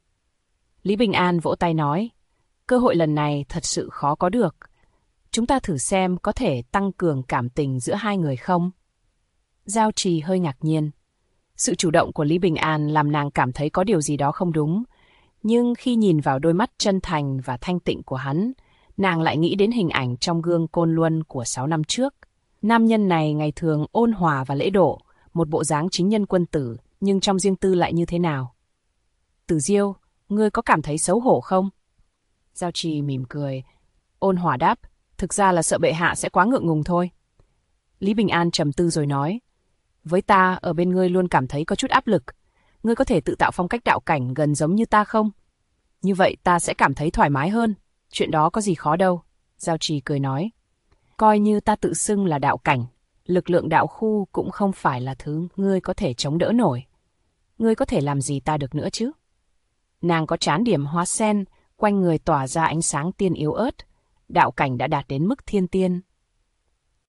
Lý Bình An vỗ tay nói, cơ hội lần này thật sự khó có được. Chúng ta thử xem có thể tăng cường cảm tình giữa hai người không? Giao Trì hơi ngạc nhiên. Sự chủ động của Lý Bình An làm nàng cảm thấy có điều gì đó không đúng. Nhưng khi nhìn vào đôi mắt chân thành và thanh tịnh của hắn, nàng lại nghĩ đến hình ảnh trong gương Côn Luân của 6 năm trước. Nam nhân này ngày thường ôn hòa và lễ độ, một bộ dáng chính nhân quân tử, nhưng trong riêng tư lại như thế nào? Tử Diêu, ngươi có cảm thấy xấu hổ không? Giao Trì mỉm cười, ôn hòa đáp, thực ra là sợ bệ hạ sẽ quá ngượng ngùng thôi. Lý Bình An trầm tư rồi nói, với ta, ở bên ngươi luôn cảm thấy có chút áp lực. Ngươi có thể tự tạo phong cách đạo cảnh gần giống như ta không? Như vậy ta sẽ cảm thấy thoải mái hơn. Chuyện đó có gì khó đâu. Giao Trì cười nói. Coi như ta tự xưng là đạo cảnh, lực lượng đạo khu cũng không phải là thứ ngươi có thể chống đỡ nổi. Ngươi có thể làm gì ta được nữa chứ? Nàng có trán điểm hoa sen, quanh người tỏa ra ánh sáng tiên yếu ớt. Đạo cảnh đã đạt đến mức thiên tiên.